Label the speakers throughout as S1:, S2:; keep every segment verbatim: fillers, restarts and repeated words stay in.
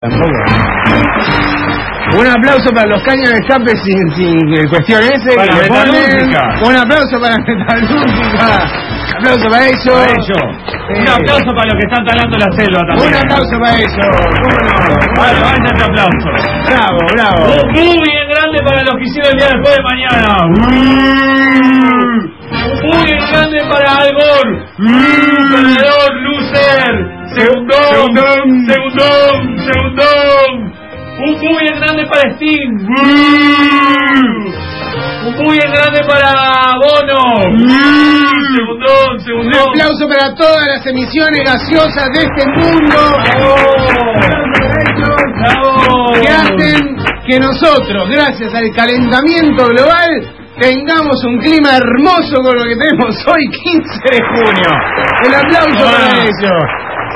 S1: Un aplauso para los caños de escape sin, sin cuestión ese.
S2: Para
S1: que le ponen.
S2: Metalúrgica.
S1: Un aplauso para Metalúrgica. Un aplauso para ellos.
S2: Para ellos.
S1: Sí.
S2: Un aplauso para los que están talando la selva también.
S1: Un aplauso para ellos. ¿Cómo no?
S2: Vale, vaya este aplauso.
S1: Bravo, bravo.
S2: Un muy bien grande para los que hicieron el día después de mañana. Muy bien grande para Albor. Perdedor, loser. Segundón. Segundón. Segundón. Segundón. Un muy bien grande para Steam. Un muy bien grande para Bono. Segundón, segundón.
S1: Un aplauso para todas las emisiones gaseosas de este mundo.
S2: ¡Bravo!
S1: Que hacen que nosotros, gracias al calentamiento global, tengamos un clima hermoso con lo que tenemos hoy, quince de junio. El aplauso
S2: Ah.
S1: para ellos.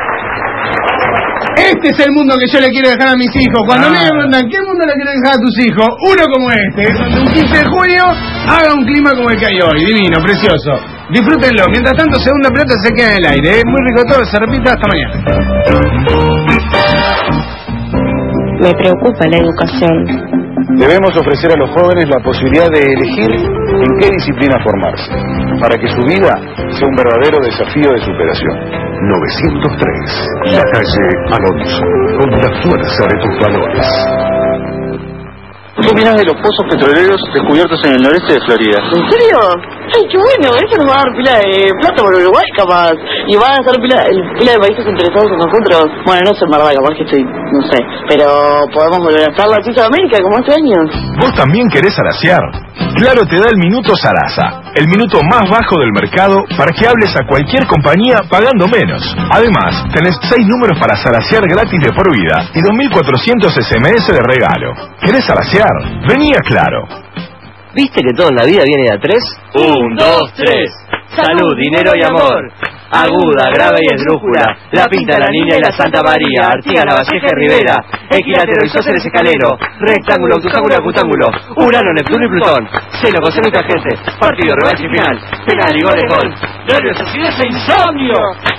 S1: Este es el mundo que yo le quiero dejar a mis hijos. Cuando
S2: Ah.
S1: me preguntan, ¿qué mundo le quiero dejar a tus hijos? Uno como este, donde un quince de junio haga un clima como el que hay hoy. Divino, precioso. Disfrútenlo. Mientras tanto, segunda pelota se queda en el aire. Es muy rico todo. Se repita hasta mañana.
S3: Me preocupa la educación.
S4: Debemos ofrecer a los jóvenes la posibilidad de elegir en qué disciplina formarse, para que su vida sea un verdadero desafío de superación.
S5: novecientos tres, la calle Alonso, con la fuerza de tus valores.
S4: ¿Qué opinas de los pozos petroleros descubiertos en el noreste de Florida?
S6: ¿En serio? Ay, qué bueno, eso nos va a dar pila de plata por Uruguay, capaz. Y van a estar pila, pila de países interesados en nosotros. Bueno, no sé, en verdad, capaz que estoy, no sé. Pero podemos volver a estar la Tiza de América, como hace años.
S5: ¿Vos también querés aracear? Claro te da el minuto Sarasa, el minuto más bajo del mercado para que hables a cualquier compañía pagando menos. Además, tenés seis números para zaracear gratis de por vida y dos mil cuatrocientos ese eme ese de regalo. ¿Querés zaracear? Vení a Claro.
S7: ¿Viste que todo en la vida viene de a tres? Un, dos, tres. Salud, dinero y amor. Aguda, grave y esdrújula. La Pinta, la Niña y la Santa María. Artigas, Lavalleja y Rivera. Equilátero, isósceles, escalero. Rectángulo, octángulo, acutángulo. Urano, Neptuno y Plutón. Seno, coseno y tangente. Partido, revancha y final. Penal y gol, gol. Nervios, acidez e insomnio.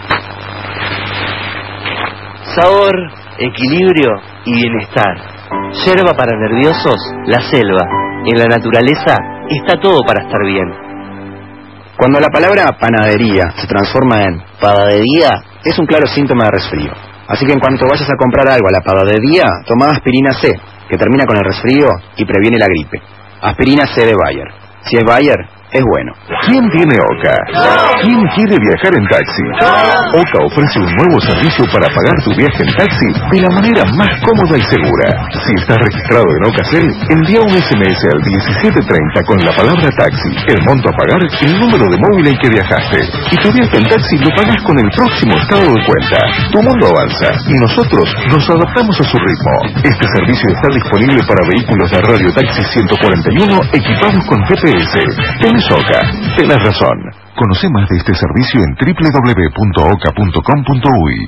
S7: Sabor, equilibrio y bienestar. Yerba para nerviosos, la selva. En la naturaleza está todo para estar bien.
S8: Cuando la palabra panadería se transforma en padadería, es un claro síntoma de resfrío. Así que en cuanto vayas a comprar algo a la padadería, toma aspirina C, que termina con el resfrío y previene la gripe. Aspirina C de Bayer. Si es Bayer, es bueno.
S5: ¿Quién tiene Oca? ¿Quién quiere viajar en taxi? Oca ofrece un nuevo servicio para pagar tu viaje en taxi de la manera más cómoda y segura. Si estás registrado en OcaCel, envía un ese eme ese al diecisiete treinta con la palabra taxi, el monto a pagar, el número de móvil en que viajaste. Y tu viaje en taxi lo pagas con el próximo estado de cuenta. Tu mundo avanza y nosotros nos adaptamos a su ritmo. Este servicio está disponible para vehículos de Radio Taxi ciento cuarenta y uno equipados con G P S. Tenés Oca, tenés razón. Conoce más de este servicio en doble u doble u doble u punto oca punto com punto uy.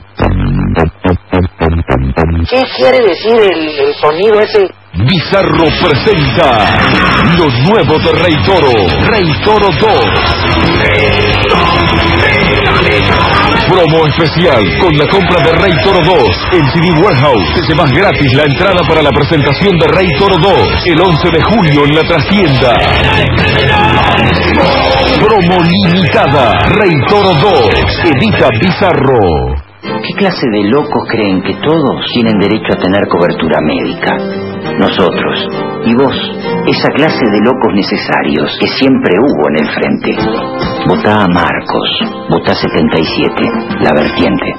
S6: ¿Qué quiere decir el, el sonido ese?
S5: Bizarro presenta lo nuevo de Rey Toro, Rey Toro dos. Promo especial con la compra de Rey Toro dos en T V Warehouse. Te llevas gratis la entrada para la presentación de Rey Toro dos el once de julio en la trastienda. Promo limitada. Rey Toro dos. Edita Bizarro.
S7: ¿Qué clase de locos creen que todos tienen derecho a tener cobertura médica? Nosotros. Y vos, esa clase de locos necesarios que siempre hubo en el frente. Votá a Marcos. Votá setenta y siete. La vertiente.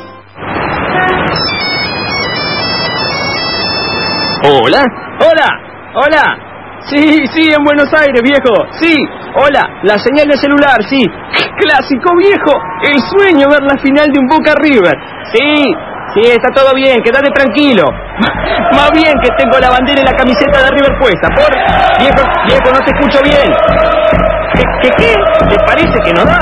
S9: ¿Hola? ¿Hola? ¿Hola? Sí, sí, en Buenos Aires, viejo. Sí, hola, la señal de celular, sí. Clásico, viejo. El sueño ver la final de un Boca River. Sí, sí, está todo bien, quédate tranquilo. Más bien que tengo la bandera y la camiseta de River puesta. Por... Viejo, viejo, no te escucho bien. ¿Qué, qué, qué? ¿Te parece que no da?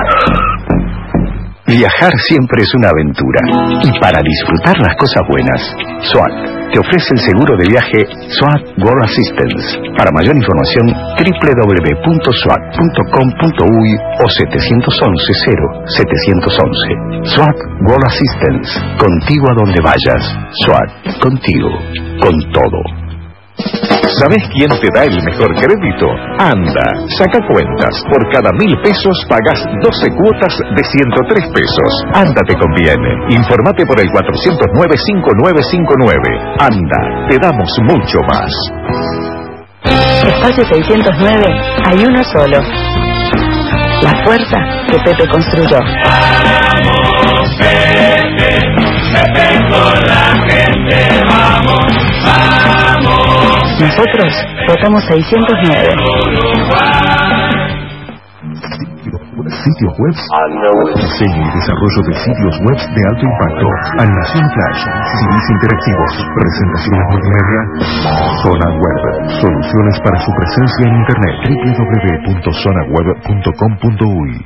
S5: Viajar siempre es una aventura. Y para disfrutar las cosas buenas, SWAT. te ofrece el seguro de viaje SWAT World Assistance. Para mayor información, doble u doble u doble u punto swat punto com punto u y o siete once cero siete once. SWAT World Assistance. Contigo a donde vayas. SWAT. Contigo. Con todo.
S10: ¿Sabés quién te da el mejor crédito? Anda, saca cuentas. Por cada mil pesos pagás doce cuotas de ciento tres pesos. Anda te conviene. Informate por el cuatrocientos nueve cinco nueve cinco nueve. Anda, te damos mucho más.
S3: Espacio seiscientos nueve, hay uno solo. La fuerza que Pepe construyó.
S2: Vamos, Pepe, Pepe con la gente, vamos, vamos.
S3: Nosotros votamos seiscientos nueve.
S5: Sitios web, diseño y desarrollo de sitios web de alto impacto, animación flash, C Ds interactivos, presentaciones multimedia. Zona Web, soluciones para su presencia en internet. doble u doble u doble u punto zona web punto com punto u y.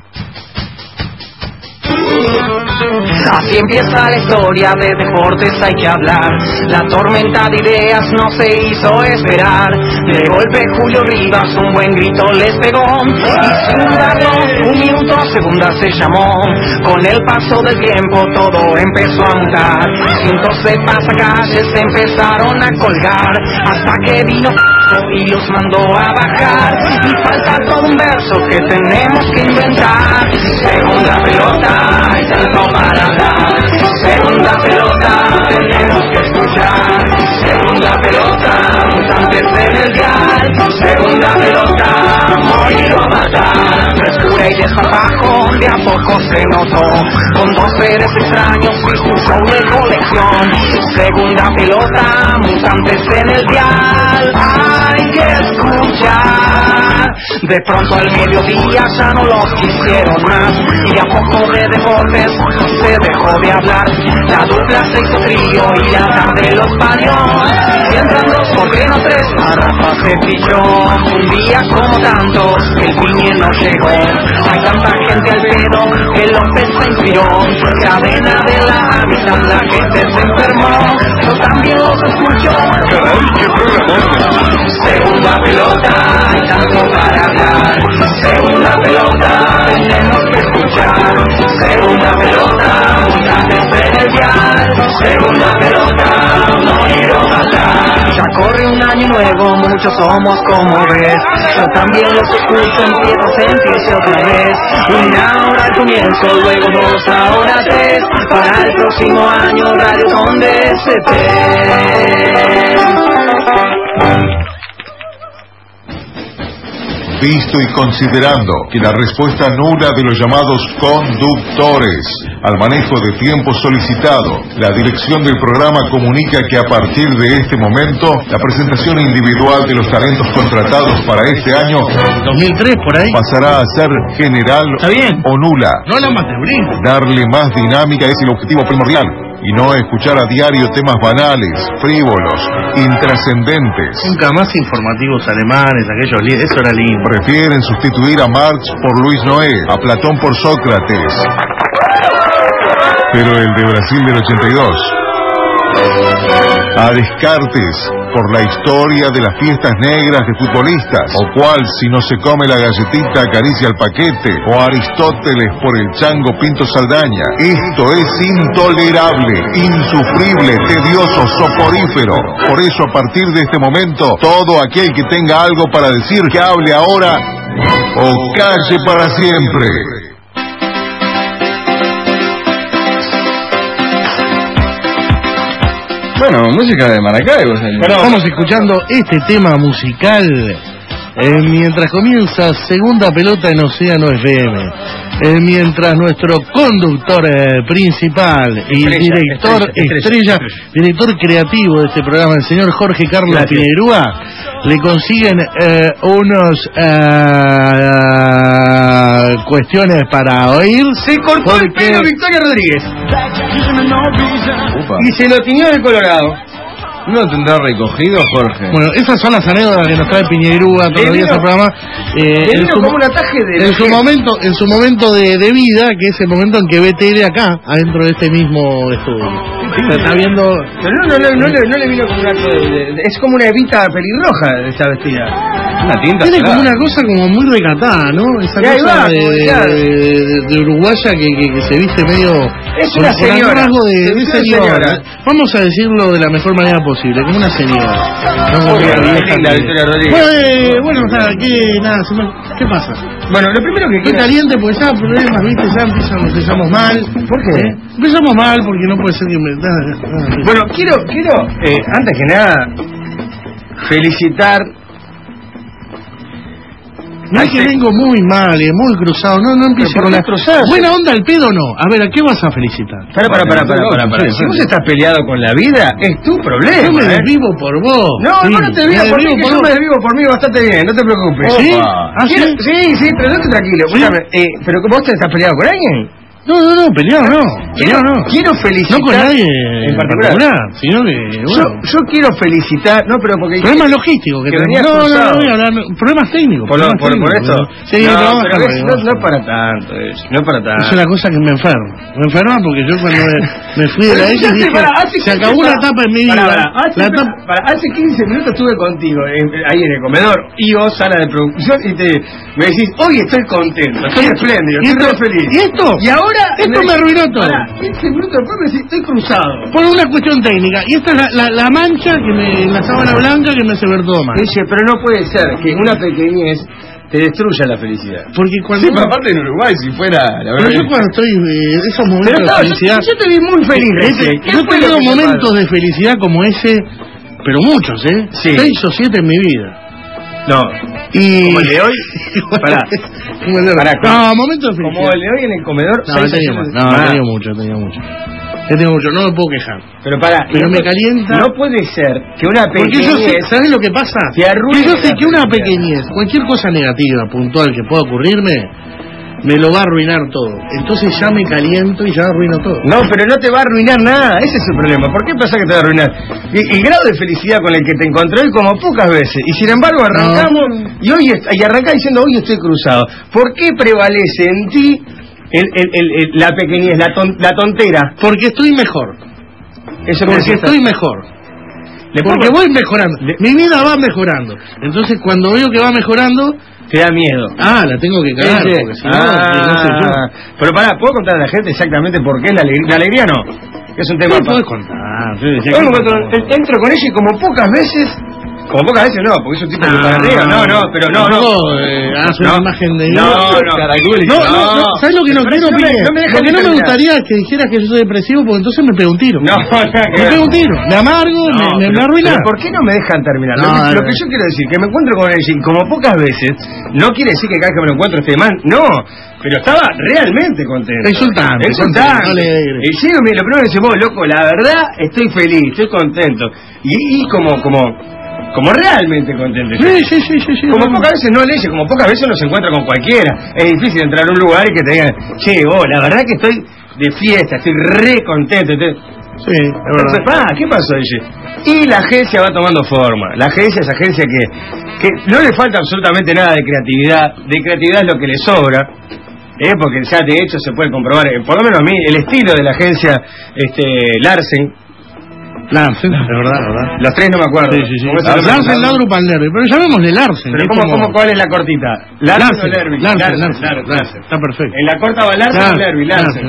S11: Así empieza la historia, de deportes hay que hablar. La tormenta de ideas no se hizo esperar. De golpe Julio Rivas un buen grito les pegó, y sin dudarlo, un minuto segunda se llamó. Con el paso del tiempo todo empezó a mutar. Cientos de pasacalles se empezaron a colgar, hasta que vino y los mandó a bajar. Y falta todo un verso que tenemos que inventar. Segunda pelota, hay tanto para hablar. Segunda pelota, tenemos que escuchar. Segunda pelota, mutantes en el dial. Segunda pelota, morir o matar. Frescura y desparpajo, de a poco se notó. Con dos seres extraños y un show de colección. Segunda pelota, mutantes en el dial. Hay que escuchar. De pronto al mediodía ya no los quisieron más, y a poco de deportes se dejó de hablar. La dupla se hizo trío y la tarde los parió. Y entran dos, ¿por qué no tres? Rafa se fichó. Un día como tantos, el piñe no llegó. Hay tanta gente al pedo que López se inspiró. Cadena de la hábitat, la gente se enfermó. Yo también los escucho.
S10: Caray, qué programa.
S11: Segunda pelota, hay tanto para hablar. Segunda pelota, tenemos que escuchar. Segunda pelota, mutantes en el dial. Segunda pelota, morir o matar. Ya corre un año nuevo, muchos somos como ves. Yo también los escucho, empiezo a sentirse otra vez. Una hora al comienzo, luego dos, ahora tres. Para el próximo año, Radio con D S T.
S12: Visto y considerando que la respuesta nula de los llamados conductores al manejo de tiempo solicitado, la dirección del programa comunica que a partir de este momento la presentación individual de los talentos contratados para este año
S1: dos mil tres por ahí
S12: pasará a ser general o nula.
S1: No la mateurín.
S12: Darle más dinámica es el objetivo primordial, y no escuchar a diario temas banales, frívolos, intrascendentes.
S1: Nunca más informativos alemanes, aquellos líderes, eso era lindo.
S12: Prefieren sustituir a Marx por Luis Noé, a Platón por Sócrates. Pero el de Brasil del ochenta y dos, a Descartes por la historia de las fiestas negras de futbolistas, o cual si no se come la galletita acaricia el paquete, o a Aristóteles por el chango Pinto Saldaña. Esto es intolerable, insufrible, tedioso, soporífero. Por eso a partir de este momento, todo aquel que tenga algo para decir, que hable ahora o calle para siempre.
S1: Bueno, música de Maracaibo. Pero estamos escuchando este tema musical eh, mientras comienza Segunda Pelota en Océano F M. Eh, mientras nuestro conductor eh, principal y estrella, director estrella, estrella, estrella, director creativo de este programa, el señor Jorge Carlos Pinerúa, le consiguen eh, unos eh, cuestiones para oír.
S9: Se cortó porque... el pelo Victoria Rodríguez. Upa. Y se lo tiñó de colorado.
S1: ¿No lo tendrá recogido, Jorge?
S13: Bueno, esas son las anécdotas que nos trae Piñeirúa todos los días al programa. Eh, en su,
S1: como un ataque de...
S13: En su momento, en su momento de, de vida, que es el momento en que ve tele acá, adentro de este mismo estudio.
S1: Sí, se está viendo... Pero no, no, no, no, le, no le vino como un acto de, de, de... Es como una Evita pelirroja de esta vestida. Una tinta.
S13: Tiene como una cosa como muy recatada, ¿no? Esa
S1: y
S13: cosa
S1: va,
S13: de, de, de, de uruguaya que, que, que se viste medio...
S1: Es una
S13: con,
S1: señora.
S13: Con algo de, de señora.
S1: señora.
S13: Vamos a decirlo de la mejor manera posible, como una señora. No como una vieja.
S1: La Victoria Rodríguez.
S13: Bueno, eh, bueno, o sea, ¿qué, nada, se me, ¿qué pasa?
S1: Bueno, lo primero que
S13: Estoy
S1: quiero...
S13: caliente porque ya problemas, viste, ya empiezan, empezamos mal.
S1: ¿Por qué?
S13: ¿Eh? Empezamos mal porque no puede ser que me... Nada, nada,
S1: bueno, quiero, quiero eh, antes que nada, felicitar...
S13: No es que vengo muy mal, eh, muy cruzado. No, no empieces con la cruzada. Buena onda al pedo, no. A ver, ¿a qué vas a felicitar?
S1: Para, para, para, para, para, para. Si vos estás peleado con la vida, es tu problema.
S13: Yo me
S1: ¿eh?
S13: desvivo por vos.
S1: No,
S13: sí,
S1: no, no te desvivas por mí, que yo
S13: vos.
S1: me desvivo por mí bastante bien, no te preocupes.
S13: ¿Sí?
S1: Opa.
S13: ¿Ah, sí?
S1: Sí, sí, pero no te tranquilo.
S13: ¿Sí?
S1: Escúchame, eh, ¿pero vos te estás peleado con alguien?
S13: No, no, no, peleado no. Peleado no.
S1: Quiero felicitar.
S13: No con nadie
S1: en particular,
S13: sino que. Bueno.
S1: Yo, yo quiero felicitar, no, pero porque.
S13: Problemas logísticos que,
S1: que
S13: tenés.
S1: venías
S13: No, no,
S1: cruzado.
S13: no voy a hablar. Problemas técnicos.
S1: Por,
S13: Problemas
S1: por, por
S13: técnicos,
S1: esto.
S13: ¿no? Sí,
S1: no,
S13: trabaja,
S1: pero es,
S13: no,
S1: no, no es para tanto, es, no es para tanto.
S13: Es una cosa que me enferma. Me enferma porque yo cuando me, me fui de la X dije,
S1: para, hace
S13: se acabó una etapa en mi vida.
S1: Para, para, hace,
S13: la etapa...
S1: para, hace quince minutos estuve contigo en, ahí en el comedor y vos, sala de producción, y te, me decís, hoy estoy contento, estoy espléndido,
S13: ¿Y
S1: estoy
S13: esto?
S1: feliz.
S13: ¿Y esto?
S1: Y ahora
S13: esto me, me arruinó todo.
S1: Para, quince minutos después me decís, estoy cruzado.
S13: Por una cuestión técnica. Y esta es la, la, la mancha que me, la sábana blanca que me hace ver todo mal.
S1: Dice, pero no puede ser que una pequeñez te destruya la felicidad.
S13: Porque cuando...
S1: Sí, pero aparte en Uruguay, si fuera... La
S13: pero yo cuando estoy en eh, esos momentos
S1: pero
S13: de
S1: no,
S13: felicidad...
S1: Yo, yo te vi muy feliz.
S13: Este, yo he tenido momentos de felicidad como ese, pero muchos, ¿eh?
S1: Sí.
S13: Seis o siete en mi vida.
S1: No.
S13: Y...
S1: ¿Como el de hoy? Pará.
S13: Como el de hoy.
S1: Pará,
S13: no, momentos de felicidad.
S1: Como el de hoy en el comedor.
S13: No, he tenido, no, he tenido mucho, he tenido mucho. He tenido mucho, no me puedo quejar.
S1: Pero para,
S13: pero
S1: no,
S13: me calienta.
S1: No puede ser que una pequeñez.
S13: Porque yo sé, ¿sabes lo que pasa?
S1: Que
S13: yo sé que una pequeñez, cualquier cosa negativa, puntual que pueda ocurrirme, me lo va a arruinar todo. Entonces ya me caliento y ya arruino todo.
S1: No, pero no te va a arruinar nada, ese es el problema. ¿Por qué pasa que te va a arruinar? El, el grado de felicidad con el que te encontré hoy como pocas veces. Y sin embargo arrancamos no. y hoy y arrancás diciendo hoy estoy cruzado. ¿Por qué prevalece en ti el, el, el, el, la pequeñez, la, ton, la tontera?
S13: Porque estoy mejor.
S1: Eso
S13: Porque estoy mejor. Porque voy mejorando. Le... Mi vida va mejorando. Entonces cuando veo que va mejorando...
S1: Te da miedo.
S13: Ah, la tengo que cagar,
S1: sí, sí.
S13: porque si
S1: ah,
S13: no, no sé yo.
S1: Pero pará, ¿puedo contar a la gente exactamente por qué la alegría? La alegría no, es un tema...
S13: No puedes contar.
S1: Yo entro, entro con ella y como pocas veces... Como pocas veces no, porque es un tipo que para arriba. No, no, pero no, no.
S13: Eh, haz una
S1: no,
S13: imagen de...
S1: No, no,
S13: no, no, no. ¿Sabes lo que no quiero, Piñe?
S1: No me
S13: Lo que no me gustaría es que dijeras que yo soy depresivo, porque entonces me pego un tiro.
S1: No, no,
S13: me pego un tiro. Me amargo,
S1: no,
S13: me, me, me arruina.
S1: ¿Por qué no me dejan terminar?
S13: No,
S1: lo, que,
S13: no,
S1: lo que yo quiero decir, que me encuentro con ella y como pocas veces, no quiere decir que cada vez que me lo encuentro esté mal, no. Pero estaba realmente contento.
S13: Exultante.
S1: Exultante. Y llego, lo primero que dice, vos, loco, la verdad, estoy feliz, estoy contento. Y, y como, como, como realmente contento.
S13: Sí, sí, sí, sí, sí.
S1: Como pocas veces no leye, como pocas veces uno se encuentra con cualquiera. Es difícil entrar a un lugar y que te digan, che, vos, la verdad que estoy de fiesta, estoy re contento. Estoy...
S13: Sí, es verdad.
S1: Ah, ¿qué pasó, dice? Y la agencia va tomando forma. La agencia es agencia que, que no le falta absolutamente nada de creatividad. De creatividad es lo que le sobra. Eh, porque ya de hecho se puede comprobar, eh, por lo menos a mí, el estilo de la agencia este Larsen.
S13: Larsen, es verdad, verdad.
S1: Los tres no me acuerdo.
S13: Sí, sí, sí. Larsen, Ladru, Palnervi, pero llamémosle Larsen.
S1: Pero ¿cómo, como... ¿cómo, ¿cuál es la cortita?
S13: Larsen,
S1: Larsen,
S13: Larsen, Larsen, Larsen, Larsen. Está perfecto.
S1: En la corta va Larsen o Lerby, Larsen.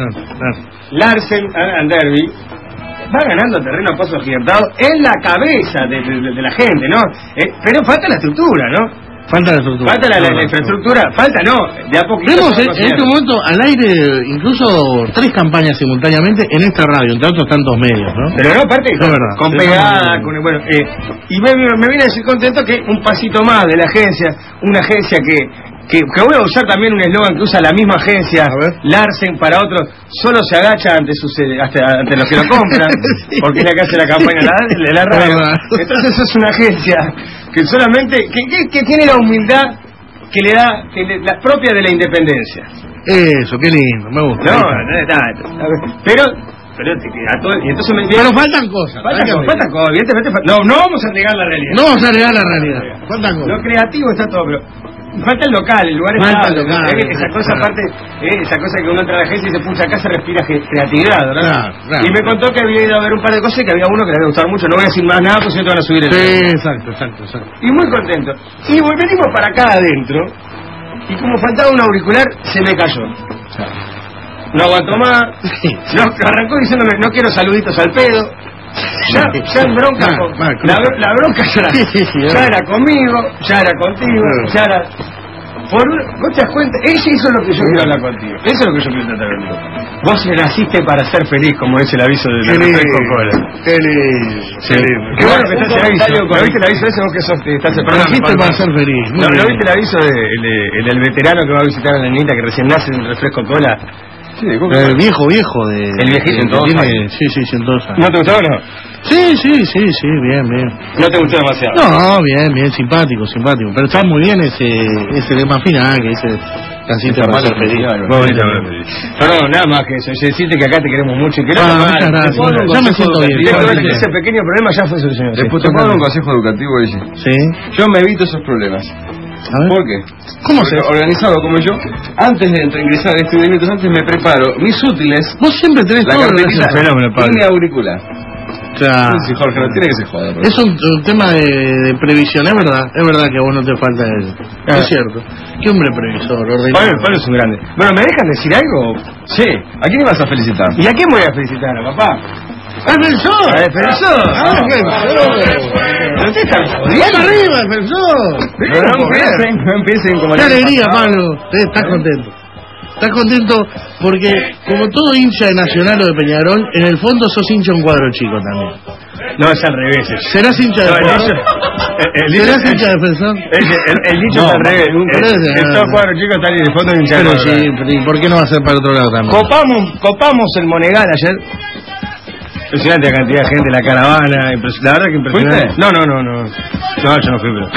S1: Larsen and Lerby va ganando terreno a paso agigantado en la cabeza de, de, de la gente, ¿no? Eh, pero falta la estructura, ¿no?
S13: Falta la estructura.
S1: Falta la, la, la infraestructura. Falta, no. De a poquito.
S13: Vemos en, en este momento al aire incluso tres campañas simultáneamente en esta radio, entre otros tantos medios, ¿no?
S1: Pero no, aparte,
S13: es
S1: con,
S13: verdad,
S1: con pegada, con, bueno, eh, y me, me viene a decir contento que un pasito más de la agencia, una agencia que, que, que voy a usar también un eslogan que usa la misma agencia, Larsen, para otros, solo se agacha ante sus ante, ante los que lo compran, sí. Porque es la que hace la campaña de la, la radio. Entonces es una agencia que solamente, que, que, que tiene la humildad que le da, que le, la propia de la independencia.
S13: Eso, qué lindo, me gusta.
S1: No, no, no, no, pero Pero te, a todo, y entonces me,
S13: pero faltan cosas.
S1: Faltan cosas, faltan cosas, evidentemente. No, no vamos a negar la realidad.
S13: No vamos a negar la realidad. Faltan cosas.
S1: Lo creativo está todo, pero falta el local, el lugar
S13: falta
S1: estable.
S13: El local,
S1: ¿eh? Esa cosa
S13: claro.
S1: aparte, ¿eh? Esa cosa que uno entra a la agencia y se pucha acá, se respira creatividad, ¿verdad?
S13: Claro, claro.
S1: Y me contó que había ido a ver un par de cosas y que había uno que le había gustado mucho. No voy a decir más nada, porque si no te van a subir el
S13: sí,
S1: dedo.
S13: exacto, exacto, exacto.
S1: Y muy contento. Y venimos para acá adentro, y como faltaba un auricular, se me cayó. No aguantó más. No, arrancó diciéndome, no quiero saluditos al pedo. Ya, ya en bronca,
S13: Ah,
S1: con-
S13: ah,
S1: la, bro- la bronca ya era,
S13: Sí, sí, sí,
S1: ya
S13: ahora.
S1: era conmigo, ya era contigo,
S13: Claro.
S1: ya era... Por, ¿Vos te das cuenta? Ella hizo lo que yo quiero hablar contigo. Eso es lo que yo quiero tratar contigo. Vos naciste para ser feliz, como dice el aviso de
S13: Qué lindo.
S1: Coca-Cola.
S13: Qué lindo.
S1: Sí. Qué bueno que está ese aviso. ¿No viste el aviso ese vos que sos, que estás el programa?
S13: Naciste para ser feliz. Muy
S1: ¿No, ¿No
S13: bien.
S1: viste el aviso de, el, de- el del veterano que va a visitar a la niñita que recién nace en el refresco cola?
S13: Sí, el viejo, viejo de...
S1: El viejito,
S13: de-
S1: en todos
S13: tiene-
S1: años.
S13: Sí, sí, ciento dos años.
S1: ¿No te gustó o no?
S13: Sí, sí, sí, sí, bien, bien.
S1: No te gustó demasiado.
S13: No, bien, bien, simpático, simpático. Pero está muy bien ese ese lema final que dice naciste para ser feliz.
S1: Bonito, bonito. Perdón, nada más que eso. Es decirte que acá te queremos mucho y que
S13: Ah,
S1: no
S13: muchas gracias. Ya me siento bien.
S1: Directamente ese pequeño problema ya fue solucionado.
S14: Después te puedo dar un consejo educativo, ella.
S13: Sí.
S14: Yo me evito esos problemas.
S13: A ver.
S14: ¿Por qué?
S13: ¿Cómo
S14: Porque
S13: se-
S14: organizado como yo, antes de entre- ingresar a este minutos antes me preparo mis útiles,
S13: Vos siempre tenés
S14: la
S13: todo
S14: carpetita
S13: relacionado.
S14: y mi auricular.
S13: Claro.
S14: Sí, Jorge, no tiene que se joda.
S13: Es un, un tema de, de previsión, es verdad, es verdad que a vos no te falta eso.
S1: Ah.
S13: Es cierto. Qué hombre previsor, ordenado.
S1: Pablo, Pablo es un grande. Bueno, ¿me dejan decir algo?
S14: Sí, ¿a quién ibas a felicitar?
S1: ¿Y a quién voy a felicitar, a papá?
S13: ¡Al defensor!
S1: ¡Al defensor!
S13: ¡Al defensor!
S1: ¿No te están
S13: ¡Bien
S1: jodiendo?
S13: arriba, defensor!
S1: No, no empiecen, no empiecen como...
S13: ¡Qué
S1: el año
S13: alegría,
S1: pasado.
S13: Pablo! Eh, Estás contento. Estás contento porque, como todo hincha de Nacional o de Peñarol, en el fondo sos hincha de un cuadro chico también.
S1: No, es al revés. eso.
S13: ¿Serás hincha de
S1: No, el
S13: defensor?
S1: dicho- el- el dicho-
S13: ¿Serás hincha de defensor?
S1: El, el, el dicho
S13: No,
S1: es al revés.
S13: pero
S1: El,
S13: es-
S1: el todo cuadro chico está ahí en el fondo de un
S13: Pero
S1: charco.
S13: sí, pero ¿y por qué no va a ser para otro lado también?
S1: Copamos, copamos el Monegal ayer. Impresionante la cantidad de gente en la caravana. impres- La verdad que impresionante.
S14: ¿Fuiste?
S1: No, no, no, no. No, yo no fui, pero.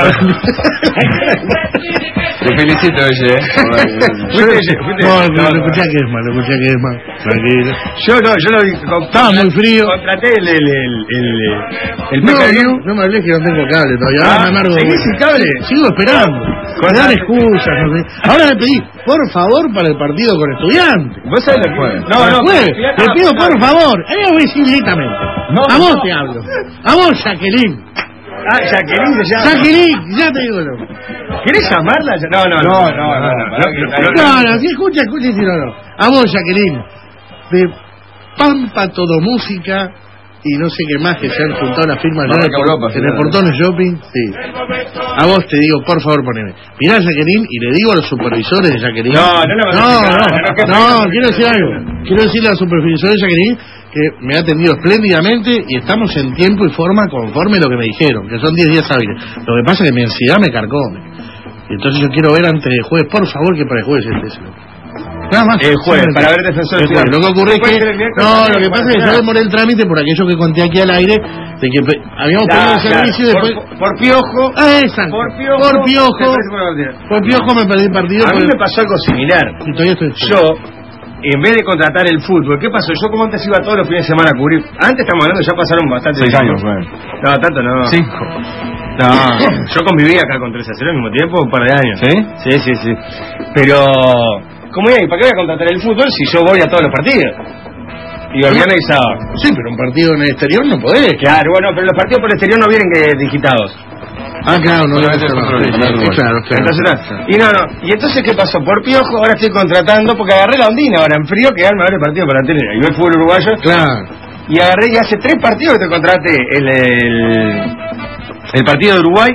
S14: Te felicito, oye. ¿eh?
S1: Fuiste, fuiste.
S13: No,
S1: No,
S13: lo
S1: no.
S13: escuché que es mal, lo escuché que es mal. Tranquilo.
S1: Yo no, yo lo vi.
S13: Estaba muy frío.
S1: Contraté el. El, el, el, el
S13: No,
S1: pay-per-view.
S13: no, no me hables que no tengo cable todavía.
S1: Ah,
S13: Ahora me amargo.
S1: ¿seguís sin cable?
S13: Sigo esperando.
S1: Con
S13: Me dan
S1: la-
S13: excusas, no sé. Ahora le pedí, por favor, para el partido con estudiantes.
S1: ¿Vos sabés lo que fue? No, no,
S13: Después,
S1: pero-
S13: le pido por favor. Ahí lo voy a decir directamente.
S1: No,
S13: a vos
S1: no.
S13: te hablo. A vos, Jacqueline.
S1: Ah, Jacqueline se llama.
S13: Jacqueline, ya te digo. No,
S1: ¿Querés llamarla? No, no, no. No, no, no.
S13: no, no, si escucha, escucha y si no, no. A vos, Jacqueline. De Pampa Todo Música y no sé qué más que se han juntado las firmas
S14: Marca
S13: en el,
S14: Europa,
S13: en el
S14: sí,
S13: portón de shopping. Sí. A vos te digo, por favor, poneme. Mirá a Jacqueline y le digo a los supervisores de Jacqueline.
S1: No, no le vas a
S13: no,
S1: decir
S13: no,
S1: nada, no, que-
S13: no, quiero decir algo. Quiero decirle a los supervisores de Jacqueline que me ha atendido espléndidamente y estamos en tiempo y forma conforme lo que me dijeron, que son diez días hábiles. Lo que pasa es que mi ansiedad me carcome. Y entonces yo quiero ver antes del jueves, por favor, que para el jueves esté. Nada más.
S1: El jueves, para ver Defensor
S13: El jueves. Lo que ocurre es
S1: Puede
S13: que...
S1: ser el miércoles,
S13: No,
S1: también,
S13: lo que
S1: para
S13: pasa es que
S1: nada.
S13: yo demoré el trámite por aquello que conté aquí al aire, de que pe- habíamos pedido el
S1: Claro,
S13: servicio y después...
S1: por, por piojo.
S13: Ah, exacto.
S1: Por piojo.
S13: Por piojo.
S1: después se pone a
S13: Por piojo me perdí el partido.
S1: A mí
S13: porque-
S1: me pasó algo similar.
S13: Y todavía estoy...
S1: Yo, en vez de contratar el fútbol, ¿qué pasó? Yo como antes iba todos los fines de semana a cubrir. Antes estamos hablando, ya pasaron bastante
S14: Seis
S1: tiempo.
S14: años, bueno.
S1: No, tanto no.
S14: Cinco.
S1: No, yo conviví acá con tres a cero al mismo tiempo, un par de años.
S14: ¿Sí?
S1: Sí, sí, sí. Pero, ¿cómo iba? ¿Y para qué voy a contratar el fútbol si yo voy a todos los partidos? Y el viernes y sábado.
S13: Sí, pero un partido en el exterior no podés.
S1: Claro, bueno, pero los partidos por el exterior no vienen que digitados.
S13: Ah, claro, no, no,
S14: Solamente
S13: no,
S14: control,
S13: sí,
S14: control,
S13: sí,
S14: control.
S13: claro, claro.
S1: Entonces, no. Y no, no. Y entonces, ¿qué pasó? Por piojo, ahora estoy contratando, porque agarré la ondina ahora en frío, que arma el partido para la tele. Y ve el fútbol uruguayo.
S13: Claro.
S1: Y agarré, y hace tres partidos que te contraté el, el, el partido de Uruguay.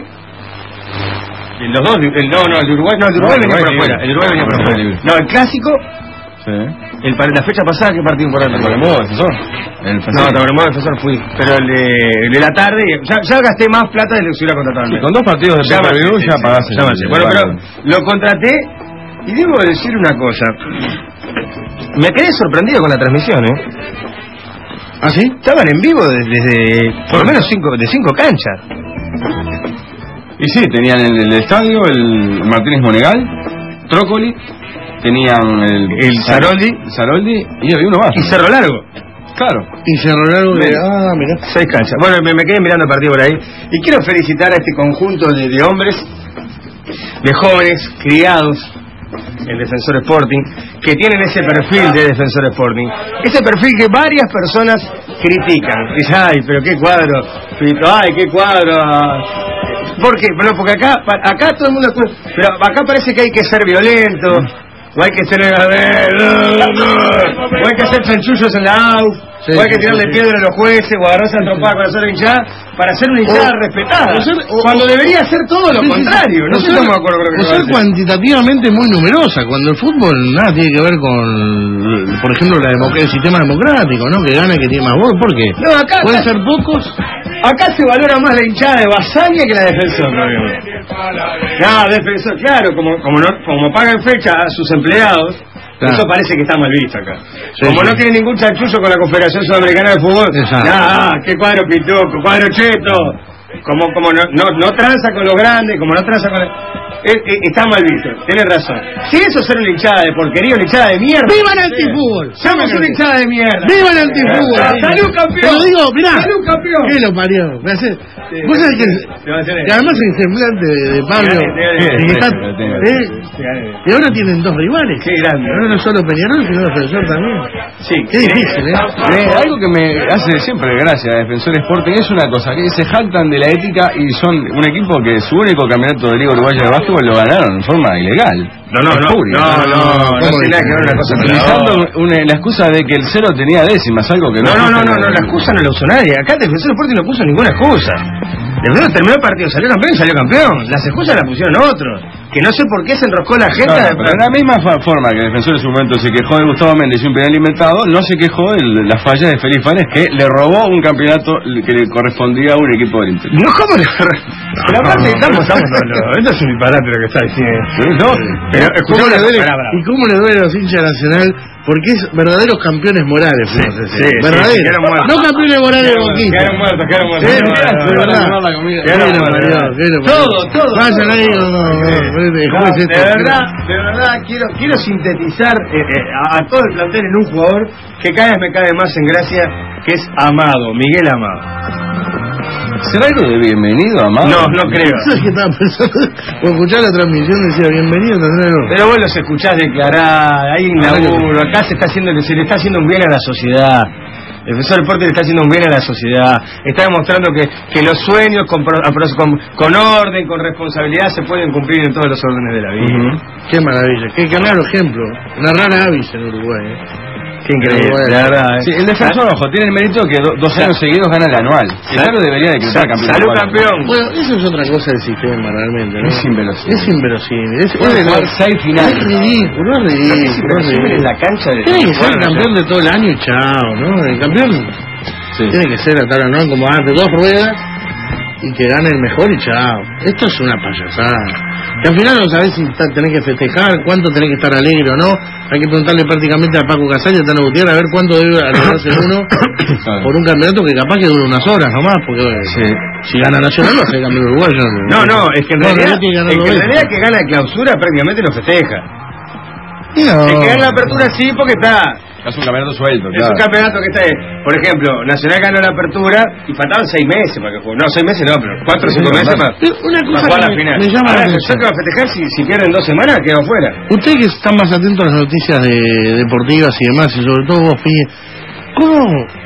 S1: Y los dos, el, no, no, el de Uruguay, no, el de Uruguay
S14: No,
S1: venía por
S14: Uruguay
S1: afuera.
S14: libre.
S1: El de Uruguay venía por
S14: Uruguay
S1: afuera.
S14: libre.
S1: No, el clásico,
S14: Sí.
S1: el, para la fecha pasada, ¿qué partido importante?
S14: ¿El Tabaremó, defensor? El
S1: No, Tabaremó defensor fui. Pero el de, el de la tarde, ya, ya gasté más plata de lo que se hubiera contratado.
S14: Sí, con dos partidos de
S1: Ya
S14: pay-per-view
S1: me-
S14: ya
S1: sí,
S14: pagás
S1: sí,
S14: el-
S1: ya me sé.
S14: el
S1: Bueno, pero
S14: valor.
S1: lo contraté y debo decir una cosa. Me quedé sorprendido con la transmisión, ¿eh?
S13: ¿Ah, sí?
S1: Estaban en vivo desde, desde por lo menos cinco, de cinco canchas.
S14: Y sí, tenían el, el estadio, el Martínez Monegal, Trócoli, tenían el...
S1: El Saroldi.
S14: Saroldi, y había uno más.
S1: Y Cerro Largo.
S14: Claro.
S13: Y Cerro Largo de... Ah, mirá.
S1: Seis canchas. Bueno, me, me quedé mirando el partido por ahí. Y quiero felicitar a este conjunto de, de hombres, de jóvenes, criados en Defensor Sporting, que tienen ese perfil de Defensor Sporting. Ese perfil que varias personas critican. Dicen, ay, pero qué cuadro, Fito, ay, qué cuadro. ¿Por qué? Bueno, porque acá, acá todo el mundo... Pero acá parece que hay que ser violento, o hay que ser... o hay que hacer chanchullos en la A U F, sí, o hay que tirarle sí, piedra a los jueces, o agarrarse a trompar con la sola hinchada, para ser una hinchada o, respetada. O ser, o, cuando debería ser todo lo sí, contrario. No sé si estamos de acuerdo con lo que
S13: o ser cuantitativamente muy numerosa, cuando el fútbol nada tiene que ver con, por ejemplo, la democ el sistema democrático, ¿no? Que gana, que tiene más voz. ¿Por qué?
S1: No, acá,
S13: pueden
S1: acá,
S13: ser pocos.
S1: Acá se valora más la hinchada de Basaña que la de Defensor, ¿no? No, Defensor, claro, como, como, no, como pagan fecha a sus empleados. Claro. Eso parece que está mal visto acá. Sí, como sí. No tiene ningún chanchullo con la Confederación Sudamericana de Fútbol. Ah, qué cuadro pituco, cuadro cheto. Como como no, no no tranza con los grandes, como no tranza con... Eh, eh, está mal visto, tenés razón. Si eso es ser una hinchada de porquería, una hinchada de mierda.
S13: ¡Viva el antifútbol!
S1: Somos una hinchada de mierda.
S13: ¡Viva el antifútbol!
S1: Ah, ¡salud, campeón!
S13: Te lo digo, mirá.
S1: ¡Salud, campeón!
S13: ¿Qué lo parió? Me hace... Sí, vos sabés que, que además el semblante de, de Pablo que está, eh, y ahora tienen dos rivales.
S1: Qué grande.
S13: No, no solo Peñarol, sino Defensor también.
S1: Sí.
S13: Qué difícil, ¿eh?
S14: eh algo que me hace siempre gracia a Defensor Sporting es una cosa, que se jactan de la ética y son un equipo que su único campeonato de Liga Uruguaya de Básquetbol lo ganaron en forma ilegal.
S1: No, no, no, no, no, no, no tiene nada que ver una cosa con la otra.
S14: Una, la excusa de que el cero tenía décimas, algo que no...
S1: No, no, no, no, no, la excusa no la usó nadie. Acá el Defensor Sporting no puso ninguna excusa. Después terminó el partido, salió campeón y salió campeón. Las excusas las pusieron otros. Que no sé por qué se enroscó la gente.
S14: No, no, pero de la misma forma que el Defensor en su momento se quejó de Gustavo Méndez y un penal inventado, no se quejó de la falla de Felipe Fares, que le robó un campeonato que le correspondía a un equipo del Inter.
S1: No, ¿cómo le Pero aparte, estamos, estamos, no, no, esto es un disparate lo que está diciendo. ¿No? Pero,
S13: ¿Cómo le duele, ¿y cómo le duele a los hinchas Nacional? Porque es verdaderos campeones morales, sí, sí, sí, verdaderos, sí, no campeones morales de Boquita.
S1: Quedaron muertos, quedaron muertos.
S13: Sí, de verdad.
S1: Todo, todo.
S13: Vayan ahí, no, no,
S1: de verdad, de verdad quiero quiero sintetizar eh, eh, a, a todo el plantel en un jugador que cada vez me cae más en gracia, que es Amado, Miguel Amado.
S14: ¿Será algo de bienvenido, Amado?
S1: No, no creo.
S13: ¿Sabes qué estaba pensando? Por escuchar la transmisión decía bienvenido, no.
S1: Pero vos los escuchás declarar, hay un laburo, acá se está haciendo, se le está haciendo un bien a la sociedad. El Defensor Sporting le está haciendo un bien a la sociedad. Está demostrando que, que los sueños con, con, con orden, con responsabilidad se pueden cumplir en todos los órdenes de la vida.
S13: Uh-huh. Qué maravilla, qué claro ejemplo. Una rara avis en Uruguay, ¿eh?
S1: Qué increíble, la verdad.
S14: Sí, el Defensor, ojo, tiene el mérito que do, dos años seguidos gana el anual. Claro, debería decretar campeón.
S1: ¡Salud, campeón!
S13: Bueno, eso es otra cosa del sistema, realmente, ¿no?
S14: Es inverosímil.
S13: Es inverosímil. Es,
S14: puede jugar seis finales.
S13: Es ridículo, es ridículo.
S1: Es inverosímil en la cancha de...
S13: Tiene que ser campeón de todo el año y chao, ¿no? El campeón sí. Tiene que ser a tal, ¿no? Como darte dos ruedas y que gane el mejor y chao. Esto es una payasada. Que al final no sabés si tenés que festejar, cuánto tenés que estar alegre o no. Hay que preguntarle prácticamente a Paco Casal y a Tano Gutiérrez a ver cuánto debe alegrarse uno por un campeonato que capaz que dura unas horas nomás, porque sí. Si gana Nacional no hace campeón uruguayo.
S1: No, no, es que en realidad, no, es que, en realidad que gana clausura prácticamente no festeja.
S13: No.
S1: Es que gana la apertura sí porque está...
S14: Es un campeonato suelto,
S1: claro. Es un campeonato que está ahí. Por ejemplo, Nacional ganó la apertura y faltaban seis meses para que juegue. No, seis meses no, pero cuatro o cinco sí, meses para,
S13: una cosa
S1: para jugar
S13: que
S1: la final.
S13: Me llama
S1: Ahora,
S13: la atención.
S1: ¿qué va a festejar si, si pierden dos semanas? Quedó fuera.
S13: Ustedes que están más atentos a las noticias de, deportivas y demás, y sobre todo vos, Pi, ¿cómo...?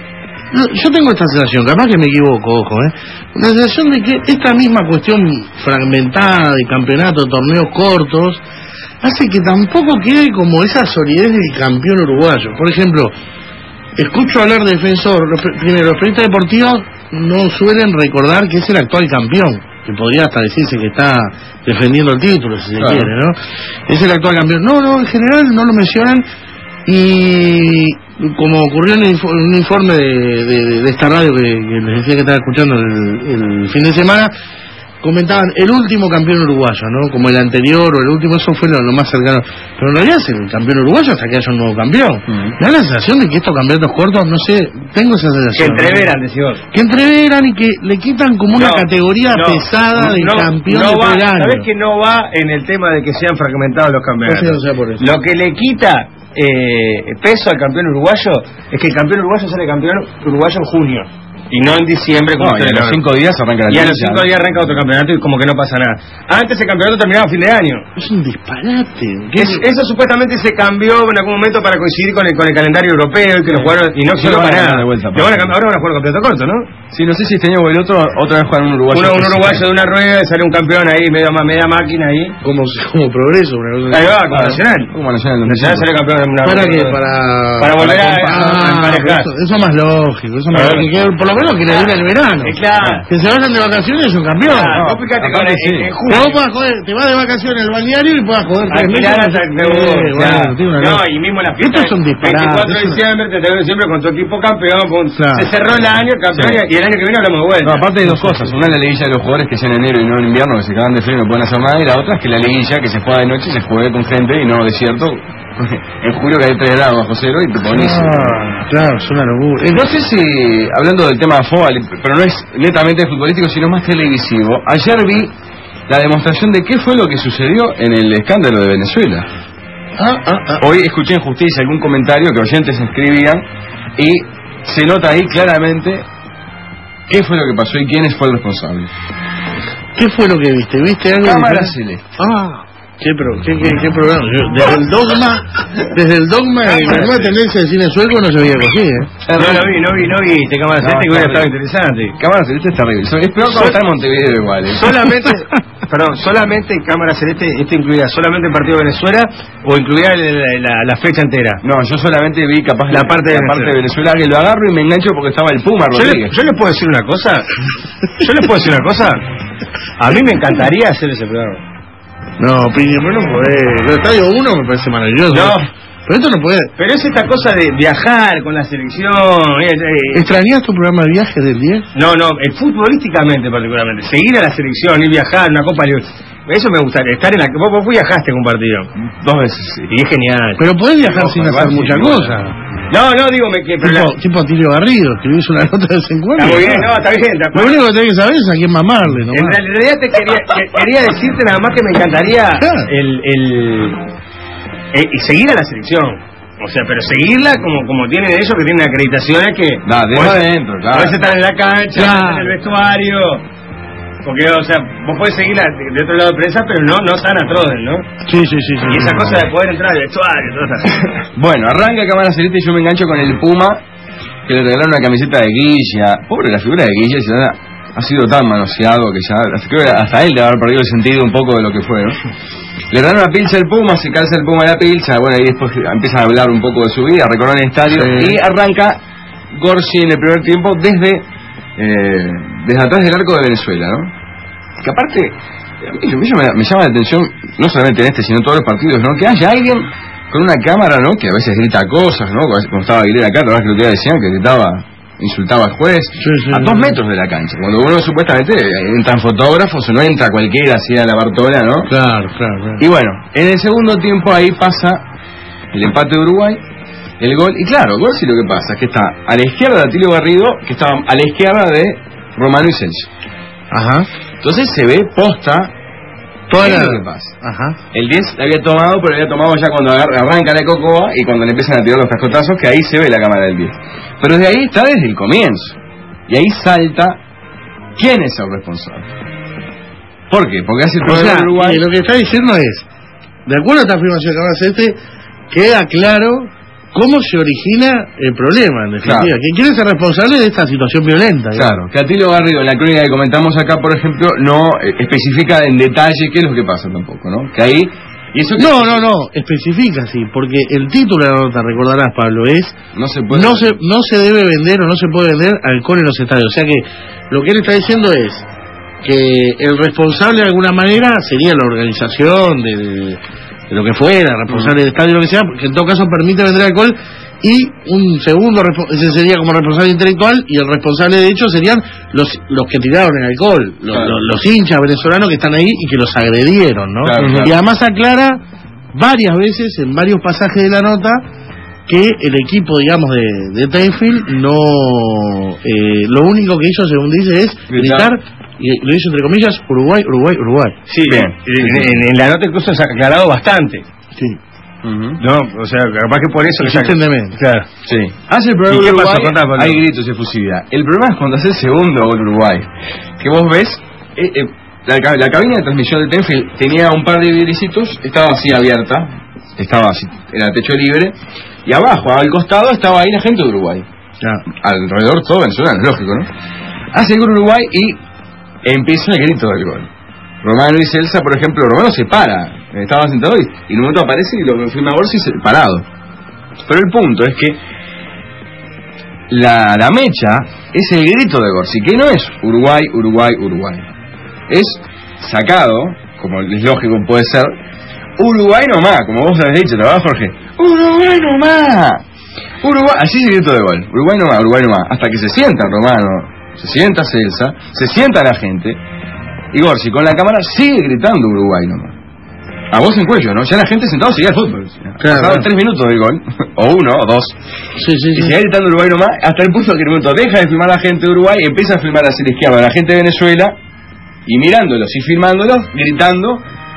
S13: Yo tengo esta sensación, capaz que me equivoco, ojo, ¿eh? Una sensación de que esta misma cuestión fragmentada de campeonato, torneos cortos, hace que tampoco quede como esa solidez del campeón uruguayo. Por ejemplo, escucho hablar de Defensor, primero, los periodistas deportivos no suelen recordar que es el actual campeón, que podría hasta decirse que está defendiendo el título, si se claro. quiere, ¿no? Es el actual campeón. No, no, en general no lo mencionan, y como ocurrió en un informe de, de, de esta radio que, que les decía que estaba escuchando el, el fin de semana, comentaban el último campeón uruguayo, ¿no? Como el anterior o el último, eso fue lo, lo más cercano. Pero en realidad es el campeón uruguayo hasta que haya un nuevo campeón. Uh-huh. Me da la sensación de que estos campeonatos cortos, no sé, tengo esa sensación.
S1: Que entreveran, decís vos.
S13: Que entreveran y que le quitan como una no, categoría no, pesada del no, campeón
S1: no
S13: de
S1: va, ¿sabés que no va en el tema de que sean fragmentados los campeonatos?
S13: No sé, no sé por eso.
S1: Lo que le quita eh, peso al campeón uruguayo es que el campeón uruguayo sale campeón uruguayo en junio. Y no en diciembre, como
S14: no, y a los cinco días arranca la
S1: Y a
S14: liga,
S1: los cinco
S14: ¿no?
S1: días arranca otro campeonato y como que no pasa nada. Antes el campeonato terminaba a fin de año.
S13: Es un disparate.
S1: Es, eso supuestamente se cambió en algún momento para coincidir con el, con el calendario europeo y que los jugadores. Y no sirvió para nada.
S14: De vuelta,
S1: Y ahora, ahora van a jugar completo corto, ¿no?
S14: Sí, no sé si este año o el otro, otra vez juegan un uruguayo.
S1: Uno, un uruguayo de una rueda y sale un campeón ahí, media, media máquina ahí.
S13: Como, como progreso. Una cosa
S1: Ahí va, como
S14: Claro.
S1: Nacional.
S14: Como Nacional.
S1: Nacional sale campeón de una
S13: ¿Para
S1: rueda.
S13: qué? Para,
S1: Para volver a,
S13: comparar,
S1: a emparejar.
S13: Eso, eso es más lógico. Eso es más
S1: Claro.
S13: lógico. Que por lo menos que le dure el verano.
S1: Eh, claro.
S13: Que se vayan de vacaciones es un campeón.
S1: Claro, vos fíjate que ahora
S14: Aparte,
S1: en,
S14: sí.
S1: en
S13: Que
S1: junio.
S13: vos puedas joder, te vas de vacaciones al balneario y puedas joder tres meses.
S1: Alquilar hasta
S13: Eh,
S1: que
S13: bueno,
S1: claro.
S13: tiene una
S1: No,
S13: lógica.
S1: y mismo la fiesta.
S13: Estos son disparates.
S1: veinticuatro de
S13: eso-
S1: diciembre, treinta y uno de diciembre con tu equipo campeón. Con,
S13: Claro.
S1: Se cerró el año, campeón,
S14: Sí.
S1: y el año que viene hablamos de vuelta.
S14: No, aparte hay dos cosas. Una es la liguilla de los jugadores que es en enero y no en invierno, que se cagan de frío y no pueden hacer nada. Y la otra es que la liguilla que se juega de noche y se juega con gente y no desierto. En julio que hay tres grados bajo cero y te ponís.
S13: Ah, claro, es una locura.
S14: Eh, No sé si, hablando del tema de fútbol, pero no es netamente futbolístico, sino más televisivo. Ayer vi la demostración de qué fue lo que sucedió en el escándalo de Venezuela.
S13: Ah, ah, ah.
S14: Hoy escuché en Justicia algún comentario que oyentes escribían y se nota ahí claramente qué fue lo que pasó y quién fue el responsable.
S13: ¿Qué fue lo que viste? ¿Viste algo?
S14: Cámara
S13: diferente?
S14: Celeste.
S13: Ah, qué, pro, qué, qué, qué programa. Yo, desde el dogma, desde el dogma de la nueva tendencia del cine sueco no se veía así, ¿eh?
S1: No lo vi, no vi, no vi. Te cámara
S14: No,
S1: celeste que hubiera
S14: está
S1: estado interesante.
S14: Cámara Celeste es terrible. Es peor cuando está en Montevideo igual. ¿eh?
S1: Solamente, perdón, solamente Cámara Celeste, esto incluía solamente el partido de Venezuela o incluía el- la, la fecha entera.
S14: No, yo solamente vi capaz
S1: La parte de
S14: la parte de
S1: Venezuela.
S14: Venezuela que lo agarro y me engancho porque estaba el Puma
S1: Yo le,
S14: Rodríguez.
S1: yo le puedo decir una cosa. Yo les puedo decir una cosa. A mí me encantaría hacer ese programa.
S13: No, Piña, pero no podés. El estadio uno me parece maravilloso.
S1: No.
S13: Pero esto no puede.
S1: Pero es esta cosa de viajar con la selección. eh, eh,
S13: ¿Extrañas tu programa de viaje del diez?
S1: No, no, eh, futbolísticamente particularmente. Seguir a la selección, ir viajar, una Copa Libre. Eso me gustaría. Estar en la. Vos, vos viajaste con un partido.
S14: Dos veces, sí.
S1: Y es genial.
S13: Pero podés viajar
S14: No,
S13: sin
S14: igual
S13: hacer
S14: sí,
S13: muchas
S14: igual.
S13: cosas.
S1: No, no, digo me, que. Pero
S13: Tipo,
S1: la-
S13: tipo Tilio Garrido, escribís una nota de vez en cuando.
S1: está muy bien, no, está bien. está-
S13: Lo único que tenés que saber es a quién mamarle, ¿no?
S1: En realidad te quería, que- quería decirte nada más que me encantaría el, el, el- y seguir a la selección. O sea, pero seguirla como como tienen ellos que tienen acreditaciones que
S14: Da, de
S1: podés-
S14: adentro, claro.
S1: podés estar en la cancha,
S13: Claro.
S1: en el vestuario. Porque, o sea, vos podés seguirla de, de otro lado de prensa, pero no no sana Troden, ¿no?
S13: Sí, sí, sí. sí
S1: Y esa
S13: sí.
S1: cosa de poder entrar al vestuario, toda esa
S14: Bueno, arranca Cámara Celeste y yo me engancho con el Puma, que le regalaron una camiseta de Guilla. Pobre, la figura de Guilla ya ha sido tan manoseado que ya creo que hasta él debe haber perdido el sentido un poco de lo que fue, ¿no? Le dan una pilcha al Puma, se calza el Puma de la pilcha, bueno, y después empieza a hablar un poco de su vida, recorrer el estadio,
S13: Sí.
S14: y arranca Gorsi en el primer tiempo desde eh, desde atrás del arco de Venezuela, ¿no? Que aparte, a mí, a mí me, me llama la atención, no solamente en este, sino en todos los partidos, ¿no? Que haya alguien con una cámara, ¿no? Que a veces grita cosas, ¿no? Como estaba Aguilera acá, la verdad que lo que decían, que gritaba, insultaba al juez,
S13: Sí, sí,
S14: a
S13: sí.
S14: dos metros de la cancha. Cuando uno supuestamente entran fotógrafos o no entra cualquiera así a la Bartola, ¿no?
S13: Claro, claro, claro.
S14: Y bueno, en el segundo tiempo ahí pasa el empate de Uruguay, el gol, y claro, gol sí lo que pasa es que está a la izquierda de Atilio Garrido, que estaba a la izquierda de Romano Isencio.
S13: Ajá.
S14: Entonces se ve posta
S13: Toda
S14: ¿qué es
S13: la-
S14: lo que pasa?
S13: Ajá.
S14: El diez la había tomado, pero la había tomado ya cuando agarra- arranca la Cocoa y cuando le empiezan a tirar los cascotazos, que ahí se ve la cámara del diez. Pero desde ahí está desde el comienzo. Y ahí salta quién es el responsable. ¿Por qué? Porque hace el
S13: O
S14: problema
S13: sea,
S14: en Uruguay.
S13: y lo que está diciendo es, de acuerdo a esta afirmación que acabas de hacer, queda claro cómo se origina el problema, en definitiva.
S14: Claro.
S13: ¿Quién quiere ser responsable de esta situación violenta? digamos?
S14: Claro, que Atilio Garrido, en la crónica que comentamos acá, por ejemplo, no eh, especifica en detalle qué es lo que pasa tampoco, ¿no? Que ahí... Y eso que-
S13: No, no, no, especifica, sí, porque el título de la nota, recordarás, Pablo, es
S14: No se puede...
S13: no se, no se debe vender o no se puede vender alcohol en los estadios. O sea que lo que él está diciendo es que el responsable de alguna manera sería la organización de, de- de lo que fuera, responsable del estadio, lo que sea, que en todo caso permite vender alcohol, y un segundo, respo- ese sería como responsable intelectual, y el responsable de hecho serían los los que tiraron el alcohol, los,
S14: Claro.
S13: los, los hinchas venezolanos que están ahí y que los agredieron, ¿no?
S14: Claro, claro.
S13: Y además aclara varias veces, en varios pasajes de la nota, que el equipo, digamos, de, de Tenfield no... eh, lo único que hizo, según dice, es gritar, y lo hizo entre comillas, Uruguay, Uruguay, Uruguay.
S1: Sí,
S14: Bien.
S1: en, en- en la nota incluso se ha aclarado bastante.
S13: Sí.
S1: No, o sea, capaz que por eso le sacan.
S14: Claro. Sí. Hace el programa
S1: ¿Y qué
S14: Uruguay,
S1: pasó? Contá, Pablo.
S14: hay gritos y efusividad. El problema es cuando hace el segundo gol Uruguay. Que vos ves, eh, eh, la, la cabina de transmisión de Tenfield tenía un par de vidricitos, estaba así abierta, estaba así, era techo libre, y abajo, al costado, estaba ahí la gente de Uruguay. Alrededor todo venezolano, lógico, ¿no? Hace el gol Uruguay y empieza el grito del gol. Romano y Celsa, por ejemplo, Romano se para, estaba sentado y, y en un momento aparece y lo firma Gorsi parado. Pero el punto es que la, la mecha es el grito de Gorsi, que no es Uruguay, Uruguay, Uruguay. Es sacado, como es lógico puede ser, Uruguay nomás, como vos habéis dicho, ¿verdad, Jorge? Uruguay nomás. Uruguay, así es el grito de gol. Uruguay nomás, Uruguay nomás. Hasta que se sienta Romano, se sienta Celsa, se sienta la gente. Y Gorsi con la cámara sigue gritando Uruguay nomás. A voz en cuello, ¿no? Ya la gente sentada seguía el fútbol. Claro, pasaron tres minutos del gol, o uno, o dos.
S13: Sí, sí,
S14: y
S13: sí.
S14: sigue gritando Uruguay nomás, hasta el punto que el momento deja de filmar a la gente de Uruguay y empieza a filmar hacia la izquierda a la gente de Venezuela, y mirándolos y filmándolos, gritando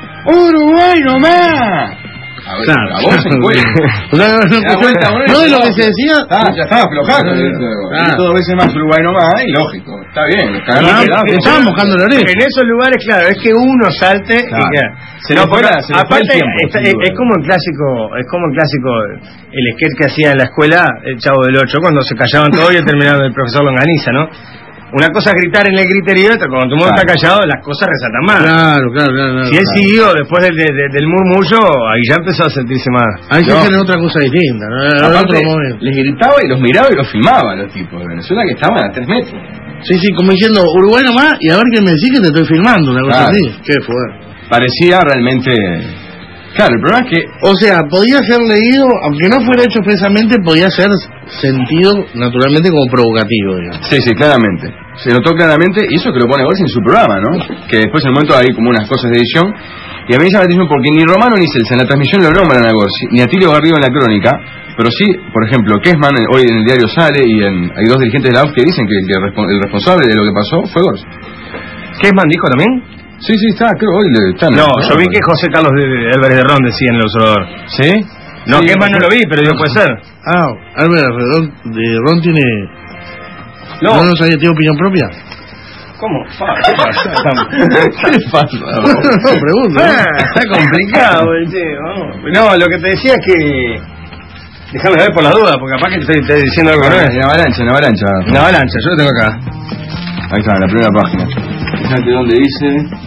S14: ¡Uruguay nomás! A, ver,
S13: Claro.
S14: a voz en cuello.
S13: O sea, no,
S14: Se da vuelta,
S13: no,
S14: bueno,
S13: no de lo
S14: no,
S13: que se decía.
S14: Ah, ya estaba aflojado.
S13: Ah.
S14: Y todo veces más Uruguay nomás, y lógico. Está bien. los cagaron
S13: Ah,
S14: de lado.
S13: estaban buscando la oreja.
S1: En esos lugares, claro, es que uno salte
S14: Claro.
S1: y queda.
S14: Se le fue la- se le fue el
S1: aparte,
S14: tiempo,
S1: está-
S14: sin
S1: es,
S14: duda.
S1: es como el clásico, es como el clásico, el sketch que hacía en la escuela el Chavo del Ocho, cuando se callaban todos y el terminado del profesor Longaniza, ¿no? Una cosa es gritar en el griterío y otra, cuando todo el mundo
S14: Claro.
S1: está callado, las cosas resaltan más.
S13: Claro, claro, claro. claro.
S1: Si él siguió después del, de- de- del murmullo, ahí ya empezó a sentirse más.
S13: Ahí se
S14: No.
S13: hacen otra cosa distinta, ¿no? Era
S14: Aparte,
S13: otro momento.
S14: les gritaba y los miraba y los filmaba a los tipos de Venezuela que estaban a tres metros.
S13: Sí, sí, como diciendo Uruguay nomás, y a ver qué me decís que te estoy filmando, una cosa
S14: Claro.
S13: así. Qué fuerte.
S14: Parecía realmente... Claro, el problema es que...
S13: O sea, podía ser leído, aunque no fuera hecho expresamente, podía ser sentido naturalmente como provocativo, digamos.
S14: Sí, sí, claramente. Se notó claramente, y eso que lo pone Gorsi en su programa, ¿no? Que después en el momento hay como unas cosas de edición. Y a mí me llama la atención porque ni Romano ni Celsa en la transmisión lo nombran a Gorsi, ni a Tilio Garrido en la crónica, pero sí, por ejemplo, Kessman eh, hoy en el diario sale y en, hay dos dirigentes de la U F que dicen que el, que respo- el responsable de lo que pasó fue Gorsi.
S1: ¿Quessman dijo también?
S14: Sí, sí, está, creo hoy le está en
S1: No,
S14: el-
S1: yo vi que José Carlos de, de Álvarez de Ron decía en el observador.
S14: ¿Sí?
S1: No,
S14: Sí,
S1: Kessman no lo vi, pero yo puede ser.
S13: Ah, Álvaro Redón, de Ron tiene...
S1: No.
S13: ¿No sabía, tiene opinión propia?
S1: ¿Cómo? Fa, ¿Qué pasa?
S14: ¿Qué le pasa?
S13: No, pregunto.
S1: Ah, está complicado el tema. No, lo que te decía es que... Déjame ver por la duda, porque capaz que te estoy, estoy diciendo algo que no es.
S14: En avalancha, en avalancha.
S1: Una avalancha, yo lo tengo acá.
S14: Ahí está, en la primera página. Fíjate dónde dice...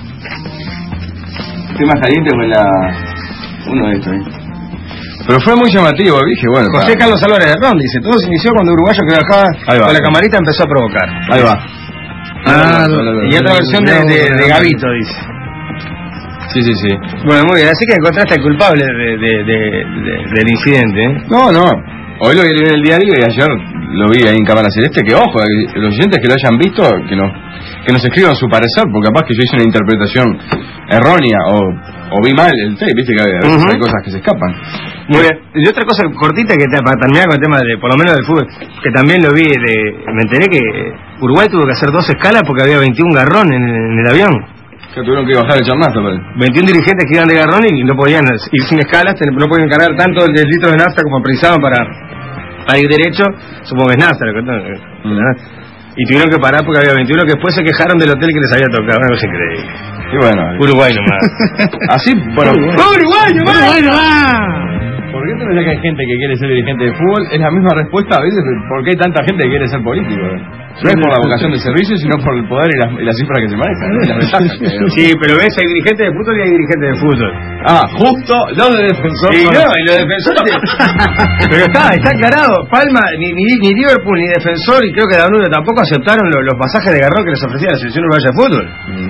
S14: Temas calientes o en la... Uno de estos, ¿eh? Pero fue muy llamativo, dije, bueno...
S1: José
S14: claro.
S1: Carlos Álvarez de Ron dice, todo se inició cuando Uruguayo que bajaba
S14: Ahí va.
S1: con la camarita empezó a provocar.
S14: Ahí va.
S13: Ah,
S14: no, no, no,
S1: Y otra versión de, de, de Gavito, dice.
S14: Sí, sí, sí.
S1: Bueno, muy bien, así que encontraste al culpable de, de, de, de- del incidente, ¿eh?
S14: No, no. Hoy lo vi en el diario y ayer lo vi ahí en Cámara Celeste, que ojo, eh, los oyentes que lo hayan visto, que nos, que nos escriban su parecer, porque capaz que yo hice una interpretación errónea o, o vi mal el tape, viste que a veces
S1: Ujú.
S14: hay cosas que se escapan.
S1: Muy bien. Y otra cosa cortita que te- para terminar con el tema de, por lo menos del fútbol, que también lo vi, de, me enteré que Uruguay tuvo que hacer dos escalas porque había veintiún garrón en, en el avión.
S14: Que tuvieron que bajar el charnazo, pero...
S1: veintiún dirigentes que iban de garrón y no podían ir sin escalas, ten- no podían cargar tanto el litro de nafta como precisaban para, para ir derecho, supongo que es nafta, lo que,
S14: Mm.
S1: y tuvieron que parar porque había veintiuno que después se quejaron del hotel que les había tocado, una cosa increíble.
S14: Y bueno...
S1: Uruguay nomás.
S14: Así, bueno...
S1: Uruguay nomás.
S13: Uruguay nomás.
S14: ¿Por qué te pensás que hay gente que quiere ser dirigente de fútbol? Es la misma respuesta a veces de por qué hay tanta gente que quiere ser político. No es por la vocación de servicio, sino por el poder y las, y las cifras que se manejan, ¿no? Y las ventajas que hay.
S1: Sí, pero ves, hay dirigentes de fútbol y hay dirigentes de fútbol.
S14: Ah, justo los de defensor.
S1: Sí,
S14: bueno.
S1: no, y los defensores. Pero está, está aclarado. Palma, ni, ni, ni Liverpool, ni Defensor, y creo que Danubio tampoco aceptaron lo- los pasajes de garrón que les ofrecía la selección uruguaya de fútbol.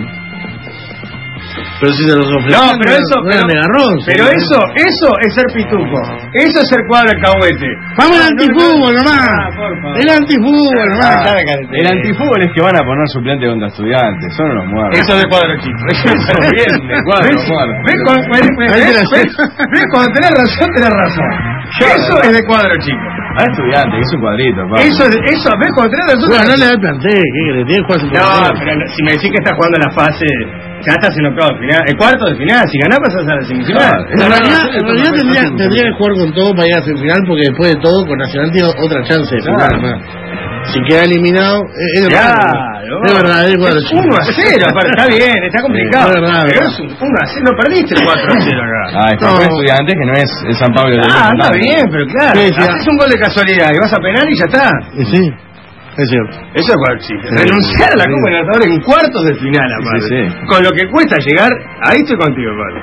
S13: Pero si se los ofrecen,
S1: No, pero eso,
S13: no
S1: pero,
S13: eran de garrón,
S1: pero
S13: sí.
S1: eso, eso es ser pituco. Eso es ser cuadro alcahuete.
S13: Vamos al
S1: Ah, no,
S13: antifútbol
S1: no,
S13: nomás.
S1: ah, por favor.
S13: El antifútbol nomás.
S1: Ah,
S14: El antifútbol es que van a poner suplente contra estudiantes, son unos muertos.
S1: Eso es de cuadro chico. Eso es
S14: bien, de cuadro,
S1: ¿Ves?
S14: cuadro.
S1: ¿Ves? Cuando, ves, ves,
S13: Ahí te la
S1: ves, ves, cuando tenés razón, tenés razón. Eso es de cuadro chico.
S14: A estudiantes, que es un cuadrito, papá.
S1: Eso, es- eso, ¿ves? Cuando tenés razón.
S13: Bueno, no
S1: tenés
S13: le da el plantel, ¿qué querés? Tiene que jugar su
S1: No,
S13: plantel.
S1: pero si me decís que está jugando la fase ya estás en octavo de final, el cuarto de final, si ganás pasás a la semifinal.
S13: Ah, en realidad, en realidad tendría, tendría que jugar con todo para ir a semifinal, porque después de todo con Nacional tiene otra chance de final. Claro. Si queda eliminado, es, es
S1: claro,
S13: verdad. Es verdad, es
S1: verdad. uno a cero, está bien, está complicado.
S13: Es verdad,
S1: pero es un uno a cero, no perdiste el cuatro a cero acá.
S14: Ah, es no. Estudiantes que no es el San Pablo de
S1: Ah, está bien, pero claro, sí, sí, haces un gol de casualidad y vas a penal y ya está.
S13: Sí. Es cierto.
S1: Eso es cual, sí. Renunciar a la Copa Libertadores en cuartos de final, aparte. Sí, sí. Con lo que cuesta llegar, ahí estoy contigo, Pablo.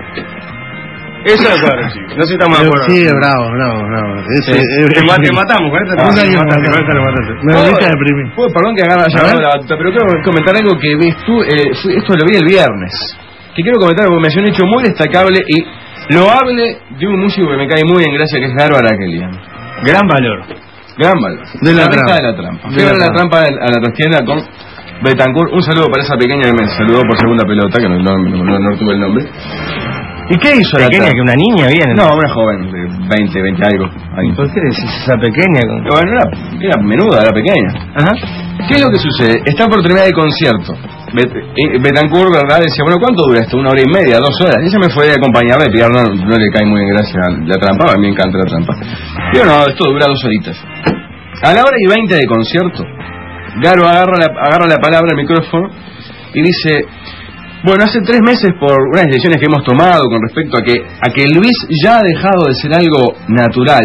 S1: Eso es cuadro, sí. No sé si estamos de acuerdo.
S13: Sí, bravo, bravo, bravo.
S1: Ese, sí. eh, te, te matamos, con esta
S13: ah, te mataste, con esta lo mataste. Me volviste a deprimir.
S14: Perdón que agarra ya la batuta, pero quiero comentar algo que ves tú, eh, esto lo vi el viernes. Que quiero comentar porque me hace un hecho muy destacable y loable de un músico que me cae muy en gracia, que es Garo Arakelian.
S1: Gran valor.
S14: Gran valor.
S13: De la, la trampa.
S14: de la trampa. Fui a la trampa a la trastienda con Betancourt. Un saludo para esa pequeña que me saludó por segunda pelota, que no, no, no, no, no tuve el nombre. ¿Y qué hizo la
S7: pequeña? ¿Que una niña viene?
S14: No, una joven, de veinte, veinte algo. Ahí.
S7: ¿Por qué decís esa pequeña?
S14: Bueno, era, era menuda, era pequeña.
S7: Ajá.
S14: ¿Qué es lo que sucede? Está por terminar el concierto. Bet Betancourt, ¿verdad? Decía, bueno, ¿cuánto dura esto? ¿Una hora y media? ¿Dos horas? Ella me fue a acompañarla y no, no le cae muy en gracia la trampa, a mí me encanta la trampa. Digo, no, esto dura dos horitas. A la hora y veinte de concierto, Garo agarra la, agarra la palabra, el micrófono, y dice, bueno, hace tres meses por unas decisiones que hemos tomado con respecto a que, a que Luis ya ha dejado de ser algo natural,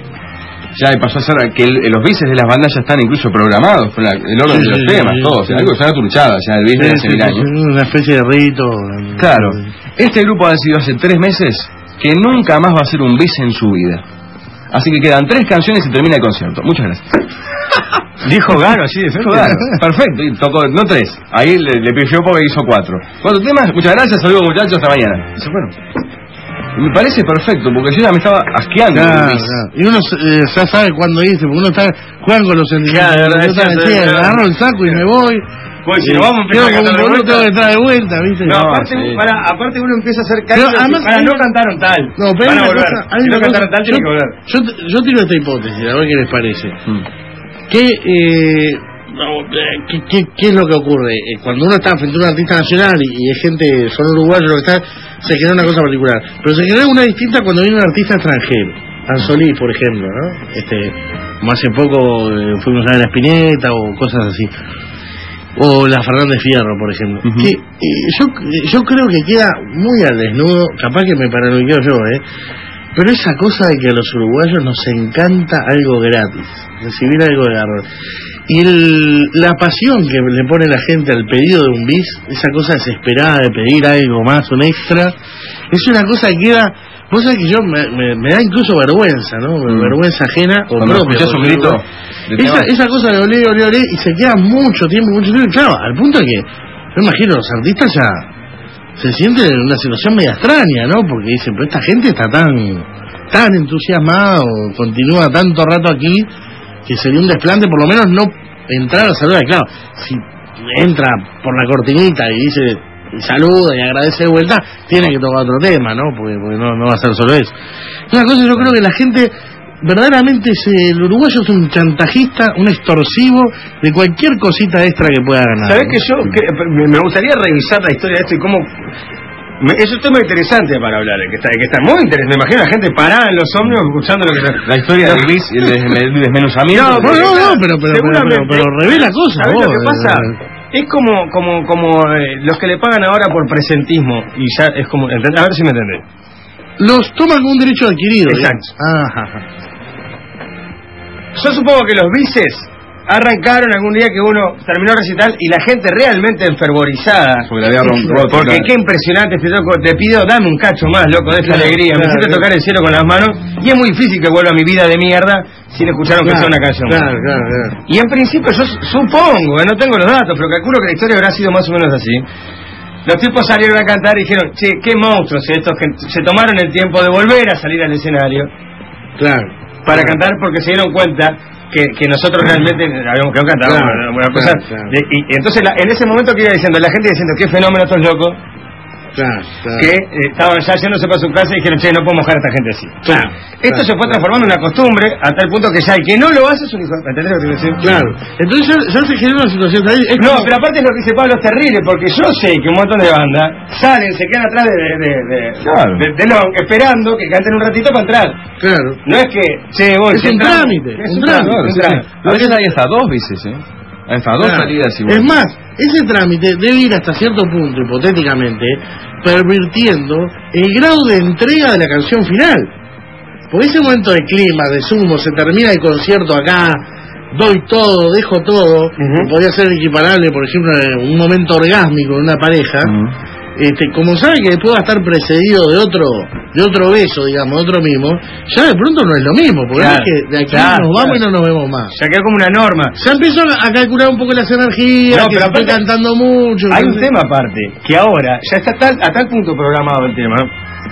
S14: ya pasó a ser que el, los bises de las bandas ya están incluso programados, por la, el orden sí, de los sí, temas, sí, todo, sí. O sea, algo ya truchada, ya el bis de hace mil años.
S13: Una especie de rito.
S14: Claro, este grupo ha decidido hace tres meses que nunca más va a ser un bis en su vida. Así que quedan tres canciones y termina el concierto. Muchas gracias.
S7: Dijo Garo, así de
S14: Dijo Garo. Perfecto, y tocó, no tres. Ahí le, le pifió porque hizo cuatro. Cuatro temas, muchas gracias, saludos muchachos, hasta mañana. Eso bueno. Me parece perfecto, porque yo ya me estaba asqueando.
S13: Claro, claro. Y uno eh, ya sabe cuándo irse, porque uno está jugando con los sentimientos. Claro, yo estaba decía, agarro el saco y me voy.
S1: Pues si nos vamos a empezar a cantar de vuelta,
S13: tengo que entrar de vuelta, ¿viste?
S1: No, aparte, sí. para, aparte uno empieza a hacer cambios. Para no cantaron tal.
S13: No, pero
S1: van a volver.
S13: Cosa,
S1: si no cantaron tal, tienen que volver.
S13: Yo, yo tiro esta hipótesis, a ver qué les parece. Mm. Que, eh, no, ¿qué, qué, ¿qué es lo que ocurre? Eh, cuando uno está frente a un artista nacional y, y hay gente, son uruguayos, lo que está, se genera una cosa particular. Pero se genera una distinta cuando viene un artista extranjero. Ansolí, por ejemplo, ¿no? Este, como hace poco eh, fuimos a ver a Spinetta o cosas así. O la Fernández Fierro, por ejemplo. Uh-huh. Que eh, yo yo creo que queda muy al desnudo, capaz que me paranoiqueo yo, ¿eh? Pero esa cosa de que a los uruguayos nos encanta algo gratis, recibir algo de garrón. Y el, la pasión que le pone la gente al pedido de un bis, esa cosa desesperada de pedir algo más, un extra, es una cosa que queda... Vos sabés que yo me, me, me da incluso vergüenza, ¿no? Mm. Vergüenza ajena o
S14: cuando
S13: propia.
S14: Un grito
S13: esa, esa cosa de olé, olé, olé, y se queda mucho tiempo, mucho tiempo. Claro, al punto de que, me imagino, los artistas ya se sienten en una situación media extraña, ¿no? Porque dicen, pero esta gente está tan tan entusiasmada o continúa tanto rato aquí que sería un desplante por lo menos no entrar a saludar. Claro, si entra por la cortinita y dice... y saluda y agradece de vuelta, tiene que tocar otro tema, ¿no? Porque, porque no, no va a ser solo eso. Una cosa, yo creo que la gente verdaderamente es, el uruguayo es un chantajista, un extorsivo de cualquier cosita extra que pueda ganar.
S1: ¿Sabés que yo que, me gustaría revisar la historia de esto y cómo... Es un tema interesante para hablar, que está, que está muy interesante. Me imagino a la gente parada en los ómnibus escuchando lo que está...
S14: La historia de Luis y el desmenuzamiento.
S13: No, no, no, no, pero, pero, pero, pero, pero revela cosas.
S1: ¿Sabés lo que pasa? Es como como como eh, los que le pagan ahora por presentismo y ya es como, a ver si me entendés.
S13: Los toman como un derecho adquirido.
S1: Exacto.
S13: Ajá.
S1: Yo supongo que los bises arrancaron algún día que uno terminó el recital y la gente realmente enfervorizada.
S14: Porque la había roto.
S1: Porque qué impresionante este loco. Te pido, dame un cacho más, loco, de esta claro, alegría. Claro, me siento claro. tocar el cielo con las manos y es muy difícil que vuelva a mi vida de mierda sin escuchar aunque
S13: claro,
S1: sea una canción.
S13: Claro, claro, claro.
S1: Y en principio yo supongo, eh, no tengo los datos, pero calculo que la historia habrá sido más o menos así. Los tipos salieron a cantar y dijeron, che, qué monstruos estos que se tomaron el tiempo de volver a salir al escenario.
S13: Claro.
S1: Para
S13: claro.
S1: cantar porque se dieron cuenta que, que nosotros realmente habíamos quedado cantando claro, una cosa. Claro, claro. Y, y entonces la, en ese momento que iba diciendo, la gente diciendo, qué fenómeno estos locos.
S13: Claro, claro.
S1: que eh, estaban ya yéndose para su casa y dijeron, che, no podemos dejar a esta gente así.
S13: Claro.
S1: Esto
S13: claro.
S1: se fue transformando en una costumbre a tal punto que ya el que no lo hace es un hijo. ¿Entendés lo que te quiero decir?
S13: Claro. Entonces ya, ya se genera una situación ahí. Es
S1: No,
S13: como...
S1: pero aparte es lo que dice Pablo, es terrible, porque yo sé que un montón de bandas salen, se quedan atrás de, de, de,
S14: Claro.
S1: de, de long, esperando que canten un ratito para entrar.
S13: Claro.
S1: No es que, che, vos,
S13: Es un
S1: entramos.
S13: trámite,
S1: Es
S13: un
S1: un
S13: trámite.
S1: trámite, un trámite.
S14: A veces hay hasta dos bices, ¿eh? Hay hasta dos
S13: Claro.
S14: salidas igual.
S13: Es más, ese trámite debe ir hasta cierto punto, hipotéticamente, pervirtiendo el grado de entrega de la canción final. Por ese momento de clima, de sumo, se termina el concierto acá, doy todo, dejo todo,
S1: Uh-huh.
S13: que podría ser equiparable, por ejemplo, en un momento orgásmico de una pareja.
S14: Uh-huh.
S13: Este, como sabe que después va a estar precedido de otro de otro beso, digamos, de otro mimo, ya de pronto no es lo mismo, porque
S1: Claro,
S13: no es que de aquí
S1: claro,
S13: nos vamos
S1: claro.
S13: y no nos vemos más.
S1: Ya quedó como una norma.
S13: Ya empezó a calcular un poco las energías,
S1: No,
S13: que
S1: pero
S13: se estoy
S1: aparte-
S13: cantando mucho.
S1: Hay
S13: que
S1: un
S13: no sé-
S1: tema aparte, que ahora ya está tal, a tal punto programado el tema,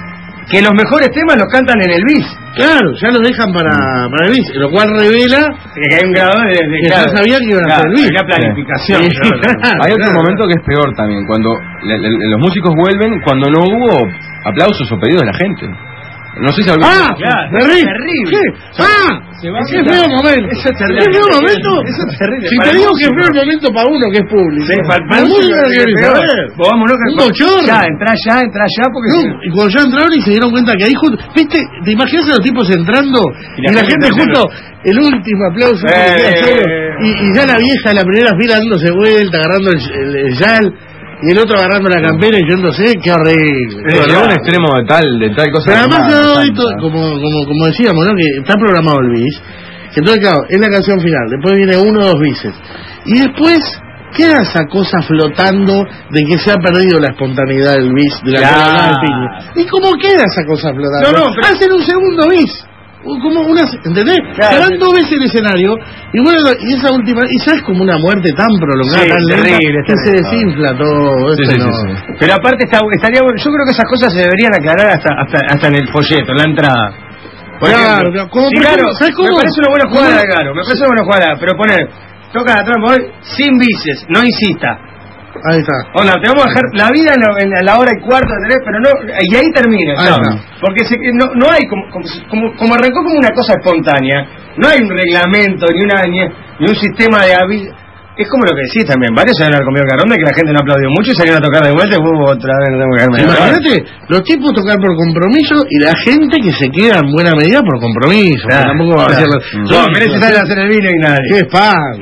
S1: que los mejores temas los cantan en el bis.
S13: Claro, ya los dejan para, para el bis, lo cual revela
S1: Que hay un grado de... de
S13: que
S1: claro,
S13: ya sabían que iban a
S1: claro,
S13: hacer el bis.
S1: hay una planificación.
S13: Sí,
S1: claro.
S13: claro,
S14: Hay otro
S13: claro.
S14: momento que es peor también, cuando le- le- los músicos vuelven, cuando no hubo aplausos o pedidos de la gente. No sé si algún...
S13: ¡Ah!
S1: Claro,
S13: terrible.
S1: terrible.
S13: ¿Qué? ¡Ah!
S1: Se va
S13: ¡Qué
S1: a
S13: feo
S1: quitar.
S13: momento!
S1: Eso es terrible.
S13: ¿Qué feo momento?
S1: Eso es terrible.
S13: Si
S1: Para
S13: te
S1: el
S13: digo que
S1: músico.
S13: fue el momento para uno que es público.
S1: Sí, para el
S13: Para el músico
S1: músico
S13: no
S1: que
S13: quiere
S1: peor.
S13: saber.
S1: Vos vámonos que-
S13: Un bochorno.
S1: Ya, entrá ya, entrá ya, porque...
S13: No,
S1: si-
S13: y cuando ya entraron y se dieron cuenta que ahí justo, viste, ¿te imaginas a los tipos entrando y la,
S1: la
S13: gente
S1: gente
S13: justo el último aplauso que
S1: Eh,
S13: queda solo,
S1: eh,
S13: y, y ya la vieja en la primera fila dándose vuelta, agarrando el, el, el yal y el otro agarrando la campera y yéndose, qué horrible.
S14: Pero llegó a un extremo de tal, de tal cosa.
S13: Pero además
S14: normal,
S13: de todo
S14: tanta.
S13: esto, como, como, como decíamos, ¿no? Que está programado el bis, que entonces claro, es la canción final, después viene uno o dos bises, y después queda esa cosa flotando de que se ha perdido la espontaneidad del bis, de la
S1: Claro.
S13: que hablaba el Piña. ¿Y cómo queda esa cosa flotando?
S1: No, no, pero-
S13: Hacen un segundo bis. o Como una, ¿entendés?
S1: Claro.
S13: Se dan dos veces el escenario y bueno, y esa última, y ya es como una muerte tan prolongada,
S1: Sí,
S13: tan lenta,
S1: terrible,
S13: que se
S1: terrible.
S13: desinfla todo.
S14: Sí,
S13: esto
S14: sí,
S13: no.
S14: sí, sí.
S1: Pero aparte está, estaría bueno, yo creo que esas cosas se deberían aclarar hasta hasta, hasta en el folleto, en la entrada. Por
S13: Claro,
S1: ejemplo,
S13: claro. Como
S1: sí,
S13: por
S1: claro,
S13: ejemplo, ¿sabes cómo?
S1: me parece una buena jugada,
S13: ¿Cómo?
S1: claro, me parece una buena jugada, pero poner, toca la trampa hoy sin bices, no insista.
S13: Ahí está.
S1: Onda, te vamos a dejar la vida en la, en la hora y cuarto de tres, pero no, y ahí termina.
S13: Ahí
S1: no,
S13: está.
S1: porque se, no, no hay, como, como, como arrancó como una cosa espontánea, no hay un reglamento, ni una ni, ni un sistema de aviso. Es como lo que decís también, varios se van a haber comido carón de que la gente no aplaudió mucho y salieron a tocar de vuelta y uh, otra vez no tengo que quedarme.
S13: Imagínate, los tipos tocar por compromiso y la gente que se queda en buena medida por compromiso.
S1: Claro,
S13: porque tampoco va a
S1: claro.
S13: hacer
S1: No, merece salir a hacer el vino y nadie.
S13: ¡Qué pan!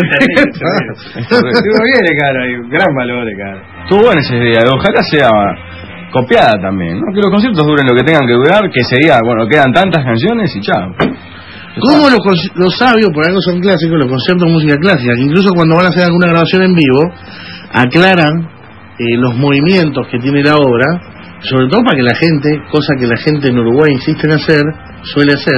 S1: Estuvo bien de cara, y gran valor de cara.
S14: Estuvo bueno ese día, ojalá sea copiada también, ¿no? Que los conciertos duren lo que tengan que durar, que ese día, bueno, quedan tantas canciones y chao.
S13: ¿Cómo los, con- los sabios, por algo son clásicos, los conciertos de música clásica, que incluso cuando van a hacer alguna grabación en vivo, aclaran eh, los movimientos que tiene la obra, sobre todo para que la gente, cosa que la gente en Uruguay insiste en hacer, suele hacer,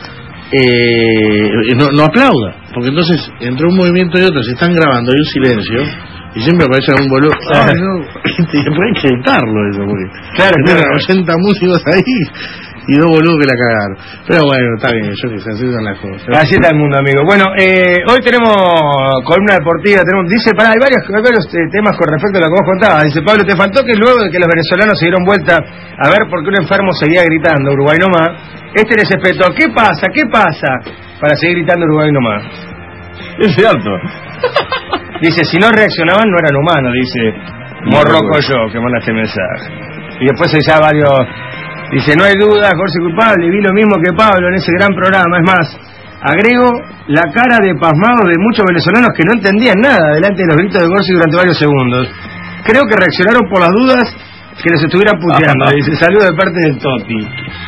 S13: eh, no, no aplauda, porque entonces entre un movimiento y otro se están grabando, hay un silencio, y siempre aparece algún boludo. Ay, no, y después hay que editarlo eso, porque
S1: Claro,
S13: tienen
S1: claro.
S13: ochenta músicos ahí y dos boludos que la cagaron. Pero bueno, está bien, yo que sé, así son las cosas.
S1: Así está el mundo, amigo. Bueno, eh, hoy tenemos columna deportiva, tenemos, dice, para, hay varios, hay varios eh, temas con respecto a lo que vos contabas. Dice, Pablo, te faltó que luego de que los venezolanos se dieron vuelta a ver por qué un enfermo seguía gritando, Uruguay no más, este les espetó, ¿qué pasa? ¿Qué pasa? Para seguir gritando Uruguay no más.
S14: Es cierto.
S1: Dice, si no reaccionaban no eran humanos, dice Morroco yo, que manda este mensaje. Y después ya varios, dice, no hay duda, Jorge culpable, vi lo mismo que Pablo en ese gran programa. Es más, agrego la cara de pasmados de muchos venezolanos que no entendían nada delante de los gritos de Gorsi durante varios segundos. Creo que reaccionaron por las dudas que les estuviera puteando. Dice, saludo de parte del Toti.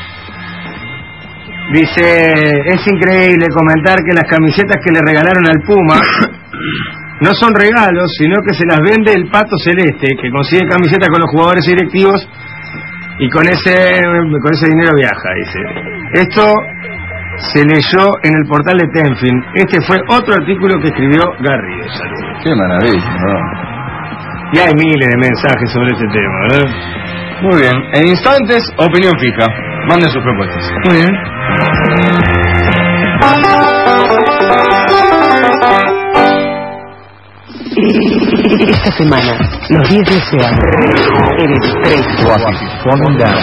S1: Dice, es increíble comentar que las camisetas que le regalaron al Puma no son regalos, sino que se las vende el Pato Celeste, que consigue camisetas con los jugadores y directivos y con ese con ese dinero viaja, dice. Esto se leyó en el portal de Tenfin. Este fue otro artículo que escribió Garrido. Saludos.
S14: Qué maravilla, ¿no?
S1: Y hay miles de mensajes sobre este tema, ¿verdad?
S14: Muy bien, en instantes, opinión fija. Manden sus propuestas.
S13: Muy bien.
S3: Y Esta semana, los diez de Océano. En el tres.
S5: Falling down.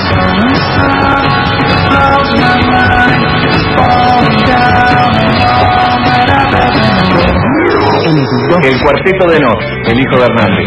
S3: En el dos.
S10: El cuarteto de Nos, el hijo de Hernández.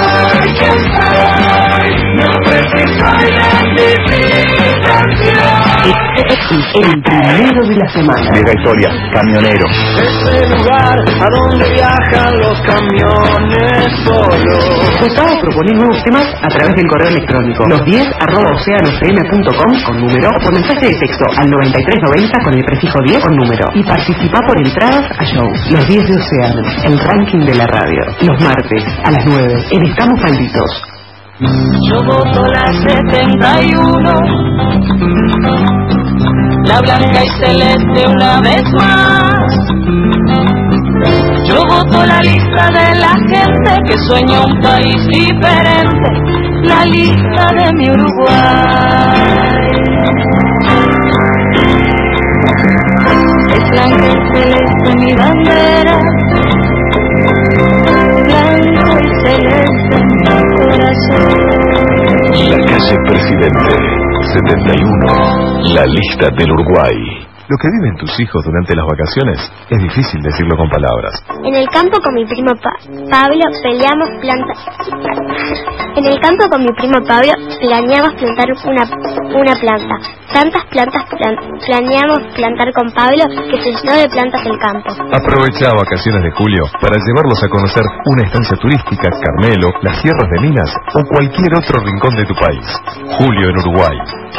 S3: El primero de la semana.
S5: Vieja historia, camionero.
S11: Ese lugar a donde viajan los camiones solos.
S3: Votá o proponer nuevos temas a través del correo electrónico los diez arroba oceanofm punto com con número o por mensaje de texto al noventa y tres noventa con el prefijo diez con número y participá por entradas a show. Los diez de Océano, el ranking de la radio. Los martes a las nueve en Estamos Malditos.
S11: Yo voto la setenta y uno, la blanca y celeste una vez más. Yo voto la lista de la gente que sueña un país diferente, la lista de mi Uruguay. Es blanca y celeste mi bandera, blanco y celeste mi corazón.
S5: La calle Presidente, setenta y uno, la lista del Uruguay. Lo que viven tus hijos durante las vacaciones es difícil decirlo con palabras.
S15: En el campo con mi primo pa Pablo peleamos plantas. En el campo con mi primo Pablo planeamos plantar una, una planta. Tantas plantas plan planeamos plantar con Pablo que se llenó de plantas el campo.
S5: Aprovecha vacaciones de julio para llevarlos a conocer una estancia turística, Carmelo, las sierras de Minas o cualquier otro rincón de tu país. Julio en Uruguay.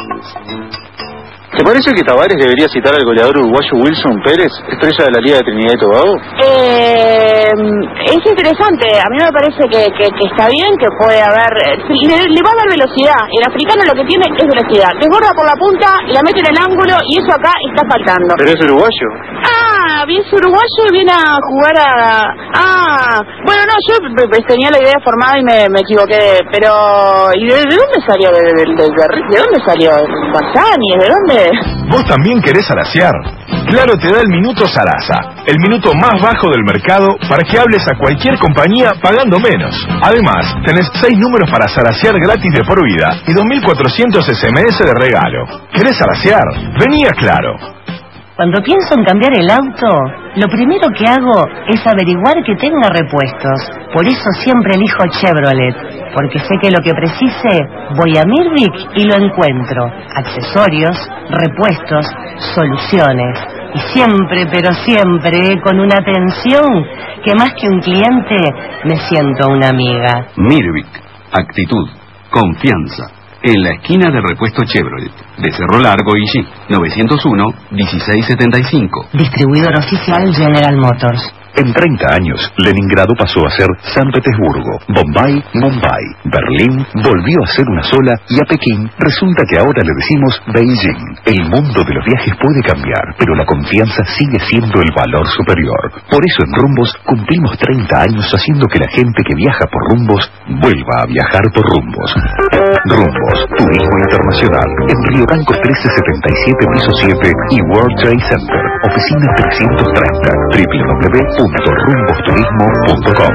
S4: ¿Te parece que Tavares debería citar al goleador uruguayo Wilson Pérez, estrella de la Liga de Trinidad y Tobago?
S6: Eh, es interesante, a mí me parece que, que, que está bien, que puede haber, le, le va a dar velocidad. El africano lo que tiene es velocidad, desborda por la punta y la mete en el ángulo y eso acá está faltando.
S4: ¿Pero es uruguayo?
S6: Ah, bien es uruguayo y viene a jugar a... Ah, bueno, no, yo tenía la idea formada y me, me equivoqué, pero... ¿Y de, de dónde salió? ¿De, de, de, de, de dónde salió? ¿Basani? ¿De dónde?
S5: ¿Vos también querés zarasear? Claro te da el minuto Sarasa, el minuto más bajo del mercado para que hables a cualquier compañía pagando menos. Además, tenés seis números para zarasear gratis de por vida y dos mil cuatrocientos ese eme ese de regalo. ¿Querés zarasear? Vení a Claro.
S16: Cuando pienso en cambiar el auto, lo primero que hago es averiguar que tenga repuestos. Por eso siempre elijo Chevrolet, porque sé que lo que precise, voy a Mirvic y lo encuentro. Accesorios, repuestos, soluciones. Y siempre, pero siempre, con una atención que más que un cliente, me siento una amiga.
S17: Mirvic, actitud, confianza. En la esquina del repuesto Chevrolet, de Cerro Largo y G, novecientos uno, dieciséis setenta y cinco.
S16: Distribuidor oficial General Motors.
S5: En treinta años, Leningrado pasó a ser San Petersburgo, Bombay, Mumbai, Berlín volvió a ser una sola y a Pekín resulta que ahora le decimos Beijing. El mundo de los viajes puede cambiar, pero la confianza sigue siendo el valor superior. Por eso en Rumbos cumplimos treinta años haciendo que la gente que viaja por Rumbos vuelva a viajar por Rumbos. Rumbos, turismo internacional, en Río Branco trece setenta y siete, piso siete y World Trade Center, oficina trescientos treinta, doble u doble u doble u punto rumbos turismo punto com.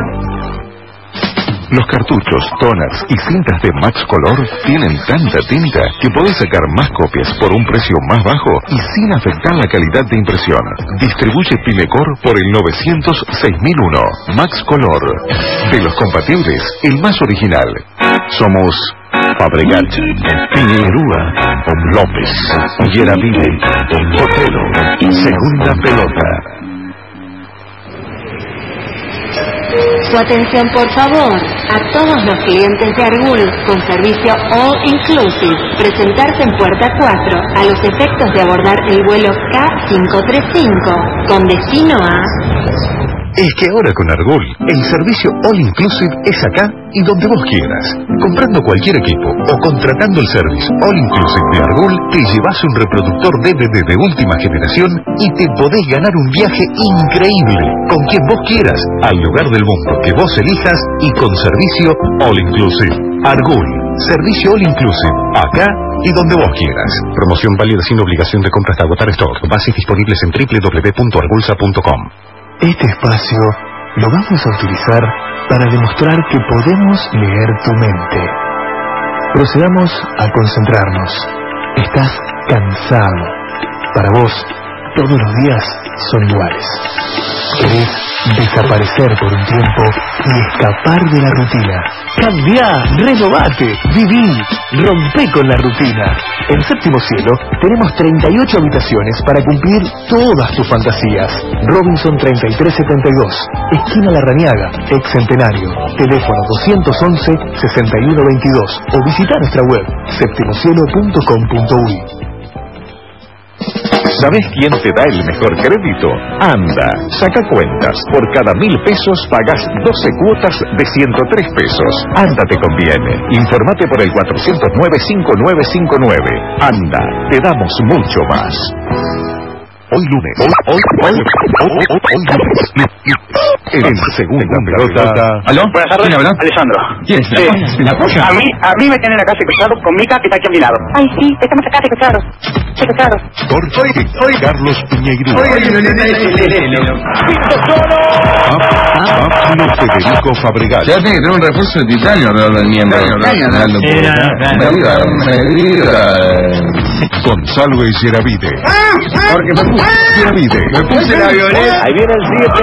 S5: Los cartuchos, toners y cintas de Max Color tienen tanta tinta que podés sacar más copias por un precio más bajo y sin afectar la calidad de impresión. Distribuye Pimecor por el novecientos seis mil uno. Max Color. De los compatibles, el más original. Somos Fabregat, Piñerúa, López, Yeravide, Otelo, Segunda Pelota.
S18: Su atención, por favor, a todos los clientes de Argul con servicio All Inclusive. Presentarse en puerta cuatro a los efectos de abordar el vuelo K cinco treinta y cinco con destino a...
S5: Es que ahora con Argul, el servicio All Inclusive es acá y donde vos quieras. Comprando cualquier equipo o contratando el servicio All Inclusive de Argul, te llevas un reproductor D V D de última generación y te podés ganar un viaje increíble con quien vos quieras, al lugar del mundo que vos elijas y con servicio All Inclusive. Argul, servicio All Inclusive, acá y donde vos quieras. Promoción válida sin obligación de compra hasta agotar stock. Bases disponibles en doble u doble u doble u punto argulsa punto com. Este espacio lo vamos a utilizar para demostrar que podemos leer tu mente. Procedamos a concentrarnos. Estás cansado. Para vos, todos los días son iguales. Querés desaparecer por un tiempo y escapar de la rutina. Cambiá, renovate, viví, rompé con la rutina. En Séptimo Cielo tenemos treinta y ocho habitaciones para cumplir todas tus fantasías. Robinson treinta y tres setenta y dos, esquina Larrañaga, ex Centenario. Teléfono dos once, sesenta y uno veintidós o visita nuestra web séptimo cielo punto com punto uy.
S10: ¿Sabés quién te da el mejor crédito? Anda, saca cuentas. Por cada mil pesos pagás doce cuotas de ciento tres pesos. Anda te conviene. Informate por el cuatrocientos nueve, cincuenta y nueve cincuenta y nueve. Anda, te damos mucho más. Hoy lunes. Hoy, hoy, hoy, hoy, hoy, hoy lunes. En segunda pelota.
S19: ¿Aló? Buenas tardes.
S14: ¿Quién habla?
S19: Alessandro.
S14: ¿Quién es?
S19: Sí.
S14: ¿La polla?
S19: A mí, a mí me tienen acá secuestrado con Mica, que está aquí a mi lado.
S15: Ay, sí, estamos acá secuestrados. Secuestrados.
S12: Hoy, hoy, Carlos Piñeiro.
S19: Hoy hay una nena de Celeste.
S12: Pablo Federico Fabregal.
S14: Ya tiene que tener un refuerzo de titanio alrededor del miembro.
S12: Gonzalo Echeravide.
S14: Porque me puse,
S12: Echeravide.
S14: me puse la violeta.
S19: Ahí viene el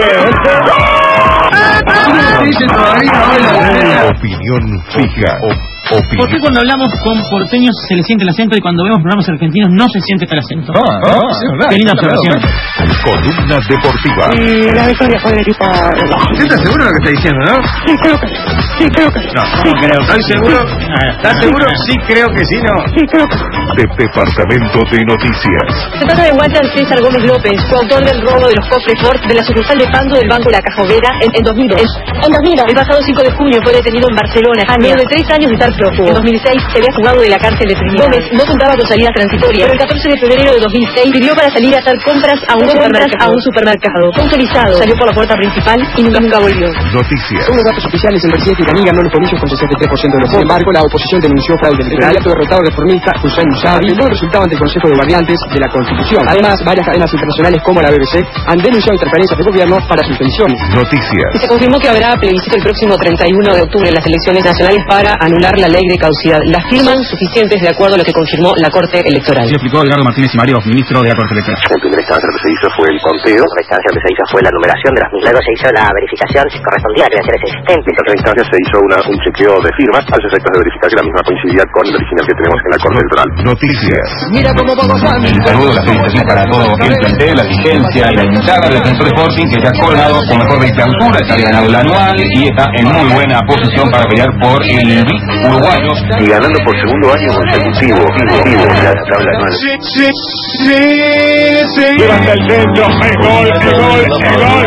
S19: siete.
S12: Opinión fija.
S20: ¿Por qué cuando hablamos con porteños se le siente el acento y cuando vemos programas argentinos no se siente el acento?
S12: Ah, ah,
S20: Qué linda observación.
S12: Columna deportiva.
S15: Y la victoria fue de tipo...
S14: ¿Usted está seguro de lo que está diciendo, no?
S15: Sí, creo que sí. Sí, creo que sí.
S14: No, no creo. ¿Estás seguro? ¿Estás seguro? Sí, creo que sí, no.
S15: Sí, creo que sí.
S12: De Departamento de Noticias.
S21: Se trata de Walter César Gómez López, coautor del robo de los cofres Ford de la sucursal de Pando del Banco La Caja Obrera en, en dos mil dos.
S15: En dos mil dos.
S21: El pasado cinco de junio fue detenido en Barcelona, luego de tres años de estar prófugo. En dos mil seis se había fugado de la cárcel de Trinidad. Gómez no contaba con salida transitoria, pero el catorce de febrero de dos mil seis pidió para salir a hacer compras a un supermercado. A un supermercado. Fue autorizado, salió por la puerta principal y nunca, nunca volvió.
S12: Noticias.
S9: Según los datos oficiales, el presidente Iraní ganó los comicios con sesenta y tres por ciento de los votos. Sin embargo, la oposición denunció fraude electoral. El candidato derrotado reformista, Hussein Musavi, no resultaba ante el Consejo de Variantes de la Constitución. Además, varias cadenas internacionales como la B B C han denunciado interferencias de gobierno para sus decisiones.
S12: Noticias.
S21: Y se confirmó que habrá plebiscito el próximo treinta y uno de octubre en las elecciones nacionales para anular la ley de caducidad. Las firmas suficientes de acuerdo a lo que confirmó la Corte Electoral.
S20: Sí, explicó Edgardo Martínez y Mario, ministro de la Corte Electoral.
S22: En primera instancia lo que se hizo fue el conteo. En segunda instancia lo que se hizo fue la numeración de las mismas. Luego se hizo la verificación correspondiente a las credenciales existentes.
S23: En tercera instancia se hizo una, un chequeo de firmas a los efectos de verificar que la misma coincidía con el original que tenemos en la Corte Electoral.
S12: Noticias.
S9: Mira cómo vamos a...
S24: El saludo, la felicitación para todo el plantel, la dirigencia y la hinchada del Defensor Sporting, que se ha colgado con mejor de clausura, está ganando el anual y está en muy buena posición para pelear por el uruguayo.
S23: Y ganando por segundo año consecutivo, vivo, la tabla anual.
S19: Sí, sí, sí, sí.
S2: Levanta el centro, el gol, el gol, el gol, el gol,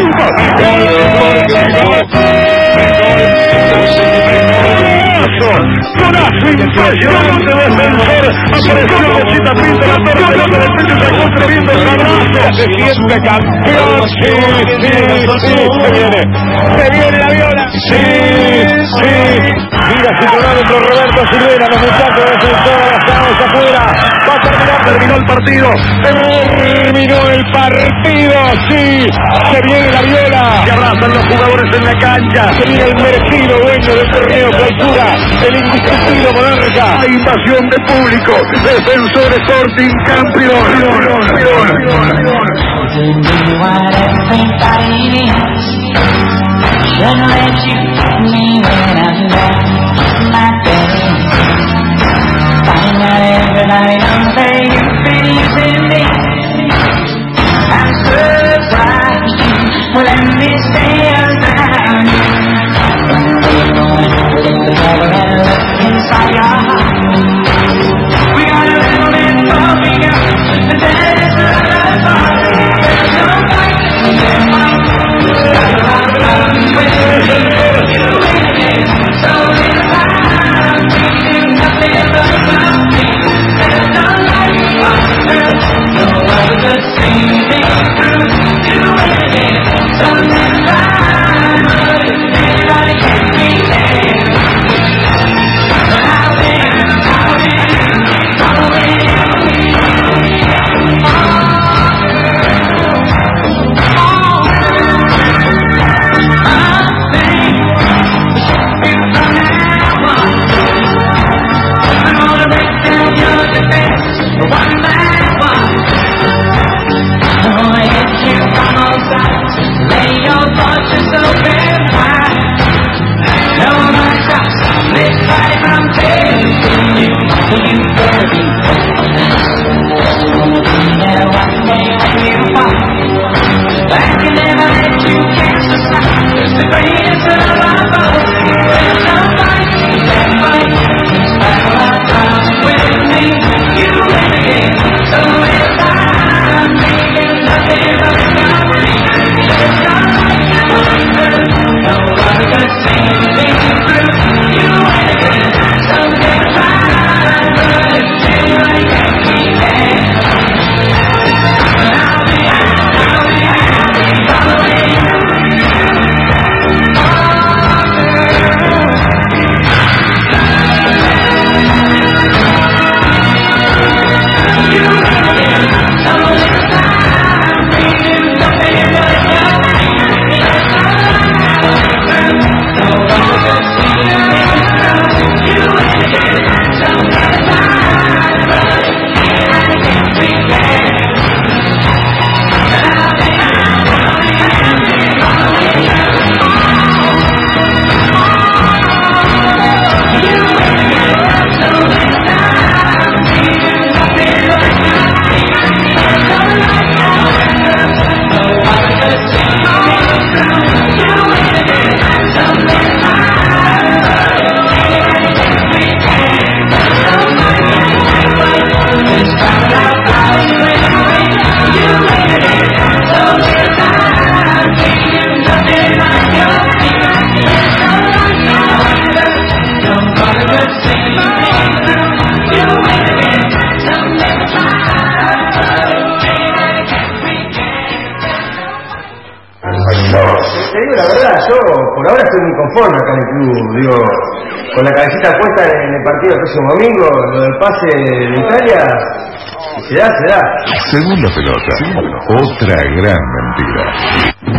S2: el gol, Golazo impresionante de Defensor. Apareció Rosita Pinto, la torre de la defensa, sacó tremendo abrazo. Se siente campeón. Sí, sí, sí, se viene. Se viene la viola. Sí, sí. Mira su cronómetro Roberto Silvera, los muchachos de Defensor abajados afuera. Va a terminar, terminó el partido. Terminó el partido, sí. Se viene la viola. Se abrazan los jugadores en la cancha. Se viene el merecido dueño del torneo clausura. El indiscutido Monarca. Hay invasión de público. Defensor Sporting campeón.
S1: forma acá en el club, digo, con la cabecita puesta en el partido del próximo domingo, lo del pase de Italia, si se da, se da.
S12: Segunda pelota, otra gran mentira.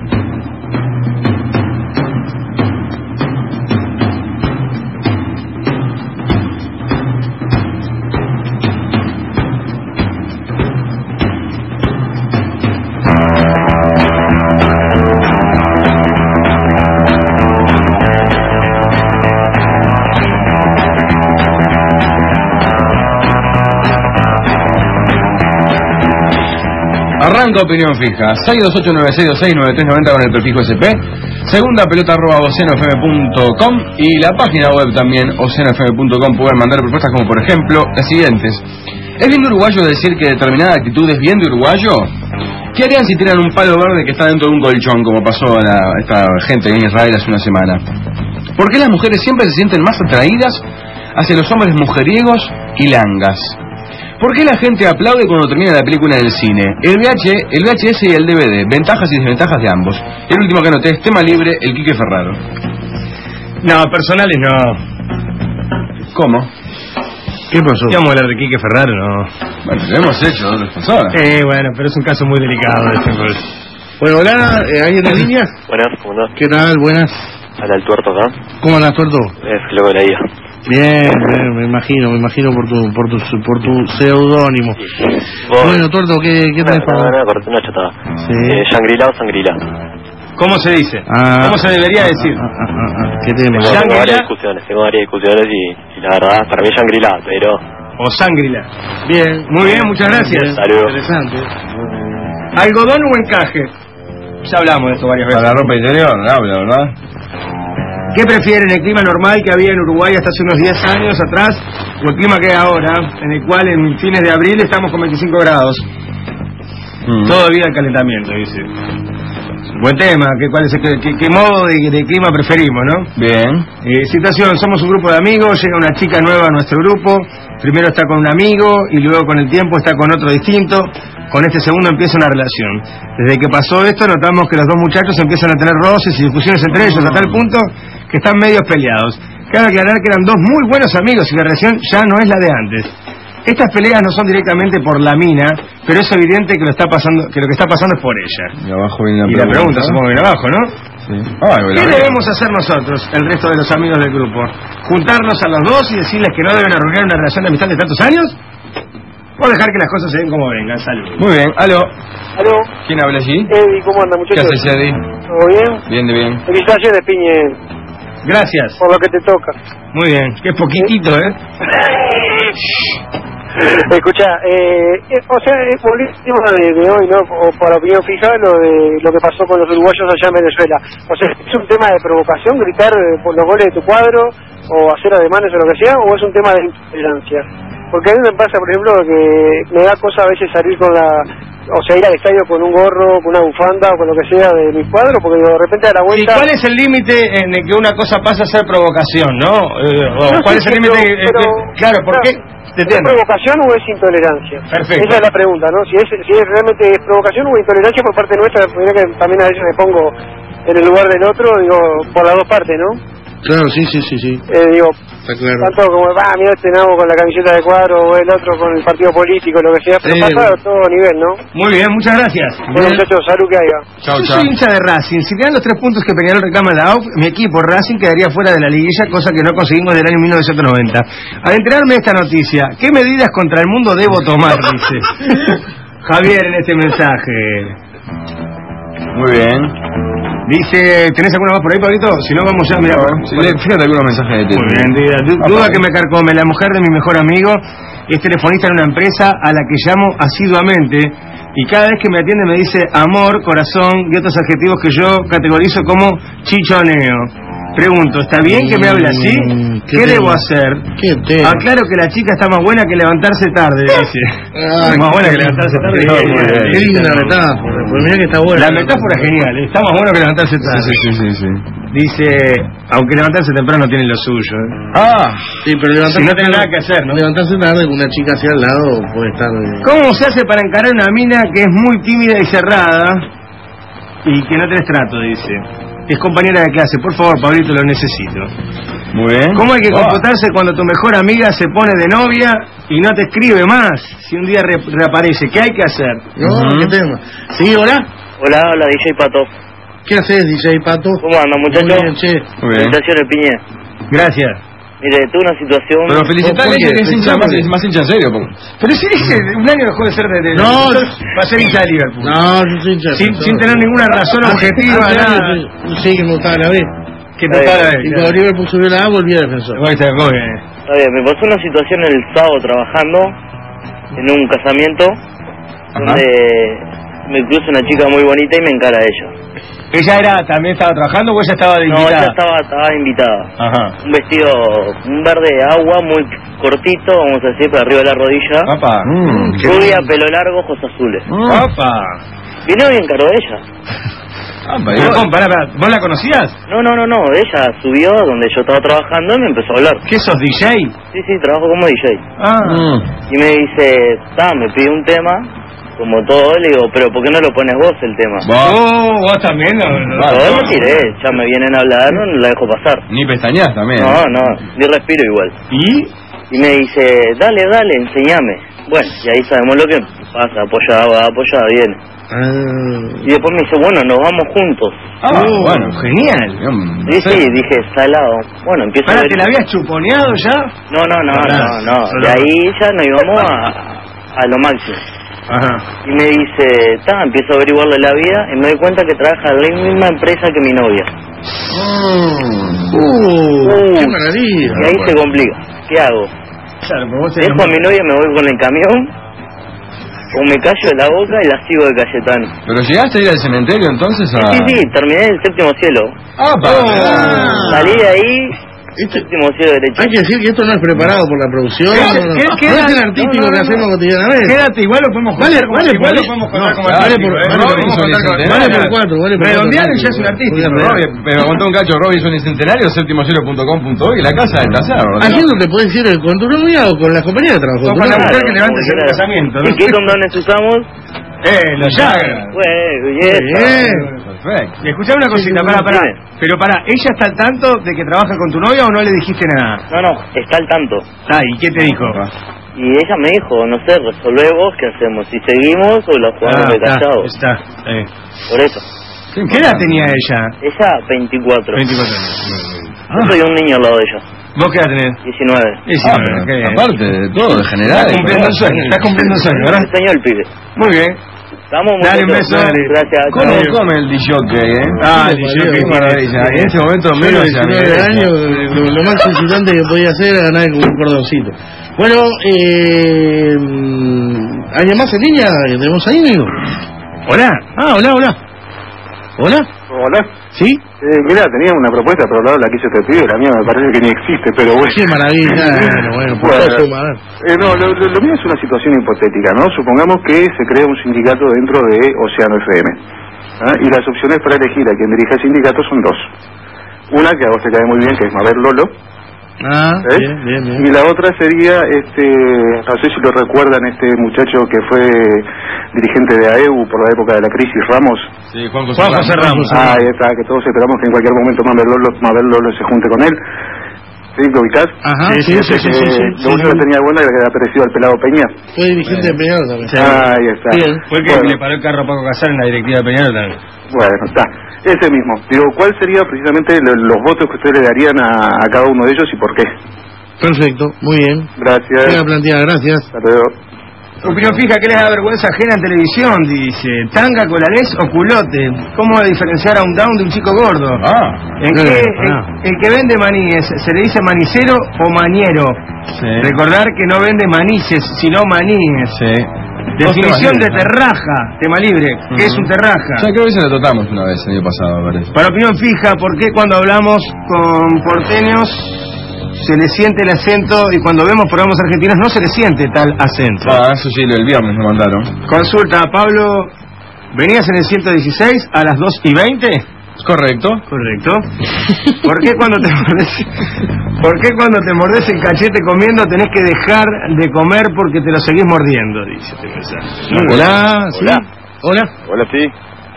S14: Arranca Opinión Fija, seis dos ocho nueve seis dos seis nueve tres nueve cero con el prefijo S P, segunda pelota arroba océano f m punto com y la página web también océano f m punto com. Pueden mandar propuestas como por ejemplo las siguientes. ¿Es bien de uruguayo decir que determinada actitud es bien de uruguayo? ¿Qué harían si tiran un palo verde que está dentro de un colchón como pasó a la, esta gente en Israel hace una semana? ¿Por qué las mujeres siempre se sienten más atraídas hacia los hombres mujeriegos y langas? ¿Por qué la gente aplaude cuando termina la película en el cine? El V H, el V H S y el D V D, ventajas y desventajas de ambos. El último que anoté es tema libre, el Quique Ferraro.
S1: No, personales no.
S14: ¿Cómo?
S1: ¿Qué pasó? ¿Qué vamos a hablar de Quique Ferraro? No.
S14: Bueno, lo hemos hecho otras personas.
S1: Eh, bueno, pero es un caso muy delicado este. Bueno, hola, eh, ¿hay en la línea?
S7: Buenas, ¿cómo andás?
S1: ¿Qué tal? Buenas.
S7: Habla el tuerto acá.
S1: ¿Cómo andas, tuerto?
S7: Es lo de la I A.
S1: Bien, bien, me imagino, me imagino por tu por tu, por tu seudónimo.
S7: Sí.
S1: Bueno, tuerto, ¿qué, qué tenés para...?
S7: No, no, corté una chatada.
S1: Sí.
S7: Eh, ¿Shangri-La o Sangrila?
S1: ¿Cómo se dice? Ah, ¿Cómo se debería decir? Ah, ah, ah, ah. ¿Qué tema?
S7: Tengo, tengo varias discusiones, tengo varias discusiones y, y la verdad, para mí es Shangri-La, pero...
S1: O Sangrila. Bien, muy bien, muchas gracias.
S7: Saludos.
S1: Interesante. ¿Algodón o encaje? Ya hablamos de esto varias veces.
S14: Para la ropa interior, no habla, ¿verdad?
S1: ¿Qué prefieren, el clima normal que había en Uruguay hasta hace unos diez años atrás o el clima que hay ahora, en el cual en fines de abril estamos con veinticinco grados? Mm. Todo debido al calentamiento, dice. Buen tema, ¿qué, cuál es el, qué, qué modo de, de clima preferimos, no?
S14: Bien.
S1: Eh, situación, somos un grupo de amigos, llega una chica nueva a nuestro grupo, primero está con un amigo y luego con el tiempo está con otro distinto. Con este segundo empieza una relación. Desde que pasó esto notamos que los dos muchachos empiezan a tener roces y discusiones entre ellos a tal punto que están medio peleados. Cabe aclarar que eran dos muy buenos amigos y la relación ya no es la de antes. Estas peleas no son directamente por la mina, pero es evidente que lo está pasando, que lo que está pasando es por ella.
S14: Y abajo viene la
S1: y
S14: pregunta.
S1: la pregunta supongo que viene abajo, ¿no?
S14: Sí. Ay,
S1: ¿Qué debemos hacer nosotros, el resto de los amigos del grupo? ¿Juntarnos a los dos y decirles que no deben arruinar una relación de amistad de tantos años? O dejar que las cosas se den como vengan. Salud.
S14: Muy bien, aló.
S8: ¿Aló?
S14: ¿Quién habla allí?
S8: Eddie, ¿cómo anda, muchachos?
S14: ¿Qué haces, Eddie?
S8: ¿Todo bien?
S14: Bien, de bien.
S8: Felicitaciones, Piñe.
S1: Gracias.
S8: Por lo que te toca.
S1: Muy bien, que es poquitito, ¿eh?
S8: Escucha, eh, eh, o sea, es político de, de hoy, ¿no? O para opinión fija, lo de lo que pasó con los uruguayos allá en Venezuela. O sea, ¿es un tema de provocación, gritar eh, por los goles de tu cuadro, o hacer ademanes o lo que sea, o es un tema de intolerancia? Porque a mí me pasa, por ejemplo, que me da cosa a veces salir con la... O sea, ir al estadio con un gorro, con una bufanda o con lo que sea de mi cuadro, porque de repente a la vuelta...
S1: ¿Y cuál es el límite en el que una cosa pasa a ser provocación, no? Eh, o
S8: no
S1: ¿Cuál
S8: sé,
S1: es el límite?
S8: pero, pero,
S1: claro, ¿por
S8: claro,
S1: qué? ¿Te
S8: ¿Es provocación o es intolerancia?
S1: Perfecto.
S8: Esa es la pregunta, ¿no? Si es, si es realmente es provocación o intolerancia por parte nuestra, que también a veces me pongo en el lugar del otro, digo, por las dos partes, ¿no?
S1: Claro, sí, sí, sí, sí.
S8: Eh, digo,
S1: está claro.
S8: Tanto como, va, mira este nabo con la camiseta de cuadro, o el otro con el partido político, lo que sea, pero sí, pasa a todo nivel, ¿no?
S1: Muy bien, muchas gracias.
S8: Bueno, muchachos, salud que haya.
S1: Chau, Yo chau. soy hincha de Racing. Si quedan los tres puntos que Peñarol reclama la A U F, mi equipo Racing quedaría fuera de la liguilla, cosa que no conseguimos desde el año mil novecientos noventa. Al enterarme de esta noticia, ¿qué medidas contra el mundo debo tomar? Dice Javier en este mensaje.
S14: Muy bien.
S1: Dice, ¿tenés alguna más por ahí, Pablito? Si no, vamos ya, mira.
S14: Sí, fíjate algunos mensajes de ti.
S1: Muy bien, duda, duda que me carcome. La mujer de mi mejor amigo es telefonista en una empresa a la que llamo asiduamente y cada vez que me atiende me dice amor, corazón y otros adjetivos que yo categorizo como chichoneo. Pregunto, ¿está bien que me hable así? ¿Qué, ¿Qué debo hacer? ¿Qué Aclaro que la chica está más buena que levantarse tarde, dice.
S13: Ay,
S1: más buena que levantarse tarde.
S13: Qué linda metáfora, pues mira que está buena.
S1: La metáfora es genial, está más bueno que levantarse tarde.
S14: Sí, sí, sí, sí.
S1: Dice, aunque levantarse temprano tiene lo suyo. ¿eh?
S13: Ah, sí, pero levantarse
S1: si no tiene nada que hacer, ¿no?
S13: Levantarse tarde con una chica hacia al lado puede estar... Eh...
S1: ¿Cómo se hace para encarar una mina que es muy tímida y cerrada y que no tenés trato, dice? es compañera de clase. Por favor, Pablito, lo necesito.
S14: Muy bien.
S1: ¿Cómo hay que
S14: Oh.
S1: comportarse cuando tu mejor amiga se pone de novia y no te escribe más? Si un día re reaparece, ¿qué hay que hacer?
S13: No, ¿qué tema? Sí, hola.
S7: Hola, hola, D J Pato.
S13: ¿Qué haces, D J Pato?
S7: ¿Cómo andan, muchachos?
S13: Muy bien, che.
S14: Muy bien.
S7: Felicitaciones, Piñe.
S1: Gracias.
S7: Mire, tuve una situación...
S14: Pero felicitarle que es hincha más, es más hincha en serio. po.
S1: Pero si dije, un año dejó de ser de... de
S13: No,
S1: va a ser hincha de Liverpool.
S13: No, yo soy hincha.
S1: Sin, sin tener ninguna razón objetiva, nada.
S13: Sí, que me gustaba la B.
S1: Que te gustaba la B.
S13: Y cuando Liverpool subió la A, volví a defensor.
S1: Muy bien, muy bien.
S7: Está bien, me pasó una situación el sábado trabajando en un casamiento donde me cruza una chica muy bonita y me encara a ella.
S1: ¿Ella era, también estaba trabajando o ella estaba de
S7: No,
S1: invitada?
S7: ella estaba, estaba invitada.
S1: Ajá.
S7: Un vestido, un verde agua muy cortito, vamos a decir, para arriba de la rodilla.
S1: Papá. Mm,
S7: Rubia, pelo largo, ojos azules.
S1: Papá.
S7: Vino y encaró a ella.
S1: Pero, ¿cómo? Pará, pará, ¿vos la conocías?
S7: No, no, no, no, ella subió donde yo estaba trabajando y me empezó a hablar.
S1: ¿Qué sos, D J?
S7: Sí, sí, trabajo como D J.
S1: Ah.
S7: Y me dice, ta, me pide un tema, como todo, le digo, pero ¿por qué no lo pones vos el tema?
S1: Oh, vos también lo... lo-
S7: No, yo me tiré, ya me vienen a hablar, no la dejo pasar.
S14: Ni pestañas también.
S7: No, no, ni respiro igual.
S1: ¿Y?
S7: Y me dice, dale, dale, enséñame. Bueno, y ahí sabemos lo que pasa, apoyada, va, apoyada, viene. Y después me dice, bueno, nos vamos juntos.
S1: Ah, bueno, genial.
S7: Sí, sí, dije, salado. Bueno, empiezo
S1: Pará,
S7: a ver...
S1: ¿te la habías chuponeado ya?
S7: No, no, no, no, no.
S1: Solo-
S7: De ahí ya nos íbamos a, a lo máximo.
S1: Ajá.
S7: Y me dice, ta, empiezo a averiguarle la vida y me doy cuenta que trabaja en la misma empresa que mi novia.
S13: Uh, qué maravilla.
S7: Y ahí se complica. ¿Qué hago?
S1: Claro, pero vos
S7: Dejo a mi novia, me voy con el camión, o me callo la boca y la sigo de Cayetano.
S14: ¿Pero llegaste a ir al cementerio entonces a...?
S7: Sí, sí, terminé el séptimo cielo.
S14: ¡Ah,
S7: Salí de ahí, séptimo cielo derecho.
S13: Hay que decir que esto no es preparado por la producción.
S1: ¿Qué-
S13: no, no,
S1: qué-
S13: no.
S1: qué-
S13: No es el
S1: no,
S13: artístico
S1: no,
S13: que
S1: no,
S13: hacemos
S1: no.
S13: cotidianamente.
S1: Quédate, igual lo podemos
S13: Vale,
S1: contar como-
S13: vale,
S1: igual
S13: vale.
S1: lo podemos contar
S13: No,
S1: como
S13: vale
S1: artístico,
S13: por-
S1: ¿eh?
S13: vale
S1: No,
S13: por-
S1: podemos contar como-
S13: vale por cuatro, vale por
S1: Redondear
S13: cuatro.
S1: y ya es un artístico.
S13: Muy
S14: Robby, pero aguantó un cacho, Robinson y Centenario, séptimo cielo punto com punto uy, la casa del taller.
S13: Haciendo te puedes decir con tu novia o con la compañía de trabajo.
S1: O
S13: Tu
S1: con la
S13: novia.
S1: mujer que levantes en el casamiento, ¿no?
S7: ¿Y qué condones usamos?
S1: Eh, los Jagger.
S7: Bueno, y
S1: Muy
S7: eso.
S1: bien.
S14: Perfecto.
S1: Y escuchá una cosita, pará, pará. Pero pará, ¿ella está al tanto de que trabaja con tu novia o no le dijiste nada?
S7: No, no, está al tanto.
S1: Ah, ¿y qué te dijo?
S7: Y ella me dijo, no sé, resolvé vos qué hacemos, si seguimos o la jugamos
S1: Ah,
S7: de
S1: está,
S7: callado.
S1: está. eh.
S7: Por eso.
S1: ¿Qué edad tenía ella?
S7: Ella, veinticuatro.
S1: veinticuatro años.
S7: Yo soy un niño al lado de ella.
S1: ¿Vos qué edad tenés?
S7: diecinueve.
S1: diecinueve,
S14: Ah,
S1: qué bien.
S14: aparte de todo, de general.
S1: Estás cumpliendo un sueño, estás cumpliendo un sueño, ¿verdad?
S7: Me enseñó el pibe.
S1: Muy bien.
S7: Estamos muy
S1: Dale un beso.
S7: Gracias.
S14: ¿Cómo
S7: chao.
S14: come el D J, eh?
S1: Ah, el
S14: Qué
S1: D J, qué
S14: maravilla. En este momento
S13: Yo
S14: menos
S13: a
S14: ya
S13: diecinueve años, lo, lo más excitante que podía hacer era ganar con un cordoncito. Bueno, eh, ¿alguien más en línea? ¿Tenemos ahí, amigo?
S1: Hola.
S13: Ah, hola, hola. ¿Hola?
S23: Hola.
S13: ¿Sí?
S23: Eh, mira, tenía una propuesta, pero la, la que hizo este pibe, la mía me parece que ni existe, pero bueno.
S13: Qué maravilla. Bueno, bueno, por
S23: Bueno,
S13: eso, a ver.
S23: eh, no, lo, lo, lo mío es una situación hipotética, ¿no? Supongamos que se crea un sindicato dentro de Océano F M. ¿ah? Y las opciones para elegir a quien dirija el sindicato son dos. Una que a vos te cae muy bien, que es Mabel Lolo.
S13: Ah,
S23: ¿eh?
S13: bien, bien, bien.
S23: Y la otra sería, este, no sé si lo recuerdan, este muchacho que fue dirigente de A E U por la época de la crisis, Ramos.
S14: Sí, Juan José
S1: Juan José Ramos.
S23: Ah, ahí está, que todos esperamos que en cualquier momento Mabel Lolo, Mabel Lolo se junte con él. ¿Sí? ¿Lo ubicás?
S13: Ajá, sí, sí,
S23: Ese
S13: sí,
S23: que
S13: sí, sí,
S23: Lo único
S13: sí.
S23: que tenía bueno era que era parecido al pelado Peña.
S13: Fue dirigente de Peñarol también.
S23: Ah, ahí está.
S13: Bien.
S1: Fue el que
S23: Bueno.
S1: le paró el carro a Paco Casar en la directiva de Peñarol también.
S23: Bueno, está. Ese mismo. Digo, ¿cuál sería precisamente lo- los votos que ustedes le darían a, a cada uno de ellos y por qué?
S13: Perfecto, muy bien.
S23: Gracias.
S13: Queda planteada, gracias.
S23: Hasta luego.
S1: Opinión fija, ¿qué les da vergüenza ajena en televisión? Dice, tanga, colalés o culote. ¿Cómo diferenciar a un down de un chico gordo?
S14: Ah.
S1: ¿En
S13: Claro,
S1: qué,
S13: ah.
S1: el, el que vende maníes, ¿se le dice manicero o maniero?
S14: Sí.
S1: Recordar que no vende manices, sino maníes.
S14: Sí.
S1: Definición
S14: Dos
S1: de
S14: temas libres,
S1: terraja, tema libre. ¿Qué es un terraja?
S14: Ya creo que se lo tratamos una vez el año pasado, me parece.
S1: Para opinión fija, ¿por qué cuando hablamos con porteños se le siente el acento y cuando vemos programas argentinos no se le siente tal acento?
S14: Ah, eso sí, el viernes me mandaron.
S1: Consulta, Pablo, ¿venías en el ciento dieciséis a las dos y veinte?
S14: Correcto.
S1: Correcto. ¿Por qué cuando te mordes, ¿por qué cuando te mordes el cachete comiendo tenés que dejar de comer porque te lo seguís mordiendo? Dice este mensaje.
S13: Hola, ¿sí?
S23: Hola.
S13: Hola.
S23: Hola, sí.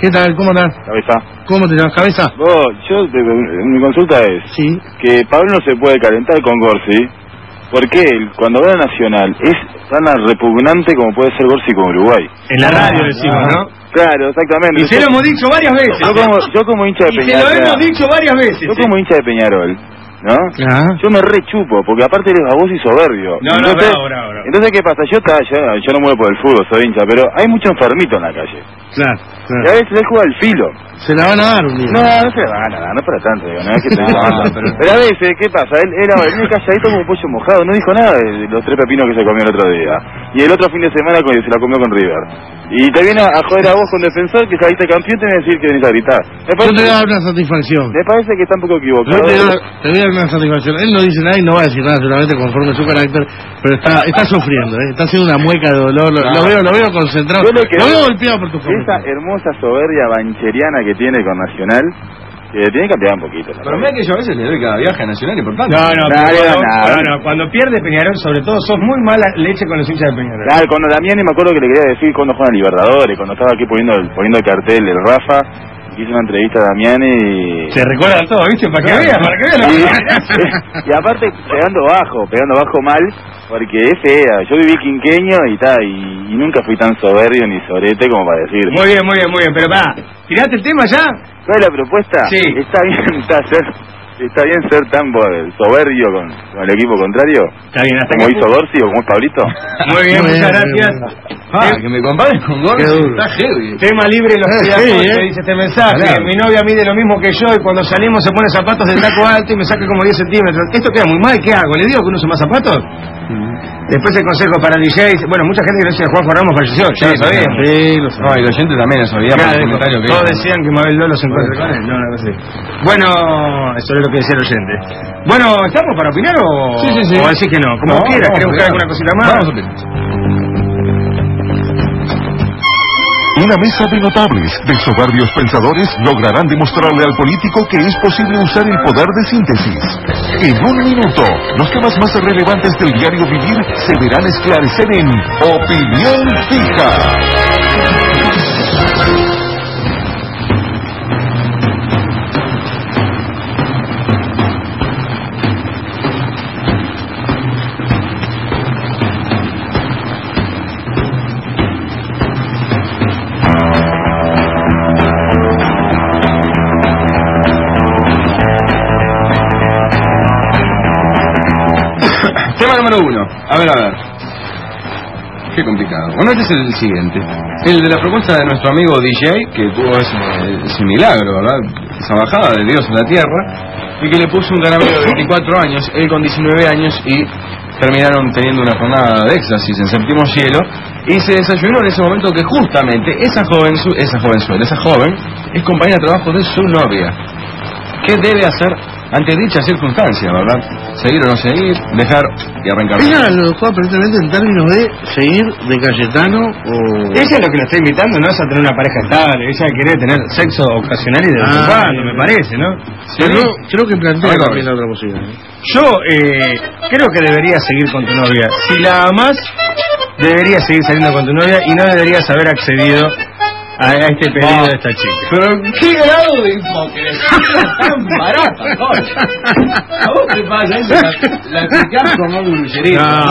S13: ¿Qué tal? ¿Cómo estás?
S3: Cabeza.
S13: ¿Cómo te llamas, Cabeza?
S3: Vos, yo, de, de, mi consulta es
S13: sí.
S3: que Pablo no se puede calentar con Gorsi, porque él, cuando va a Nacional, es tan repugnante como puede ser Gorsi con Uruguay.
S1: En la radio decimos, ¿no?
S3: Claro, exactamente.
S1: Y se lo hemos dicho varias veces.
S3: Yo como, yo como hincha de
S1: y
S3: Peñarol.
S1: se lo hemos dicho varias veces.
S3: Yo como hincha de Peñarol, ¿no?
S13: Ah.
S3: Yo me rechupo, porque aparte eres baboso y soberbio.
S1: No,
S3: entonces,
S1: no, bravo, bravo, bravo.
S3: Entonces, ¿qué pasa? Yo, está, yo, yo no muero por el fútbol, soy hincha, pero hay mucho enfermito en la calle.
S13: Claro, claro.
S3: Y a veces él juega al filo.
S13: Se la van a dar un día.
S3: No, no se la van a dar, no es para tanto, digo, no es que te no, pero... pero a veces, ¿qué pasa? Él era él calladito como un pollo mojado, no dijo nada de los tres pepinos que se comió el otro día. Y el otro fin de semana se la comió con River. Y te viene a joder a vos con Defensor, que saliste campeón, te viene a decir que venís a gritar.
S13: Yo te voy a dar una satisfacción.
S3: Me parece que está un poco equivocado.
S13: Yo te, voy a, te voy a dar una satisfacción. Él no dice nada y no va a decir nada, solamente conforme su carácter, pero está está sufriendo, ¿eh? Está haciendo una mueca de dolor, lo, no. lo veo lo veo concentrado, lo veo golpeado por tu
S3: esa hermosa soberbia bancheriana que tiene con Nacional, que tiene que cambiar un poquito.
S14: Pero mira que yo a veces le doy cada viaje a Nacional importante.
S1: No, no,
S3: no,
S1: cuando,
S3: no,
S1: no, no, cuando pierde Peñarol, sobre todo, sos muy mala leche con los hinchas de Peñarol.
S3: Claro, cuando Damiani me acuerdo que le quería decir cuando juegan Libertadores, cuando estaba aquí poniendo el, poniendo el cartel del Rafa, hice una entrevista a Damiani y...
S1: Se recuerdan todo, ¿viste? Para que veas, para que veas lo que
S3: y, y aparte, pegando bajo, pegando bajo mal, porque es fea. Yo viví quinqueño y tal, y, y nunca fui tan soberbio ni sorete como para decir.
S1: Muy bien, muy bien, muy bien, pero va, ¿tiraste el tema ya?
S3: ¿Cuál es la propuesta?
S1: Sí.
S3: Está bien, está ser, está bien ser tan soberbio con, con el equipo contrario.
S1: Está bien, hasta
S3: como
S1: que...
S3: hizo Dorsi o como es Pablito.
S1: Muy bien, muchas gracias.
S14: Ah, que me compares con Gorsi, está heavy.
S1: Tema libre los días,
S13: sí,
S1: me
S13: ¿eh?
S1: dice este mensaje.
S14: Claro.
S1: Mi novia mide lo mismo que yo y cuando salimos se pone zapatos de taco alto y me saca como diez centímetros. Esto queda muy mal, ¿qué hago? ¿Le digo que no uso más zapatos? Después el consejo para D Js. Bueno, mucha gente que no decía Juanjo Ramos falleció, ya lo sabían.
S13: Sí, lo sabía.
S14: No, y los oyentes también lo sabían por el comentario que
S1: todos
S14: hizo.
S1: decían que Mabel Lolo se encuentra con él. No, no, no sé. Bueno, eso es lo que decía el oyente. Bueno, ¿estamos para opinar o,
S14: sí, sí, sí.
S1: o decís que no? Como
S14: no,
S1: quieras,
S14: no,
S1: ¿querés buscar alguna cosita más?
S14: Vamos a opinar.
S5: Una mesa de notables, de soberbios pensadores, lograrán demostrarle al político que es posible usar el poder de síntesis. En un minuto, los temas más relevantes del diario vivir se verán esclarecer en Opinión Fija.
S14: Tema número uno. A ver, a ver. Qué complicado. Bueno, este es el siguiente. El de la propuesta de nuestro amigo D J, que tuvo ese, ese milagro, ¿verdad? Esa bajada de Dios a la tierra, y que le puso un caramelo de veinticuatro años, él con diecinueve años, y terminaron teniendo una jornada de éxtasis en séptimo cielo, y se desayunó en ese momento que justamente esa joven, esa jovenzuela, esa joven, es compañera de trabajo de su novia. ¿Qué debe hacer ante dicha circunstancia, verdad? ¿Seguir o no seguir? ¿Dejar y arrancar?
S13: Ella lo dejó aparentemente en términos de seguir de Cayetano o...
S1: Ella es lo que lo está invitando, no es a tener una pareja estable. Ella quiere tener sexo ocasional y de vez en
S13: Ah,
S1: cuando,
S13: bien.
S1: me parece, ¿no?
S13: Sí. Pero creo que plantea
S1: Algo
S13: también la otra posibilidad, ¿eh?
S1: Yo eh, creo que deberías seguir con tu novia. Si la amás, deberías seguir saliendo con tu novia y no deberías haber accedido a este pedido de esta chica.
S14: Pero qué grado de hipocresía tan barata, Jorge. ¿A vos te pasa eso? La, la picás con un dulcerito.
S1: No,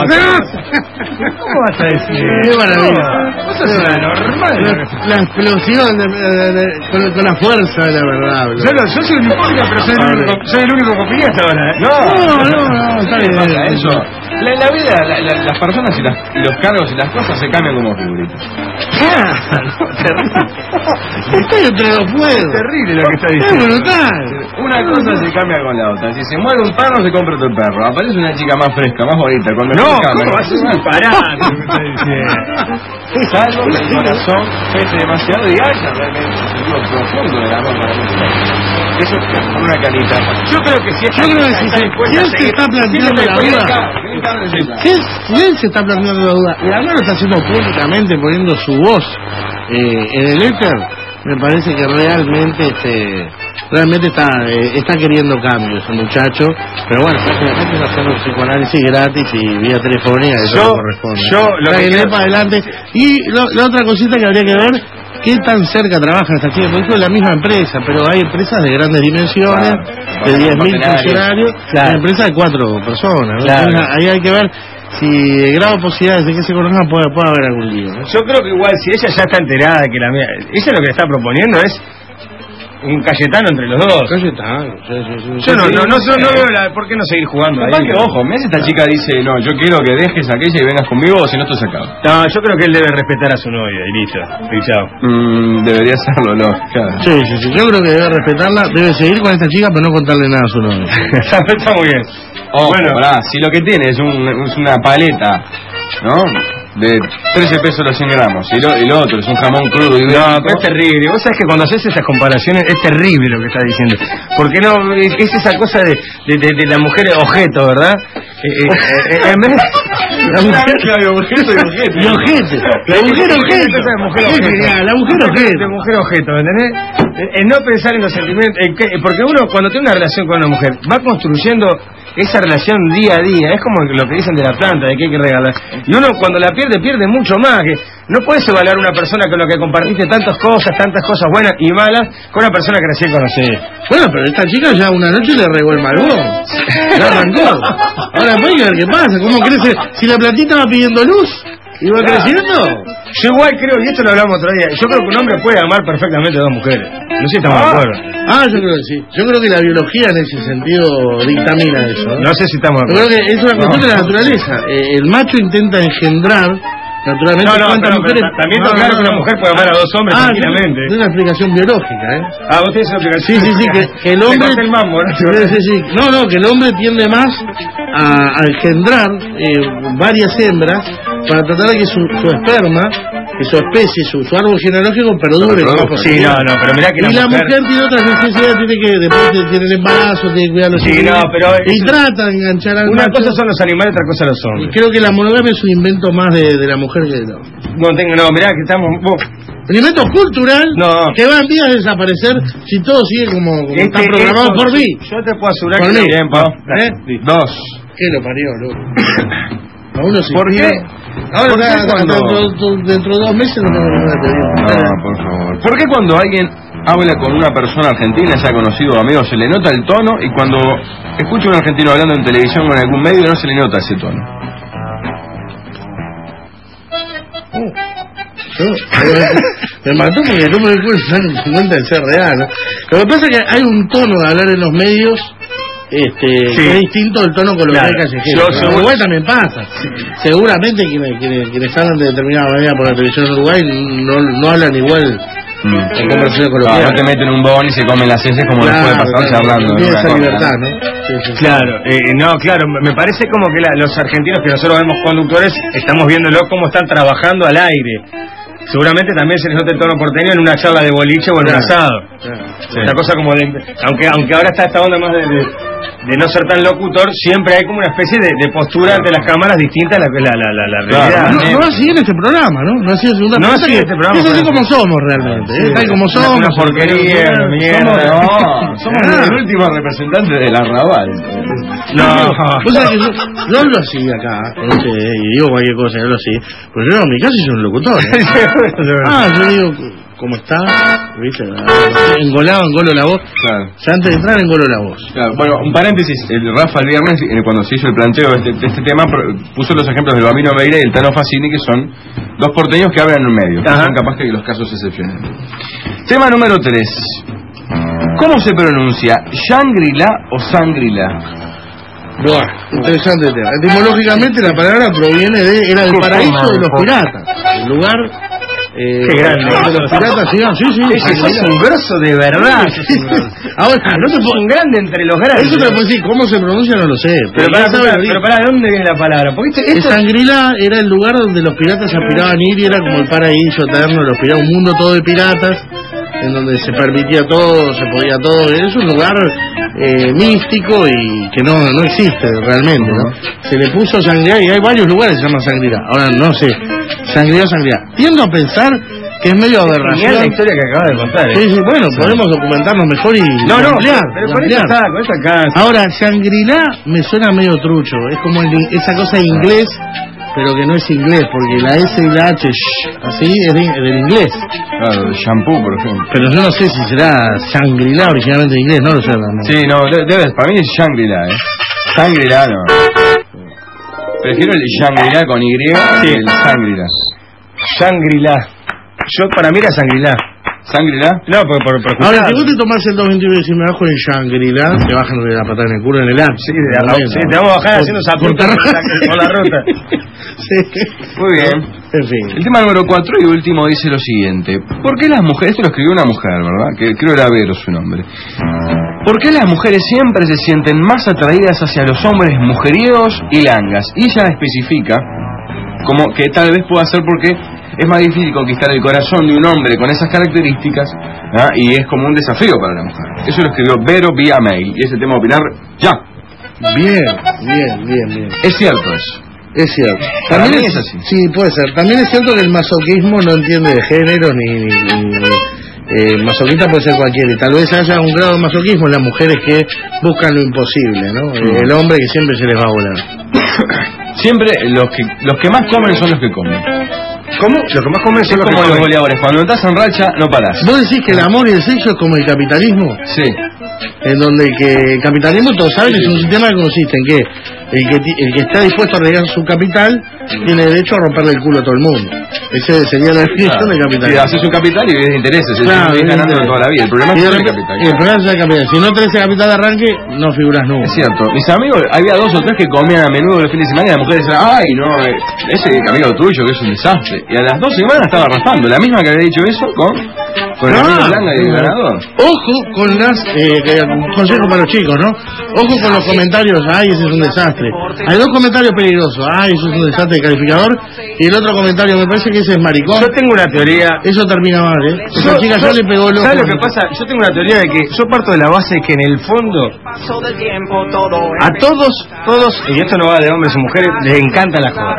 S1: ¿cómo vas a decir?
S13: Qué maravilla.
S1: No, vos sos una normal.
S13: La, la explosión de, de, de, con, con la fuerza de la verdad.
S1: Yo, no, yo soy un hipócrita, pero soy el único, soy el único que opina hasta ahora. ¿eh?
S14: No,
S13: no, no, no, está
S14: ¿qué
S13: bien.
S14: pasa eso? La, la vida, la, la, las personas y, las, y los cargos y las cosas se cambian como figuritas.
S13: Claro, terrible. Estoy entre los fuegos.
S1: Terrible lo que está
S13: Es
S1: diciendo.
S13: brutal.
S14: Una cosa se cambia con la otra. Si se muere un perro, se compra otro perro. Aparece una chica más fresca, más bonita. Cuando
S1: No,
S14: se cambia,
S1: ¿cómo vas a ser disparate lo que está diciendo?
S14: es algo que el corazón pese demasiado y haya realmente un sentido profundo del amor para muchos. Eso es como una canita.
S1: Yo creo que si esta
S13: Yo creo
S1: chica
S13: que si
S1: está
S13: se,
S1: dispuesta
S13: si
S1: a
S13: él se
S1: seguir-
S13: está planteando la duda, si él, si él se está planteando la duda, y además lo está haciendo públicamente, poniendo su voz eh, en el éter, me parece que realmente este realmente está eh, está queriendo cambios ese muchacho, pero bueno, prácticamente está haciendo psicoanálisis gratis y vía telefónica, eso
S1: Yo-
S13: no corresponde.
S1: yo lo
S13: O sea,
S1: que
S13: que le dé
S1: quiero-
S13: para adelante. Y lo- la otra cosita que habría que ver qué tan cerca trabajan estas chicas, porque es la misma empresa, pero hay empresas de grandes dimensiones, claro, de diez mil funcionarios, claro, y empresas de cuatro personas, ¿no? Claro. Entonces, ahí hay que ver si el grado de posibilidades de que se conozcan puede, puede haber algún lío, ¿no?
S1: Yo creo que igual, si ella ya está enterada de que la mía... Ella lo que le está proponiendo es un Cayetano entre los dos.
S13: Cayetano, sí, sí, sí.
S1: Yo no, no, no, no, no veo la, por qué no seguir jugando.
S14: Capaz que, ojo, me hace esta chica dice, no, yo quiero que dejes a aquella y vengas conmigo, o si no, esto se acaba.
S1: No, yo creo que él debe respetar a su novia, y listo, y chao.
S14: Mm, debería hacerlo, ¿no? Claro.
S13: Sí, sí, sí, yo creo que debe respetarla, debe seguir con esta chica, pero no contarle nada a su novia.
S1: Está muy bien.
S14: Ojo, bueno, pará, si lo que tiene es, un, es una paleta, ¿no?, de trece pesos los cien gramos, y lo, y lo otro es un jamón crudo y
S1: no, pero es terrible. Vos sabés que cuando haces esas comparaciones es terrible lo que estás diciendo, porque no, es esa cosa de, de, de, de la mujer objeto, ¿verdad? Eh, eh, eh, en vez
S13: la mujer de objeto y objeto y ojete, la mujer objeto, la mujer objeto,
S1: de mujer objeto, ¿entendés? En no pensar en los sentimientos, en que, porque uno cuando tiene una relación con una mujer va construyendo esa relación día a día, es como lo que dicen de la planta, de que hay que regalar, y uno cuando la pierde, pierde mucho más, que no puedes evaluar una persona con la que compartiste tantas cosas, tantas cosas buenas y malas, con una persona que recién conocés.
S13: Bueno, pero esta chica ya una noche le regó el malbón, ya arrancó, ahora hay que ver qué pasa, cómo crece, si la plantita va pidiendo luz, ¿y va claro. creciendo?
S1: Yo igual creo, y esto lo hablamos otro día, yo creo que un hombre puede amar perfectamente a dos mujeres. No sé si estamos
S13: ah.
S1: de acuerdo.
S13: Ah, yo creo que sí. Yo creo que la biología en ese sentido dictamina eso. ¿eh?
S1: No sé si estamos de
S13: Yo
S1: acuerdo.
S13: creo que es una cuestión no. de la naturaleza. Eh, el macho intenta engendrar, naturalmente,
S1: no, no,
S13: cuántas
S1: pero,
S13: mujeres...
S1: Pero, también está no, claro no, que una mujer puede amar a dos hombres ah, tranquilamente.
S13: Es una explicación biológica, ¿eh?
S1: Ah, vos tenés una explicación.
S13: Sí, sí, sí, que, que el hombre...
S1: el mambo, ¿no?
S13: Sí, sí, sí. No, no, que el hombre tiende más a, a engendrar eh, varias hembras para tratar de que su, su esperma, que su especie, su, su árbol genealógico perdure.
S1: Sí, no, no, pero mirá que
S13: y
S1: la,
S13: la mujer... mujer tiene otras necesidades, tiene que, después tiene el embarazo, tiene que cuidar los
S1: sí, hijos. No, pero
S13: y eso, trata de enganchar al
S1: una
S13: macho.
S1: Cosa son los animales, otra cosa los hombres.
S13: Y creo que la monogamia es un invento más de, de la mujer que de la hombre.
S1: No tengo, no, mirá que estamos... Vos...
S13: Un invento cultural
S1: no.
S13: que va en vías de desaparecer si todo sigue como, como
S1: este,
S13: está programado
S1: esto,
S13: por mí.
S1: Yo te puedo asegurar
S13: por
S1: que
S13: mí.
S1: tiempo.
S13: ¿Eh?
S14: Dos.
S13: ¿Qué lo parió, loco? A uno se
S14: ¿Por qué?
S13: Ahora
S14: ¿Por qué cuando...
S13: dentro, dentro de dos meses no tengo ninguna teoría.
S14: No, por favor. ¿Por qué cuando alguien habla con una persona argentina, ya conocido amigo, se le nota el tono, y cuando escucha a un argentino hablando en televisión o en algún medio no se le nota ese tono?
S13: Oh. Yo, me mató porque no me doy cuenta de ser real, ¿no? Lo que pasa es que hay un tono de hablar en los medios este sí. que es distinto del tono con lo claro. que hay callejero. Yo, en Uruguay también pasa. Sí. Seguramente quienes, quienes, quienes hablan de determinada manera por la televisión en Uruguay no, no hablan igual mm. en conversación coloquial.
S14: No, no te meten un bon y se comen las heces como claro, les puede pasar claro, charlando.
S13: Tiene esa libertad, ¿no?
S1: Sí, sí, claro, eh, no, claro, me parece como que la, los argentinos que nosotros vemos conductores estamos viéndolo cómo están trabajando al aire. Seguramente también se les nota el tono porteño en una charla de boliche o en un asado. Sí. Una cosa como de... Aunque aunque ahora está esta onda más de, de, de no ser tan locutor, siempre hay como una especie de, de postura ante las cámaras distinta a la, la, la, la, la realidad.
S13: No, no así en este programa, ¿no? No así en segunda
S1: no así en este programa.
S13: Es así como somos realmente. ¿eh? Sí, como somos.
S1: Una porquería, una mierda.
S14: Somos, no, somos ah. el último representante del arrabal.
S13: No. Vos sabés que yo, yo hablo así acá, con ustedes, y digo cualquier cosa, yo hablo así. Pero yo en mi casa soy un locutor. ¿eh? Ah, yo digo, ¿cómo está? ¿Viste? Engolado, engolo la voz.
S14: Claro.
S13: Ya antes de entrar, engolo la voz.
S14: Claro. Bueno, un paréntesis. El Rafa el viernes, cuando se hizo el planteo de este, de este tema, puso los ejemplos del Bambino Veira y el Tano Facini, que son dos porteños que hablan en un medio. Que son capaz que los casos excepcionales. Tema número tres. ¿Cómo se pronuncia? ¿Shangri-La o Sangrila?
S13: Buah, interesante el tema. Etimológicamente la palabra proviene de... Era el paraíso de los piratas. El lugar...
S1: Eh, Qué grande.
S13: De los piratas, sí, sí, sí.
S1: Ese es un grosso de verdad.
S13: Ahora, no te
S1: pongo un grande entre los grandes.
S13: Eso te puedo decir, ¿cómo se pronuncia? No lo sé.
S1: Pero, pero, para, para, pero para, ¿de dónde viene la palabra? Porque esto, esto...
S13: Sangrila era el lugar donde los piratas aspiraban a ir y era como el paraíso eterno, los piratas, un mundo todo de piratas, en donde se permitía todo, se podía todo. Es un lugar eh, místico y que no no existe realmente, ¿no? Se le puso Sangrila y hay varios lugares que se llaman Sangrila. Ahora no sé, Sangrila, Sangrila. Tiendo a pensar que es medio aberración.
S1: La historia que acabas de contar. ¿eh?
S13: Sí, sí, bueno, sí. Podemos documentarnos mejor y
S1: no, no,
S13: ampliar.
S1: Pero con eso está, con eso acá.
S13: Ahora, Shangri-La me suena medio trucho. Es como el, esa cosa de inglés pero que no es inglés, porque la S y la H, sh, así, es, de, es del inglés.
S14: Claro, de shampoo, por ejemplo.
S13: Pero yo no sé si será Shangri-La originalmente en inglés, no lo sé realmente.
S14: Sí, no, debe, para mí es Shangri-La, ¿eh? Shangri-La no. Prefiero el Shangri-La con Y
S1: sí.
S14: que el Shangri-La.
S1: Shangri-La. Yo, para mí era Shangri-La.
S14: ¿Shangri-La?
S1: No, por, por, por
S13: ahora, si vos te tomás el dos veintiuno y decís me bajo en Shangri-La, te bajan de la patada en el culo en el app.
S1: Sí, de la, sí, te vamos a bajar haciendo esa puta por la ruta.
S13: Sí.
S14: Muy bien.
S13: En fin.
S14: El tema número cuatro y último dice lo siguiente. ¿Por qué las mujeres, esto lo escribió una mujer, ¿verdad? Que creo era Vero su nombre. ¿Por qué las mujeres siempre se sienten más atraídas hacia los hombres mujeriegos y langas? Y ella especifica como que tal vez pueda ser porque es más difícil conquistar el corazón de un hombre con esas características, ¿ah? Y es como un desafío para la mujer. Eso lo escribió Vero vía mail. Y ese tema a opinar ya.
S13: Bien, bien, bien, bien.
S14: Es cierto eso.
S13: Es cierto.
S14: Para
S13: También
S14: mí
S13: es,
S14: es así.
S13: Sí, puede ser. También es cierto que el masoquismo no entiende de género ni... ni, ni eh, masoquista puede ser cualquiera. Y tal vez haya un grado de masoquismo en las mujeres que buscan lo imposible, ¿no? Mm. El hombre que siempre se les va a volar.
S14: Siempre los que los que más comen son los que comen.
S1: ¿Cómo? Los que más comen son los que
S14: como
S1: comen.
S14: los goleadores. Cuando estás en racha, no parás.
S13: ¿Vos decís que el amor y el sexo es como el capitalismo?
S14: Sí.
S13: En donde el, que, el capitalismo, todos saben, es un sistema que consiste en que el que, el que está dispuesto a arriesgar su capital tiene derecho a romperle el culo a todo el mundo. Esa sería la definición
S14: claro.
S13: del capitalismo.
S14: Si haces un capital y ves intereses, claro, es ganando toda la vida. El problema es el capital.
S13: El problema es el capital. Si no tenés el capital de arranque, no figuras nunca.
S14: Es cierto. Mis amigos, había dos o tres que comían a menudo los fines de semana y las mujeres decían, ay, no, ese amigo tuyo que es un desastre. Y a las dos semanas estaba raspando. La misma que había dicho eso con, con el amigo blanca y el ganador.
S13: Ojo con las, eh, consejos para los chicos, ¿no? Ojo con los comentarios, ay, ese es un desastre. Hay dos comentarios peligrosos, ay, eso es un desastre de calificador. Y el otro comentario, me parece que ese es maricón.
S1: Yo tengo una teoría.
S13: Eso termina mal, ¿eh? Esa chica ya le pegó el ojo.
S1: ¿Sabes lo que pasa? Yo tengo una teoría de que yo parto de la base que en el fondo a todos, todos, y esto no va de hombres y mujeres, les encanta la joda.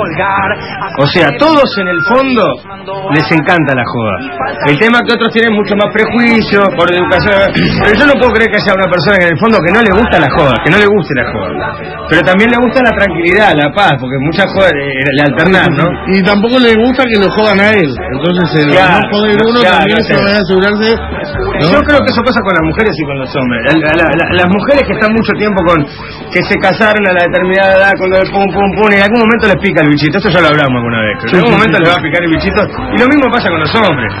S1: O sea, todos en el fondo les encanta la joda. El tema es que otros tienen mucho más prejuicio por educación. Pero yo no puedo creer que haya una persona que en el fondo que no le gusta la joda, que no le guste la joda. Pero también le gusta la tranquilidad, la paz, porque muchas jodas le alternan, ¿no?
S13: Y tampoco le gusta que lo jodan a él. Entonces el
S1: ya,
S13: no joder uno
S1: ya,
S13: también
S1: ya
S13: se va a asegurarse, ¿no?
S1: Yo creo que eso pasa con las mujeres y con los hombres. La, la, la, las mujeres que están mucho tiempo con que se casaron a la determinada edad con lo de pum pum pum y en algún momento les pica el bichito. Esto ya lo hablamos alguna vez. Pero en algún momento les va a picar el bichito y lo mismo pasa con los hombres.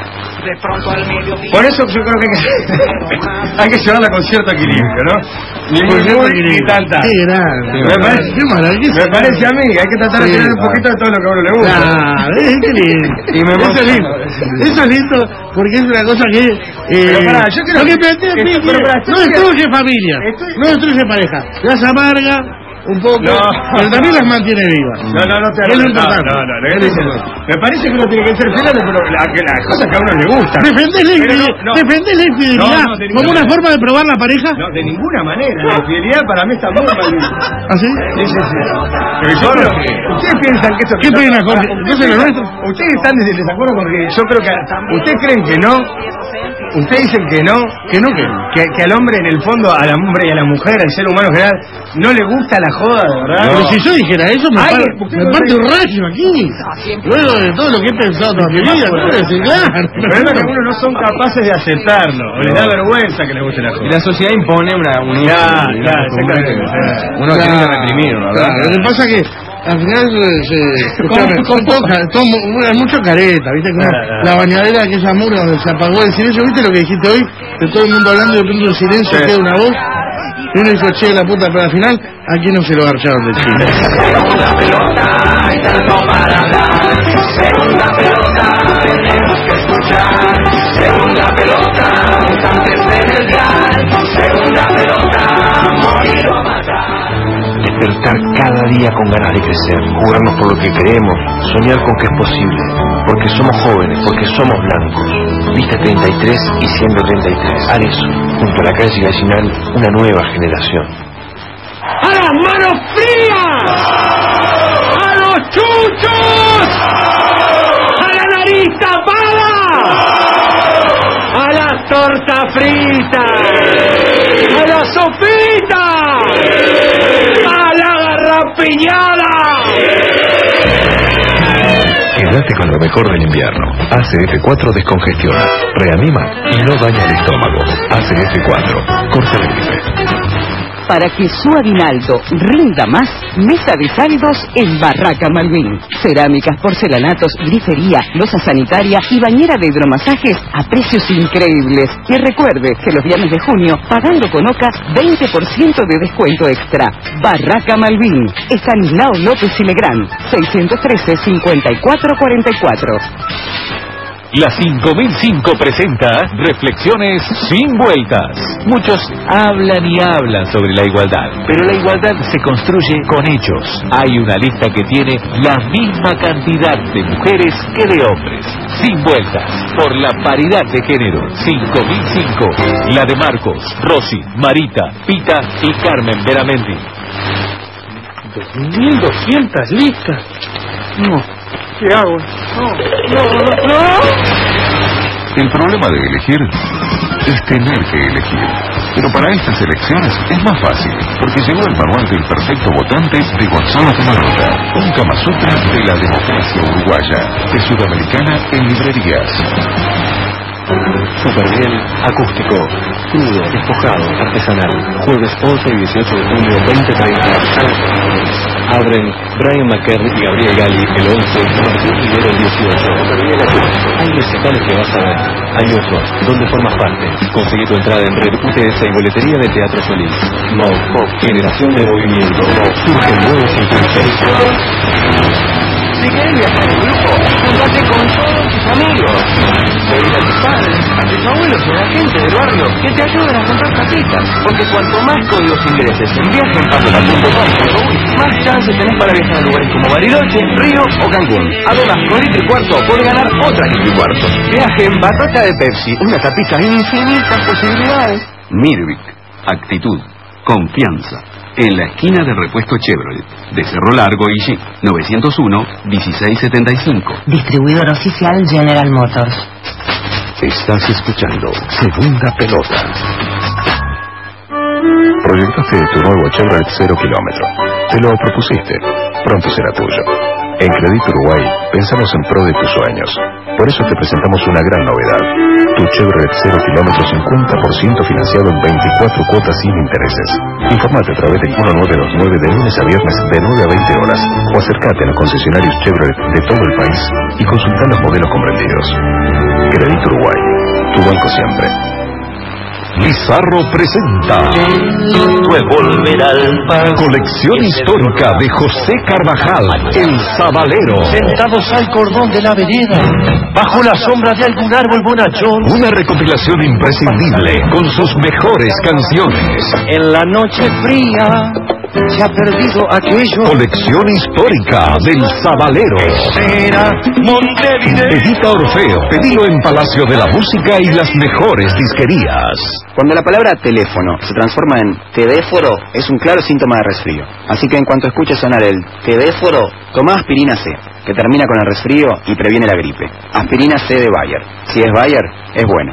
S1: Por eso yo creo que hay que, hay que llevarla con cierto equilibrio, ¿no? Ni muy muy ni tanta.
S13: Qué grande.
S1: Me parece, me parece a mí, hay que tratar de
S13: sí,
S1: tener un poquito de todo lo que a uno le gusta.
S13: Claro, es qué lindo.
S1: Y me
S13: eso es lindo. Eso es lindo porque es una cosa que... Eh,
S1: pero pará, yo creo
S13: lo que
S1: que,
S13: plantea
S1: que,
S13: Pique,
S1: pero pará,
S13: no destruye familia,
S1: estoy...
S13: no destruye pareja, las amarga un poco,
S1: no,
S13: pero también las mantiene vivas.
S1: No, no, no te
S13: es lo importante.
S1: No, no, no, no, me parece que uno tiene que ser fiel, pero la, que las cosas que a uno le gustan.
S13: Defender la,
S1: no,
S13: no. Defender la
S1: No,
S13: infidelidad
S1: no,
S13: como una forma de probar la pareja.
S1: No, de ninguna manera. La infidelidad para mí está muy mal vista.
S13: ¿Ah, sí?
S1: Sí, sí, sí. Pero yo creo que... ¿Ustedes piensan que eso...
S13: ¿Qué pena, Jorge? ¿No se lo nuestro?
S1: Ustedes están en desacuerdo porque yo creo que... ¿Ustedes creen que no? Ustedes dicen que no,
S13: que no, que,
S1: que que al hombre en el fondo, al hombre y a la mujer, al ser humano en general, no le gusta la joda, de verdad.
S13: No. Pero si yo dijera eso, me,
S1: Ay,
S13: par, me parte un rayo aquí. Luego de todo lo que he pensado toda mi vida, no es claro.
S1: El problema es que algunos no son capaces de aceptarlo, o les da vergüenza que les guste la joda.
S14: Y la sociedad impone una unidad.
S1: Ya, ya, exactamente.
S14: Uno tiene que reprimirlo, ¿verdad?
S13: Claro, lo que pasa es que al final se, con mucho careta, ¿viste? Como ah, la bañadera de aquella mura donde se apagó el silencio, ¿viste lo que dijiste hoy? De todo el mundo hablando y de pronto el silencio sí. Queda una voz. Y uno dijo, che, la puta, pero al final, aquí no se lo garcharon de Chile.
S19: Segunda pelota, y tanto para hablar. Segunda pelota, tenemos que escuchar. Segunda pelota, antes de delgar. Segunda pelota, morir o matar.
S4: Despertar cada día con ganas de crecer, jugarnos por lo que creemos, soñar con que es posible, porque somos jóvenes, porque somos blancos. Viste treinta y tres y siendo treinta y tres. Arezo, junto a la calle Gallinal, una nueva generación.
S19: ¡A las manos frías! ¡A los chuchos! ¡A la nariz tapada! ¡A la torta frita! ¡A la sopita! ¡A la garrapiñada!
S5: Quédate con lo mejor del invierno. A C F cuatro descongestiona, reanima y no daña el estómago. A C F cuatro, corta la gripe.
S6: Para que su aguinaldo rinda más, mesa de saldos en Barraca Malvin. Cerámicas, porcelanatos, grifería, loza sanitaria y bañera de hidromasajes a precios increíbles. Y recuerde que los viernes de junio, pagando con OCA, veinte por ciento de descuento extra. Barraca Malvin, Estanislao López y Legrand, seiscientos trece, cincuenta y cuatro cuarenta y cuatro.
S10: La cinco mil cinco presenta Reflexiones sin vueltas. Muchos hablan y hablan sobre la igualdad, pero la igualdad se construye con hechos. Hay una lista que tiene la misma cantidad de mujeres que de hombres. Sin vueltas, por la paridad de género. cinco mil cinco, la de Marcos, Rosy, Marita, Pita y Carmen Veramendi.
S2: dos mil doscientas listas. No. ¿Qué hago? No, no, no, no.
S5: El problema de elegir es tener que elegir. Pero para estas elecciones es más fácil, porque llegó el manual del perfecto votante de Gonzalo Camarota, un Kama Sutra de la democracia uruguaya, de Sudamericana en librerías.
S11: Superbiel acústico, crudo, despojado, artesanal. Jueves once y dieciocho de junio veinte treinta. Abren Brian McKern y Gabriel Gali el once, Martín Rivero el dieciocho. Superbiel acústico. Hay recitales que vas a ver. Hay otros donde formas parte. Conseguí tu entrada en Red U T S y boletería del Teatro Solís. Mou Pop, generación de movimiento. Surgen nuevos impulsos.
S19: Si querés viajar en grupo, juntate con todos tus amigos. Pedile a tus padres, a tus abuelos y a la gente del barrio que te ayuden a comprar tapitas. Porque cuanto más códigos ingreses en viaje en patota punto com, más chances tenés para viajar a lugares como Bariloche, Río o Cancún. Además, con litro y cuarto podés ganar otra litro y cuarto. Viaje en patota de Pepsi, una tapita de infinitas posibilidades.
S16: Mirvic, actitud, confianza. En la esquina del repuesto Chevrolet, de Cerro Largo y G, novecientos uno, dieciséis setenta y cinco.
S17: Distribuidor oficial General Motors.
S5: Estás escuchando Segunda Pelota. Proyectaste tu nuevo Chevrolet cero kilómetro. Te lo propusiste. Pronto será tuyo. En Crédito Uruguay pensamos en pro de tus sueños. Por eso te presentamos una gran novedad. Tu Chevrolet cero kilómetros cincuenta por ciento financiado en veinticuatro cuotas sin intereses. Informate a través del uno nueve dos nueve de lunes a viernes de nueve a veinte horas. O acércate a los concesionarios Chevrolet de todo el país y consulta los modelos comprendidos. Crédito Uruguay. Tu banco siempre.
S10: Lizarro presenta
S19: Volver al pago.
S10: Colección histórica de José Carvajal, El Sabalero.
S19: Sentados al cordón de la vereda, bajo la sombra de algún árbol bonachón.
S10: Una recopilación imprescindible con sus mejores canciones.
S19: En la noche fría se ha perdido aquello.
S10: Colección histórica del Sabalero.
S19: Será Montevideo.
S10: Edita Orfeo. Pedilo en Palacio de la Música y las mejores disquerías.
S25: Cuando la palabra teléfono se transforma en tedéforo, es un claro síntoma de resfrío. Así que en cuanto escuches sonar el tedéforo, toma aspirina C, que termina con el resfrío y previene la gripe. Aspirina C de Bayer. Si es Bayer, es bueno.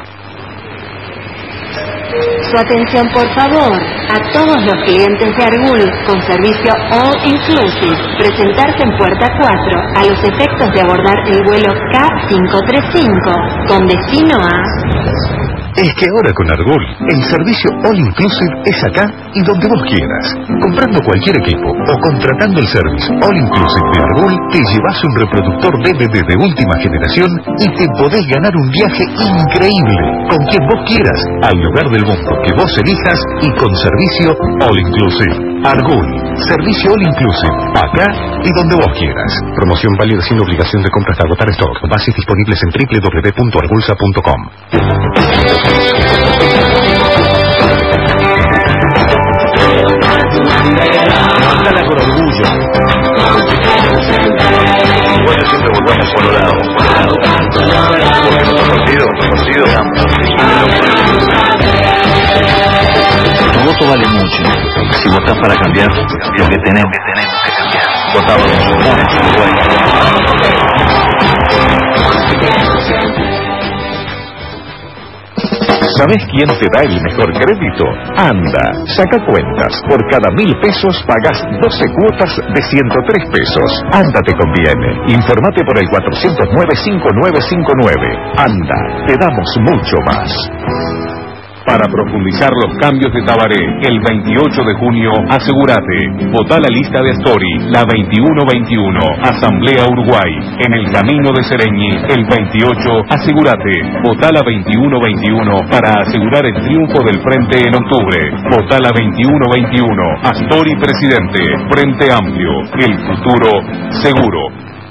S18: Su atención, por favor, a todos los clientes de Argul con servicio All Inclusive. Presentarse en puerta cuatro a los efectos de abordar el vuelo K cinco treinta y cinco con destino a...
S5: Es que ahora con Argul, el servicio All Inclusive es acá y donde vos quieras. Comprando cualquier equipo o contratando el servicio All Inclusive de Argul, te llevas un reproductor D V D de última generación y te podés ganar un viaje increíble con quien vos quieras, al lugar del mundo que vos elijas y con servicio All Inclusive. Argul, servicio All Inclusive, acá y donde vos quieras. Promoción válida sin obligación de compra hasta agotar stock. Bases disponibles en w w w punto argulsa punto com.
S19: Levántala con orgullo.
S3: Bueno, siempre volvamos por lado, por lado. Conocido, conocido.
S11: Tu voto vale mucho. Si votás para cambiar, lo que tenemos, que tenemos que cambiar. Votamos.
S10: ¿Sabés quién te da el mejor crédito? Anda, saca cuentas. Por cada mil pesos pagás doce cuotas de ciento tres pesos. Anda te conviene. Informate por el cuatrocientos nueve, cincuenta y nueve cincuenta y nueve. Anda, te damos mucho más. Para profundizar los cambios de Tabaré, el veintiocho de junio, asegúrate. Votá la lista de Astori, la veintiuno veintiuno, Asamblea Uruguay. En el camino de Sereñi, el veintiocho, asegúrate. Votá la veintiuno veintiuno para asegurar el triunfo del Frente en octubre. Votá la veintiuno veintiuno, Astori Presidente, Frente Amplio, el futuro seguro.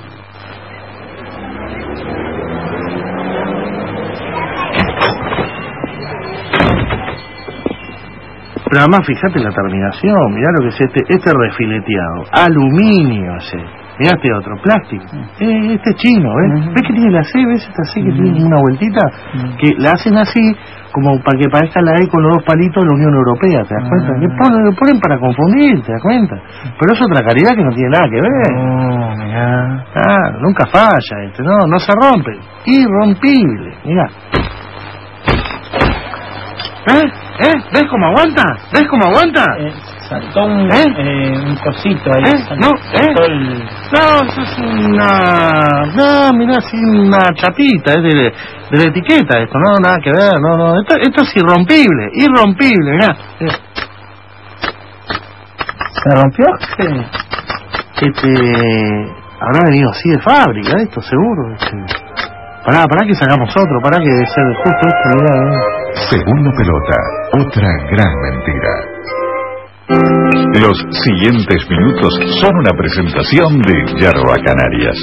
S13: Pero además fíjate la terminación, mirá lo que es este, este refileteado, aluminio ese, mirá este otro, plástico, eh, este chino, ¿ves? Uh-huh. ¿Ves que tiene la C? ¿Ves esta C que uh-huh. tiene una vueltita? Uh-huh. Que la hacen así, como para que parezca la E con los dos palitos de la Unión Europea, ¿te das cuenta? Uh-huh. Que ponen, lo ponen para confundir, ¿te das cuenta? Pero es otra calidad que no tiene nada que ver. Oh, mirá. Ah, nunca falla este, no, no se rompe, irrompible, mirá. ¿Eh? ¿Eh? ¿Ves cómo aguanta? ¿Ves cómo aguanta?
S9: Eh, saltó un, ¿Eh? Eh, un cosito ahí.
S13: ¿Eh?
S9: Saltó,
S13: No, ¿eh?
S9: saltó el...
S13: No, eso es una... No, mirá, así una chapita, es de, de la etiqueta esto, no, nada que ver, no, no, esto, esto es irrompible, irrompible, mirá.
S9: ¿Se rompió?
S13: Sí. Este... Habrá venido así de fábrica esto, seguro, este... Pará, pará que sacamos otro, pará que debe ser justo esto, mirá, mirá.
S5: Segunda pelota, otra gran mentira. Los siguientes minutos son una presentación de Yerba Canarias.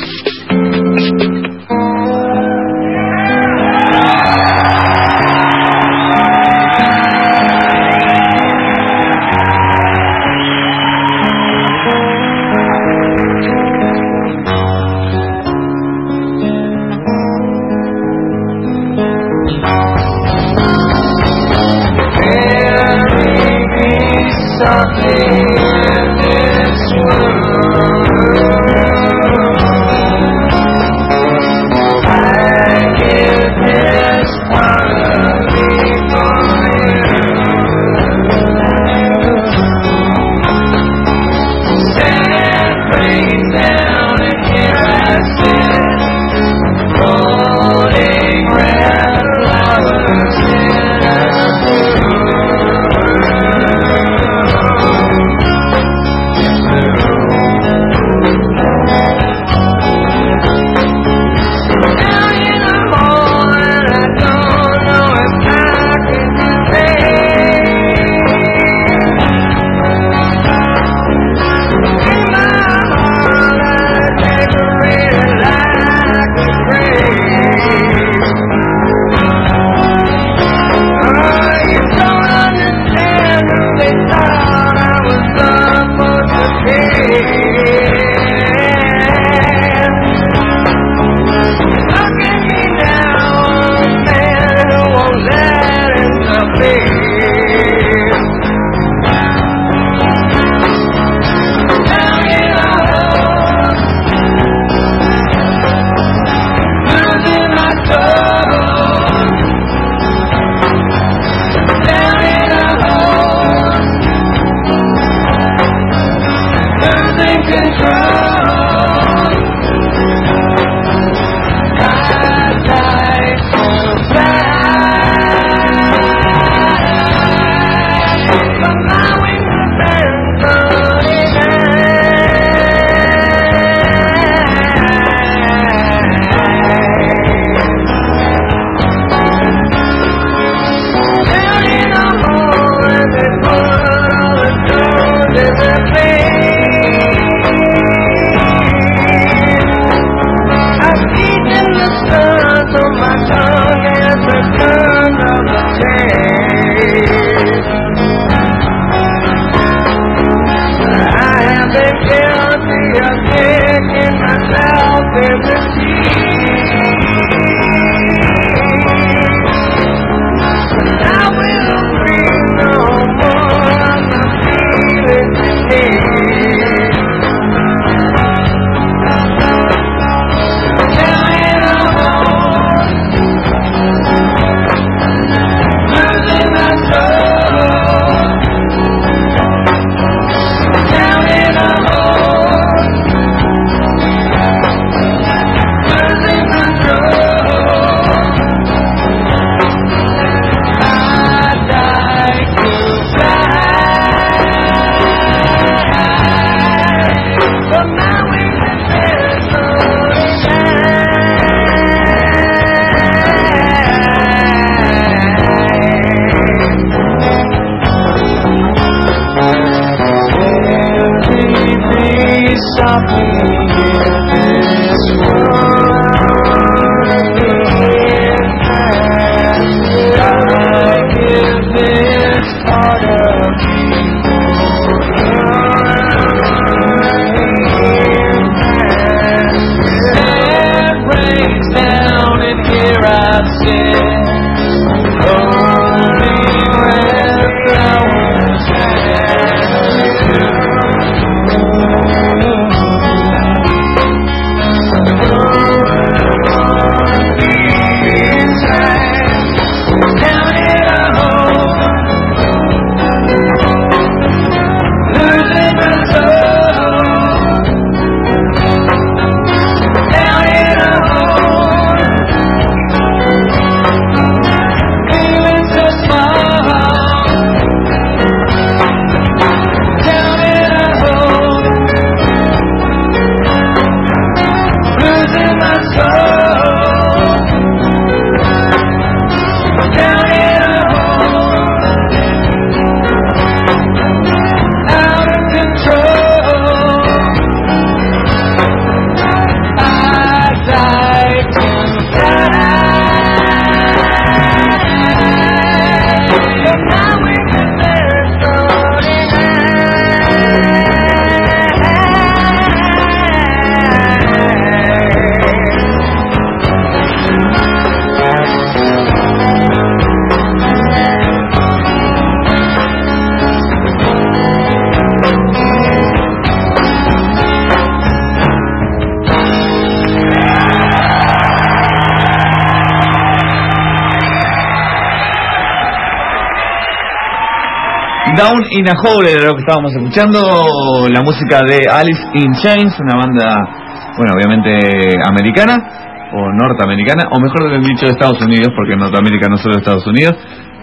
S15: Down in a Hole era lo que estábamos escuchando, la música de Alice in Chains, una banda, bueno, obviamente americana o norteamericana, o mejor dicho de Estados Unidos, porque Norteamérica no solo de Estados Unidos.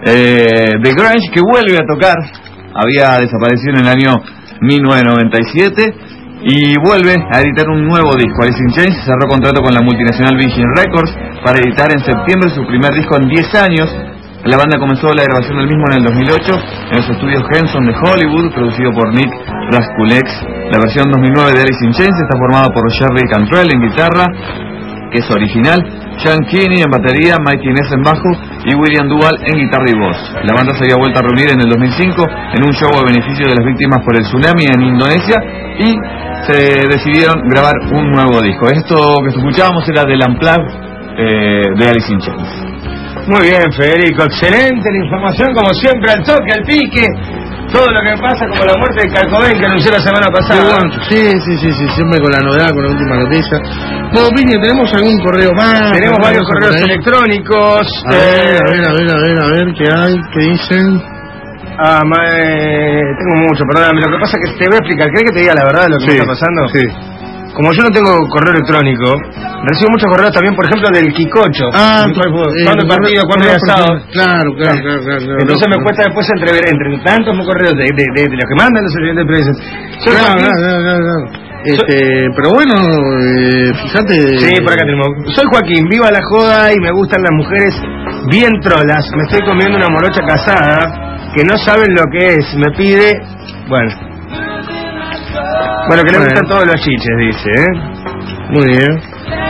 S15: eh, The Grunge, que vuelve a tocar, había desaparecido en el año mil novecientos noventa y siete y vuelve a editar un nuevo disco. Alice in Chains cerró contrato con la multinacional Virgin Records para editar en septiembre su primer disco en diez años. La banda comenzó la grabación del mismo en el dos mil ocho en los estudios Henson de Hollywood, producido por Nick Raskulex. La versión dos mil nueve de Alice in Chains está formada por Jerry Cantrell en guitarra, que es original, Sean Kinney en batería, Mike Inez en bajo y William Duval en guitarra y voz. La banda se había vuelto a reunir en el dos mil cinco en un show a beneficio de las víctimas por el tsunami en Indonesia y se decidieron grabar un nuevo disco. Esto que escuchábamos era del Unplugged eh, de Alice in Chains.
S1: Muy bien, Federico, excelente la información, como siempre, al toque, al pique, todo lo que pasa, como la muerte de Calcoben que anunció la semana pasada.
S13: Sí, sí, sí, sí, siempre con la novedad, con la última noticia. No, Vini, ¿tenemos algún correo más?
S1: Tenemos varios correos electrónicos.
S13: A ver, a ver, a ver, a ver, a ver, ¿qué hay? ¿Qué dicen?
S1: Ah, ma, eh, tengo mucho, perdóname, lo que pasa es que te voy a explicar, ¿crees que te diga la verdad de lo que
S13: Sí,
S1: me está pasando?
S13: Sí.
S1: Como yo no tengo correo electrónico, recibo muchos correos también, por ejemplo, del Kikocho.
S13: Ah,
S1: ¿cuándo
S13: eh,
S1: el partido? ¿Cuándo el asado?
S13: Claro, claro, claro, claro, claro.
S1: Entonces me cuesta después entrever entre tantos correos de, de, de, de los que mandan los oyentes de prensa. Yo
S13: Claro,
S1: Joaquín-
S13: claro, claro, claro. Este, pero bueno, eh, fíjate.
S1: Sí, por acá tenemos. Soy Joaquín, viva la joda y me gustan las mujeres bien trolas. Me estoy comiendo una morocha casada que no saben lo que es. Me pide, bueno, bueno que le
S13: Bueno.
S1: gustan todos los chiches, dice, ¿eh?
S13: Muy bien.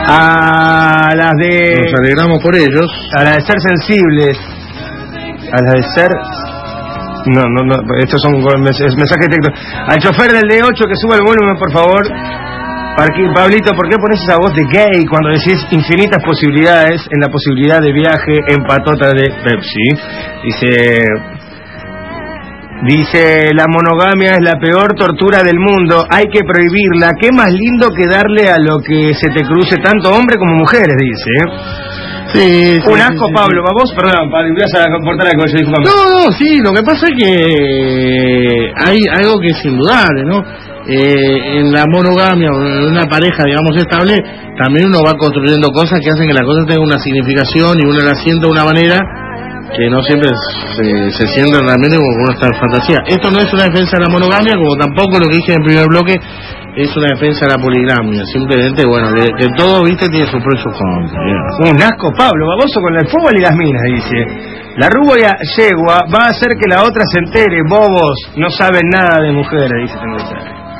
S1: A las de,
S13: Nos alegramos por ellos.
S1: a las de ser sensibles, a las de ser, no, no, no, estos son mensajes mensajes de texto. Al chofer del D ocho que suba el volumen, por favor. Parqui- Pablito, ¿por qué pones esa voz de gay cuando decís infinitas posibilidades en la posibilidad de viaje en patota de Pepsi? Dice, dice, la monogamia es la peor tortura del mundo, hay que prohibirla. ¿Qué más lindo que darle a lo que se te cruce tanto hombre como mujeres? Dice.
S13: Sí, sí,
S1: Un
S13: sí,
S1: asco,
S13: sí,
S1: Pablo. ¿A vos? Perdón, Pablo, vas a comportar algo, yo disculpame.
S13: No, no, sí, lo que pasa es que hay algo que es indudable, ¿no? Eh, en la monogamia o en una pareja, digamos, estable, también uno va construyendo cosas que hacen que la cosa tenga una significación y uno la sienta de una manera que no siempre se, se siente realmente como que uno está en fantasía. Esto no es una defensa de la monogamia, como tampoco lo que dije en el primer bloque es una defensa de la poligamia. Simplemente, bueno, que, que todo, viste, tiene sus pros y sus contras.
S1: Un asco, Pablo, baboso con el fútbol y las minas, dice. La rubia yegua va a hacer que la otra se entere, bobos, no saben nada de mujeres, dice.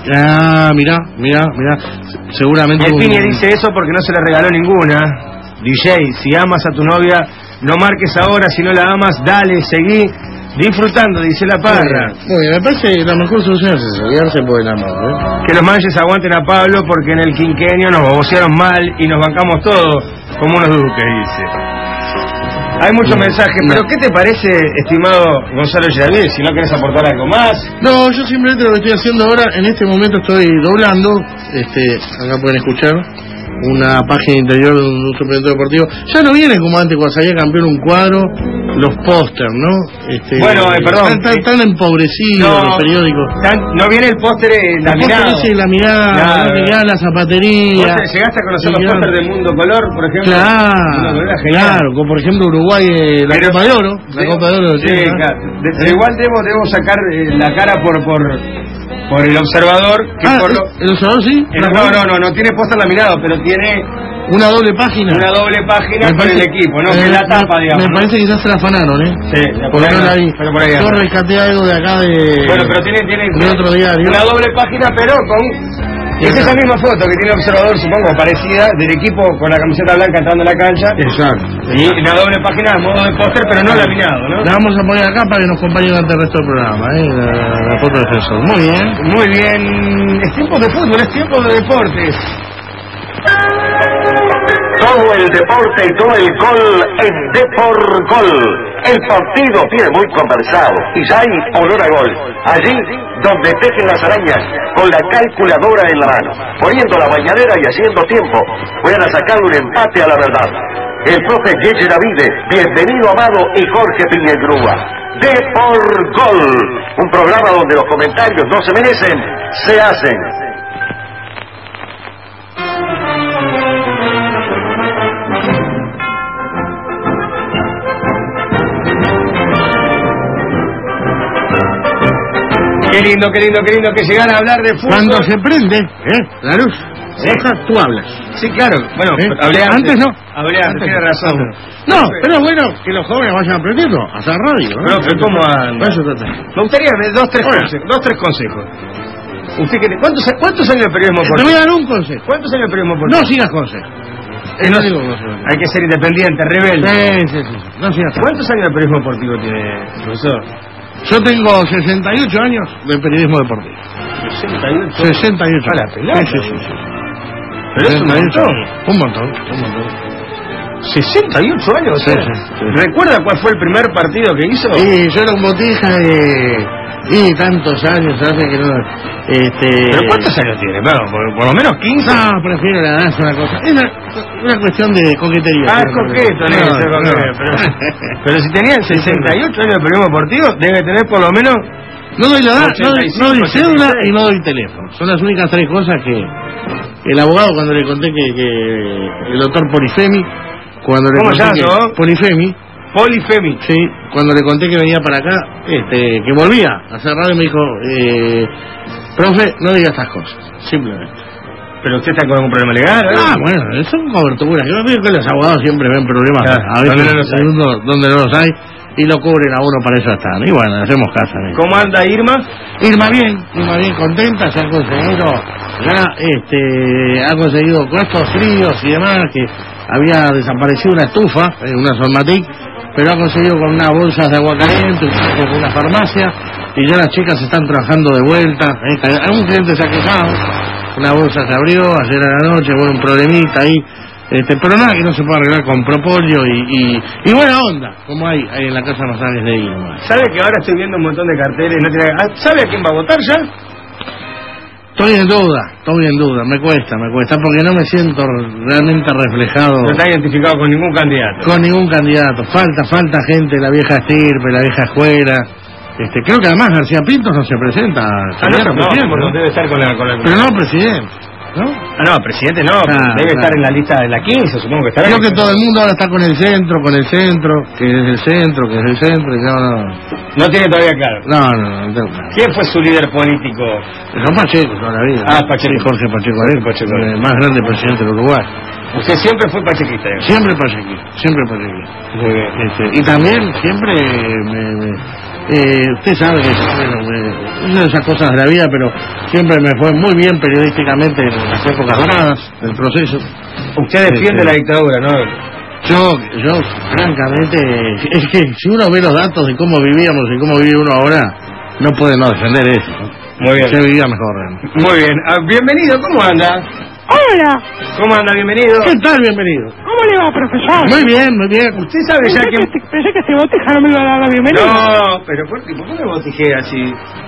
S13: Ah, mirá, mirá, mirá. Seguramente.
S1: El
S13: un...
S1: Piñe dice eso porque no se le regaló ninguna. D J, si amas a tu novia, no marques ahora, si no la amas, dale, seguí disfrutando, dice la Parra.
S13: Muy bien, me parece que la mejor solución es eso, guiarse por el amor, ¿eh?
S1: Que los manches aguanten a Pablo porque en el quinquenio nos bocearon mal y nos bancamos todos como unos duques, dice. Hay muchos no, mensajes, no. Pero ¿qué te parece, estimado Gonzalo Giravide? Si no querés aportar algo más.
S13: No, yo simplemente lo que estoy haciendo ahora, en este momento estoy doblando, este, acá pueden escuchar, una página interior de un suplemento deportivo. Ya no viene como antes cuando salía campeón un cuadro, los póster, ¿no? Este,
S1: bueno, eh, perdón.
S13: Están tan, tan empobrecidos no, los periódicos.
S1: Tan, no viene el póster eh, laminado. El póster
S13: laminado,
S1: claro.
S13: No te queda la zapatería.
S1: ¿Vos llegaste a conocer los pósteres del Mundo Color, por ejemplo?
S13: Claro, claro, como por ejemplo Uruguay, eh, la Pero, Copa de Oro. La sí, Copa de Oro.
S1: Sí, sí, claro. De, de igual debo, debo sacar eh, la cara por... por por el observador que
S13: ah,
S1: por lo...
S13: el observador sí
S1: el, no no no no tiene póster laminado, pero tiene
S13: una doble página
S1: una doble página
S13: me
S1: con
S13: parece,
S1: el equipo, no
S13: eh,
S1: que es la tapa,
S13: me,
S1: digamos,
S13: me parece
S1: ¿no?
S13: que ya se la afanaron, eh
S1: sí, por ahí,
S13: no la vi.
S1: Pero por ahí
S13: yo rescaté algo de acá de
S1: bueno, pero tiene tiene
S13: de otro diario,
S1: una doble página pero con es esa misma foto que tiene el observador, supongo, parecida, del equipo con la camiseta blanca entrando a la cancha.
S13: Exacto.
S1: Y una doble página a modo de póster, pero no laminado, ¿no?
S13: La vamos a poner acá para que nos acompañe durante el resto del programa, ¿eh? La, la foto de Jesús. Muy bien.
S1: Muy bien. Es tiempo de fútbol, es tiempo de deportes.
S10: Todo el deporte y todo el gol en Deporgol. El partido viene muy conversado y ya hay olor a gol. Allí donde tejen las arañas con la calculadora en la mano, poniendo la bañadera y haciendo tiempo, puedan sacar un empate a la verdad. El profe Gege Davide, bienvenido Amado y Jorge Piñegrúa. Deporgol, un programa donde los comentarios no se merecen, se hacen.
S1: Qué lindo, qué lindo, qué lindo que llegan a hablar de fútbol.
S13: Cuando se prende, ¿eh? La luz. Deja, tú hablas.
S1: Sí, claro. Bueno,
S13: ¿Eh?
S1: hablé antes.
S13: Antes no.
S1: Hablé antes, tiene razón.
S13: No, pero es bueno que los jóvenes vayan aprendiendo a hacer radio, ¿no?
S1: No, pero ¿cómo anda? Me gustaría ver dos, tres consejos. Dos, tres consejos. ¿Usted quiere? ¿Cuántos, ¿Cuántos años de periodismo deportivo?
S13: Te voy a dar un consejo.
S1: ¿Cuántos años de periodismo deportivo?
S13: No sigas consejos.
S1: Eh, no, digo consejo. Hay que ser independiente, rebelde.
S13: Sí, sí, sí. No sigas.
S1: ¿Cuántos años de periodismo deportivo tiene, profesor?
S13: Yo tengo sesenta y ocho años de periodismo deportivo.
S1: ¿sesenta y ocho?
S13: sesenta y ocho.
S1: A la pelota.
S13: Sí, sí, sí, sí.
S1: Pero es un montón.
S13: Un montón, un montón.
S1: sesenta y ocho años,
S13: sí, sí, sí.
S1: ¿Recuerda cuál fue el primer partido que hizo?
S13: Sí, yo era un botija de... Y tantos años hace que no... Este...
S1: ¿Pero cuántos años tiene? Bueno, por, por lo menos quince.
S13: No, prefiero la danza, una cosa. Es una, una cuestión de coquetería.
S1: Ah, es coqueto, no, no, no, no. Pero, pero si tenía sesenta y ocho años de periodismo deportivo, debe tener por lo menos...
S13: No doy la edad, no doy, no doy cédula y no doy teléfono. Son las únicas tres cosas que... El abogado, cuando le conté que... que el doctor Polifemi... Cuando le
S1: ¿Cómo
S13: conté
S1: ya,
S13: que,
S1: no?
S13: Polifemi...
S1: Polifemi.
S13: Sí, cuando le conté que venía para acá, este, que volvía a hacer radio, me dijo, eh, profe, no diga estas cosas, simplemente.
S1: ¿Pero usted está con algún problema legal? ¿eh?
S13: Ah, bueno, son coberturas. Yo veo que los abogados siempre ven problemas,
S1: claro,
S13: a veces
S1: donde no los hay.
S13: donde no los hay, y lo cubren a uno, para eso están. Y bueno, hacemos caso. ¿eh?
S1: ¿Cómo anda Irma?
S13: Irma bien, Irma bien contenta, se ha conseguido, ya este, ha conseguido con estos fríos y demás, que había desaparecido una estufa, eh, una Solmatic, pero ha conseguido con unas bolsas de agua caliente, con una farmacia, y ya las chicas están trabajando de vuelta. ¿eh? Algún cliente se ha quejado, una bolsa se abrió ayer a la noche, bueno, un problemita ahí, este, pero nada que no se pueda arreglar con propóleo y, y, y buena onda, como hay, hay en la casa Masajes de Irma.
S1: ¿Sabe que ahora estoy viendo un montón de carteles? No tiene... ¿Sabe a quién va a votar ya?
S13: Estoy en duda, estoy en duda, me cuesta, me cuesta, porque no me siento realmente reflejado.
S1: No está identificado con ningún candidato.
S13: Con ningún candidato, falta, falta gente, la vieja estirpe, la vieja escuela. Este, creo que además García Pintos no se presenta.
S1: Ah, no, no, no, no, debe estar con la, con la...
S13: Pero no, presidente, ¿no?
S1: Ah, no, presidente no, ah, debe
S13: claro.
S1: estar en la lista de la quince, supongo que estará.
S13: Creo que todo el mundo ahora está con el centro, con el centro, que es el centro, que es el centro, y no, no.
S1: No tiene todavía claro.
S13: No, no, no, no tengo claro.
S1: ¿Quién fue su líder político?
S13: Son Pacheco toda la vida.
S1: Ah, Pacheco.
S13: Sí, Jorge Pacheco, Pacheco, Pacheco. El más grande presidente del Uruguay.
S1: Usted siempre fue pachequista, ¿eh?
S13: Siempre pachequista, siempre pachequista. Este, y también siempre me, me, eh, usted sabe que bueno, me, una de esas cosas de la vida, pero siempre me fue muy bien periodísticamente en las épocas doradas del proceso.
S1: Usted defiende
S13: este,
S1: la dictadura, ¿no?
S13: Yo, yo, francamente, es que si uno ve los datos de cómo vivíamos y cómo vive uno ahora, no puede no defender eso, ¿no?
S1: Muy bien.
S13: Se vivía mejor, realmente.
S1: Muy bien. Ah, bienvenido, ¿cómo anda?
S8: Hola.
S1: ¿Cómo anda? Bienvenido.
S13: ¿Qué tal? Bienvenido.
S8: ¿Cómo le va, profesor?
S13: Muy bien, muy bien.
S1: Usted sabe
S8: pensé
S1: ya que...
S8: que... Pensé que este botija no me iba a dar la bienvenida.
S1: No, pero ¿por qué, ¿por qué me botijé así?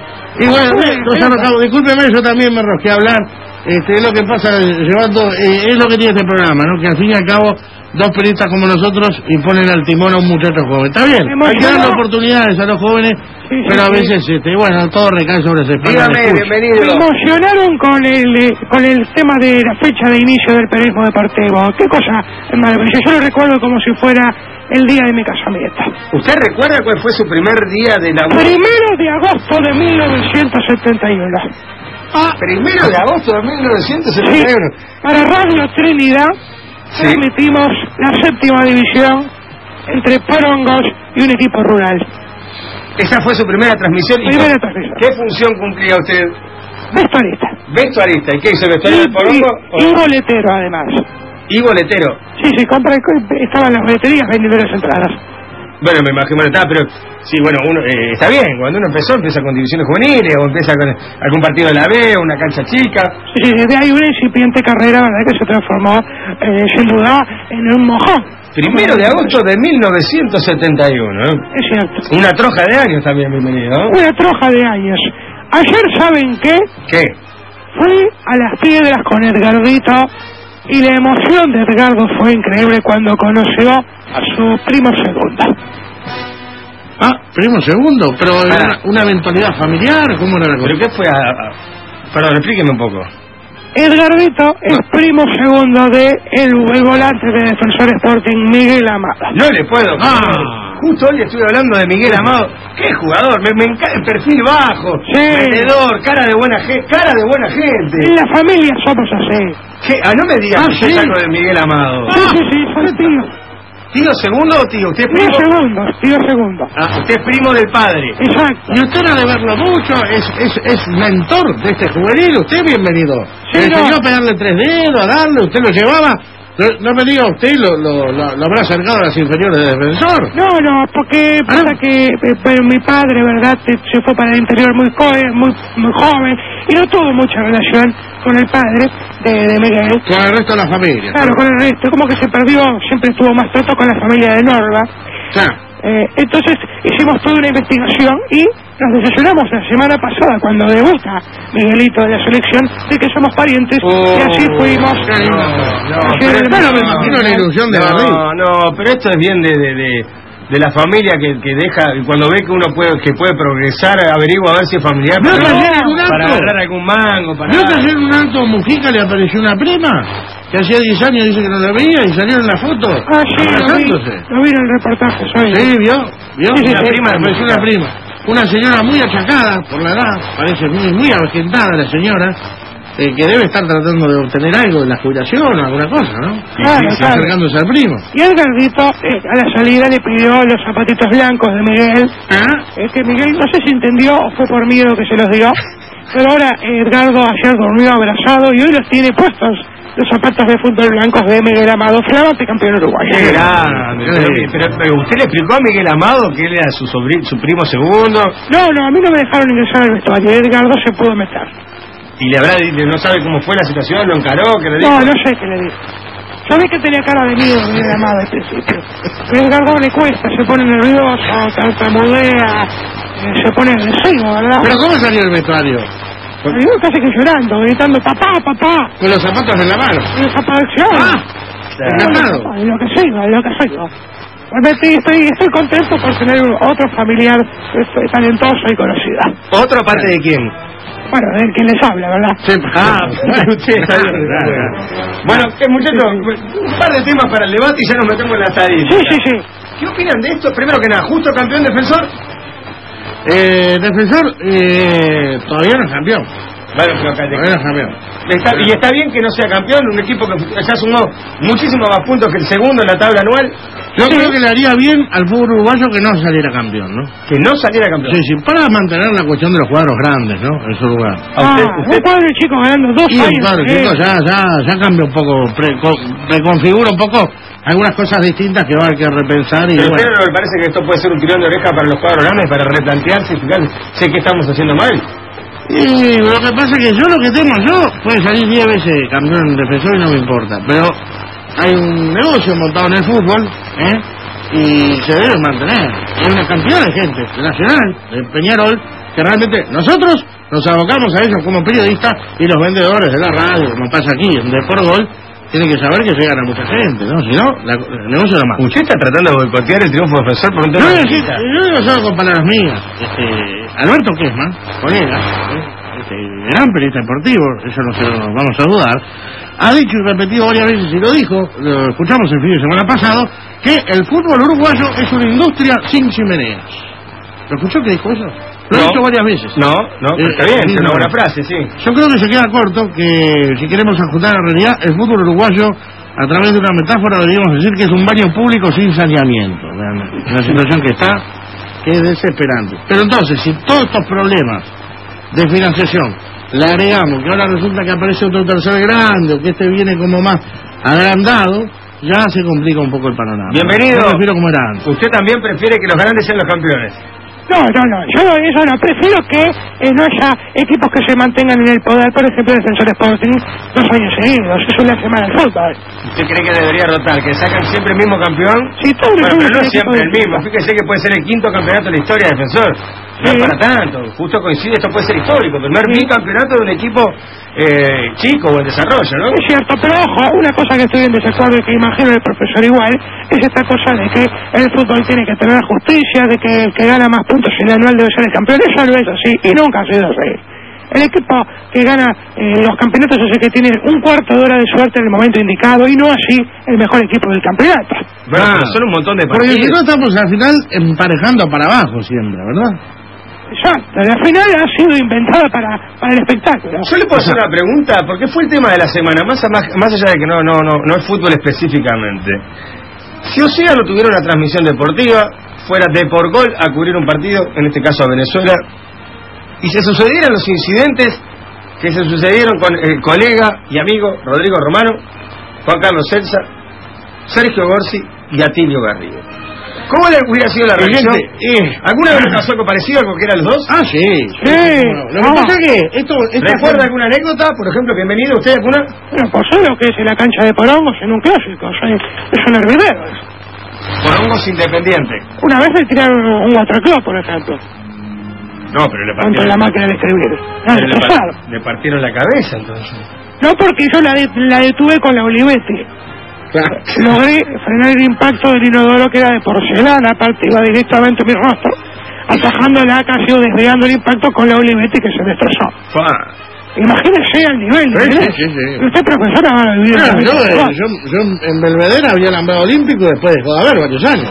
S13: Y bueno, nos arrojamos. Discúlpeme, yo también me arrojé a hablar. Este, es lo que pasa, llevando, eh, es lo que tiene este programa, ¿no? Que al fin y al cabo, dos periodistas como nosotros imponen al timón a un muchacho joven. Está bien, hay que darle oportunidades a los jóvenes, sí, sí, pero a veces, sí. este, bueno, todo recae sobre ese espalda.
S1: Dígame, bienvenido.
S8: Me emocionaron con el eh, con el tema de la fecha de inicio del periodismo deportivo. Qué cosa maravillosa. Yo lo recuerdo como si fuera el día de mi casamiento.
S1: ¿Usted recuerda cuál fue su primer día de la...
S8: Primero de agosto de mil novecientos setenta y uno.
S1: Ah, primero de agosto de mil novecientos setenta y uno.
S8: Sí, para Radio Trinidad sí. Transmitimos la séptima división entre porongos y un equipo rural.
S1: Esa fue su primera transmisión.
S8: Primera transmisión.
S1: ¿Qué función cumplía usted?
S8: Vestuarista.
S1: Vestuarista. ¿Y qué hizo? ¿Vestuario del porongo?
S8: Y, y boletero, además.
S1: ¿Y boletero?
S8: Sí, sí, compra, estaban las boleterías vendiendo las entradas.
S1: Bueno, me imagino que está, pero sí, bueno, uno eh, está bien, cuando uno empezó, empieza con divisiones juveniles, o empieza con algún partido de la B, una cancha chica.
S8: Sí, de ahí una incipiente carrera, ¿verdad?, que se transformó, eh, sin duda, en un mojón.
S1: Primero de agosto de mil novecientos setenta y uno, ¿eh?
S8: Es cierto.
S1: Una troja de años también, bienvenido, ¿no?
S8: Una troja de años. Ayer, ¿saben qué?
S1: ¿Qué?
S8: Fui a las piedras con Edgardito, y la emoción de Edgardo fue increíble cuando conoció a su primo segundo.
S13: Ah, primo segundo, pero ah. una, una eventualidad familiar, ¿cómo era la cosa?
S1: ¿Pero qué fue a, a... Perdón, explíqueme un poco.
S8: Edgardito es no. primo segundo de el, el volante de Defensor Sporting, Miguel Amado.
S1: No le puedo. Ah. Justo hoy estuve hablando de Miguel Amado. ¡Qué jugador! Me, me encanta el perfil bajo,
S8: sí.
S1: vendedor, cara de buena gente, cara de buena gente.
S8: En la familia somos así.
S1: ¿Qué? Ah, no me digas
S8: ah,
S1: que
S8: sí.
S1: algo de Miguel Amado.
S8: Sí, sí, sí, soy tío.
S1: ¿Tío segundo o tío? ¿Usted es primo?
S8: Tío segundo, tío segundo.
S1: Ah, usted es primo del padre.
S8: Exacto.
S13: Y usted no ha de verlo mucho, es, es, es mentor de este juvenil, usted es bienvenido.
S8: Sí,
S13: le
S8: no.
S13: enseñó a pegarle tres dedos, a darle, usted lo llevaba. No, no me diga usted, lo, lo, lo, lo habrá acercado a las inferiores de Defensor.
S8: No, no, porque ¿Ah? pasa que eh, mi padre, ¿verdad?, se fue para el interior muy joven, muy, muy joven, y no tuvo mucha relación con el padre de, de Miguel.
S13: Con el resto de la familia.
S8: Claro, con el resto, como que se perdió, siempre estuvo más trato con la familia de Norba.
S13: Claro.
S8: Eh, entonces hicimos toda una investigación y nos desayunamos la semana pasada cuando debuta Miguelito de la selección de que somos parientes oh, y así fuimos.
S1: No, no,
S13: así pero no, me imagino la ilusión de
S1: no,
S13: la
S1: no, pero esto es bien de, de, de, de la familia que, que deja, cuando ve que uno puede que puede progresar, averigua a ver si es familiar
S13: no,
S1: para,
S13: no,
S1: para agarrar algún mango. Para
S13: ¿no que ayer en un alto Mujica le apareció una prima? Que hacía diez años dice que no la veía y salieron las fotos.
S8: Ah, sí, lo vi, lo vi en el reportaje. ¿Sabes?
S13: Sí, vio, vio.
S8: Sí, sí,
S13: una
S8: sí,
S13: prima,
S8: sí,
S13: apareció una prima. Una señora muy achacada por la edad, parece muy, muy avejentada la señora, eh, que debe estar tratando de obtener algo de la jubilación o alguna cosa, ¿no?
S8: Claro,
S13: y, y
S8: claro.
S13: acercándose al primo.
S8: Y Edgardito, eh, a la salida le pidió los zapatitos blancos de Miguel.
S13: ¿Ah?
S8: Es que Miguel no sé si entendió o fue por miedo que se los dio, pero ahora Edgardo ayer durmió abrazado y hoy los tiene puestos. Los zapatos de fútbol blancos de Miguel Amado, flamante campeón uruguayo.
S1: Qué grande. Pero, pero, pero usted le explicó a Miguel Amado que él era su sobrino, su primo segundo.
S8: No, no, a mí no me dejaron ingresar al vestuario. Edgardo se pudo meter.
S1: Y le habrá dicho, no sabe cómo fue la situación, lo encaró, que le dijo.
S8: No, no sé qué le dijo. Yo vi que tenía cara de miedo Miguel Amado al principio. Pero Edgardo le cuesta, se pone nervioso, tartamudea, eh, se pone agresivo, ¿verdad?
S13: ¿Pero cómo salió el vestuario?
S8: Salió casi que llorando, gritando papá, papá.
S13: Con los zapatos en la mano.
S8: Con los zapatos de acción.
S13: Ah, encantado.
S8: No, lo que siga, lo que siga. Realmente estoy, estoy contento por tener otro familiar este, talentoso y conocido.
S1: ¿Otro aparte de quién?
S8: Bueno, del que les habla, ¿verdad?
S1: Sí. Ah, usted está bien. Bueno, eh, muchachos, un par de temas para el debate y ya nos metemos en la tarea.
S8: Sí, sí, sí.
S1: ¿Qué opinan de esto? Primero que nada, ¿justo campeón Defensor?
S13: Eh, Defensor eh, todavía no es campeón.
S1: Bueno, pero acá te...
S13: bueno, campeón.
S1: Está, y está bien que no sea campeón, un equipo que ya sumó muchísimos más puntos que el segundo en la tabla anual.
S13: Yo sí. creo que le haría bien al fútbol uruguayo que no saliera campeón, ¿no?
S1: Que no saliera campeón.
S13: Sí, sí, para mantener la cuestión de los cuadros grandes, ¿no? En su lugar.
S8: Ah, usted, usted... un cuadro chico ganando dos
S13: y
S8: años.
S13: un cuadro chico ya, ya, ya cambia un poco, pre, co, reconfigura un poco algunas cosas distintas que va a haber que repensar. Y
S1: pero
S13: bueno.
S1: a usted no le parece que esto puede ser un tirón de oreja para los cuadros grandes, para replantearse y fijarse, sé que estamos haciendo mal.
S13: Y lo que pasa es que yo lo que tengo yo puede salir diez veces campeón defensor y no me importa, pero hay un negocio montado en el fútbol, ¿eh? Y se debe mantener. Hay una cantidad de gente de Nacional, de Peñarol, que realmente nosotros nos abocamos a ellos como periodistas y los vendedores de la radio, como pasa aquí en Depor Gol, tienen que saber que llegan a mucha gente, ¿no? Si no, la, el negocio es lo más.
S1: ¿Usted está tratando de boicotear el triunfo defensor por un tema
S13: no,
S1: de
S13: sí, yo digo solo con palabras mías. Este, Alberto Kessman, colega, ¿eh? este, gran periodista deportivo, eso no se lo vamos a dudar, ha dicho y repetido varias veces, y lo dijo, lo escuchamos el fin de semana pasado, que el fútbol uruguayo es una industria sin chimeneas. ¿Lo escuchó que dijo eso? Lo
S1: no,
S13: he dicho varias veces.
S1: No, no, eh, está bien, es una buena frase, sí.
S13: Yo creo que se queda corto, que si queremos ajustar a la realidad, el fútbol uruguayo, a través de una metáfora, deberíamos decir que es un baño público sin saneamiento. Realmente. La situación que está, que es desesperante. Pero entonces, si todos estos problemas de financiación le agregamos que ahora resulta que aparece otro tercer grande, o que este viene como más agrandado, ya se complica un poco el panorama.
S1: Bienvenido.
S13: Yo prefiero como era antes.
S1: Usted también prefiere que los grandes sean los campeones.
S8: No, no, no, yo eso no, prefiero que eh, no haya equipos que se mantengan en el poder, por ejemplo, Defensor Sporting, dos años seguidos, eso le hace mal al fútbol.
S1: ¿Usted cree que debería rotar, que sacan siempre el mismo campeón?
S8: Sí, todo
S1: bueno, pero no
S8: el
S1: siempre el mismo, fíjese que puede ser el quinto campeonato de la historia de Defensor. No sí. es para tanto, justo coincide, esto puede ser histórico, el primer sí. bicampeonato de un equipo eh, chico o en desarrollo, ¿no?
S8: Es cierto, pero ojo, una cosa que estoy en desacuerdo y que imagino el profesor igual, es esta cosa de que el fútbol tiene que tener justicia, de que el que gana más puntos en el anual debe ser el campeón. Eso no es así, y nunca ha sido así. El equipo que gana eh, los campeonatos es el que tiene un cuarto de hora de suerte en el momento indicado, y no así el mejor equipo del campeonato.
S1: Bueno, ah, son un montón de partidos.
S13: Porque si no estamos al final emparejando para abajo siempre, ¿verdad?
S8: Exacto, la final ha sido inventada para, para el espectáculo.
S1: Yo le puedo hacer una pregunta, porque fue el tema de la semana, más, más, más allá de que no, no, no, no es fútbol específicamente. Si Océano tuviera una transmisión deportiva, fuera de por gol a cubrir un partido, en este caso a Venezuela, y se sucedieran los incidentes que se sucedieron con el colega y amigo Rodrigo Romano, Juan Carlos Celsa, Sergio Gorsi y Atilio Garrido. ¿Cómo le hubiera sido la reacción? Eh, ¿Alguna vez pasó algo parecido, algo que eran los dos?
S13: Ah, sí.
S8: Sí.
S13: sí. Lo que pasa es que esto...
S1: ¿Recuerda fue... alguna anécdota? Por ejemplo, bienvenido, ¿usted alguna?
S8: Bueno, pues sé lo que es en la cancha de Porongos en un clásico. Soy, es un hervidero.
S1: Porongos Independiente.
S8: Una vez le tiraron un waterclub, por ejemplo.
S1: No, pero le partieron...
S8: Contra la máquina de escribir. No,
S1: le, par... le partieron la cabeza, entonces.
S8: No, porque yo la, de, la detuve con la Olivetti. Claro. Logré frenar el impacto del inodoro, que era de porcelana, aparte iba directamente a mi rostro, atajándola, casi o desviando el impacto con la Olivetti, que se destrozó.
S1: Ah.
S8: Imagínese el nivel.
S13: Sí, sí, sí, sí.
S8: Usted, profesora, va a vivir.
S13: Claro, yo, eh, yo, yo en Belvedere había alambrado olímpico después dejó de haber varios años.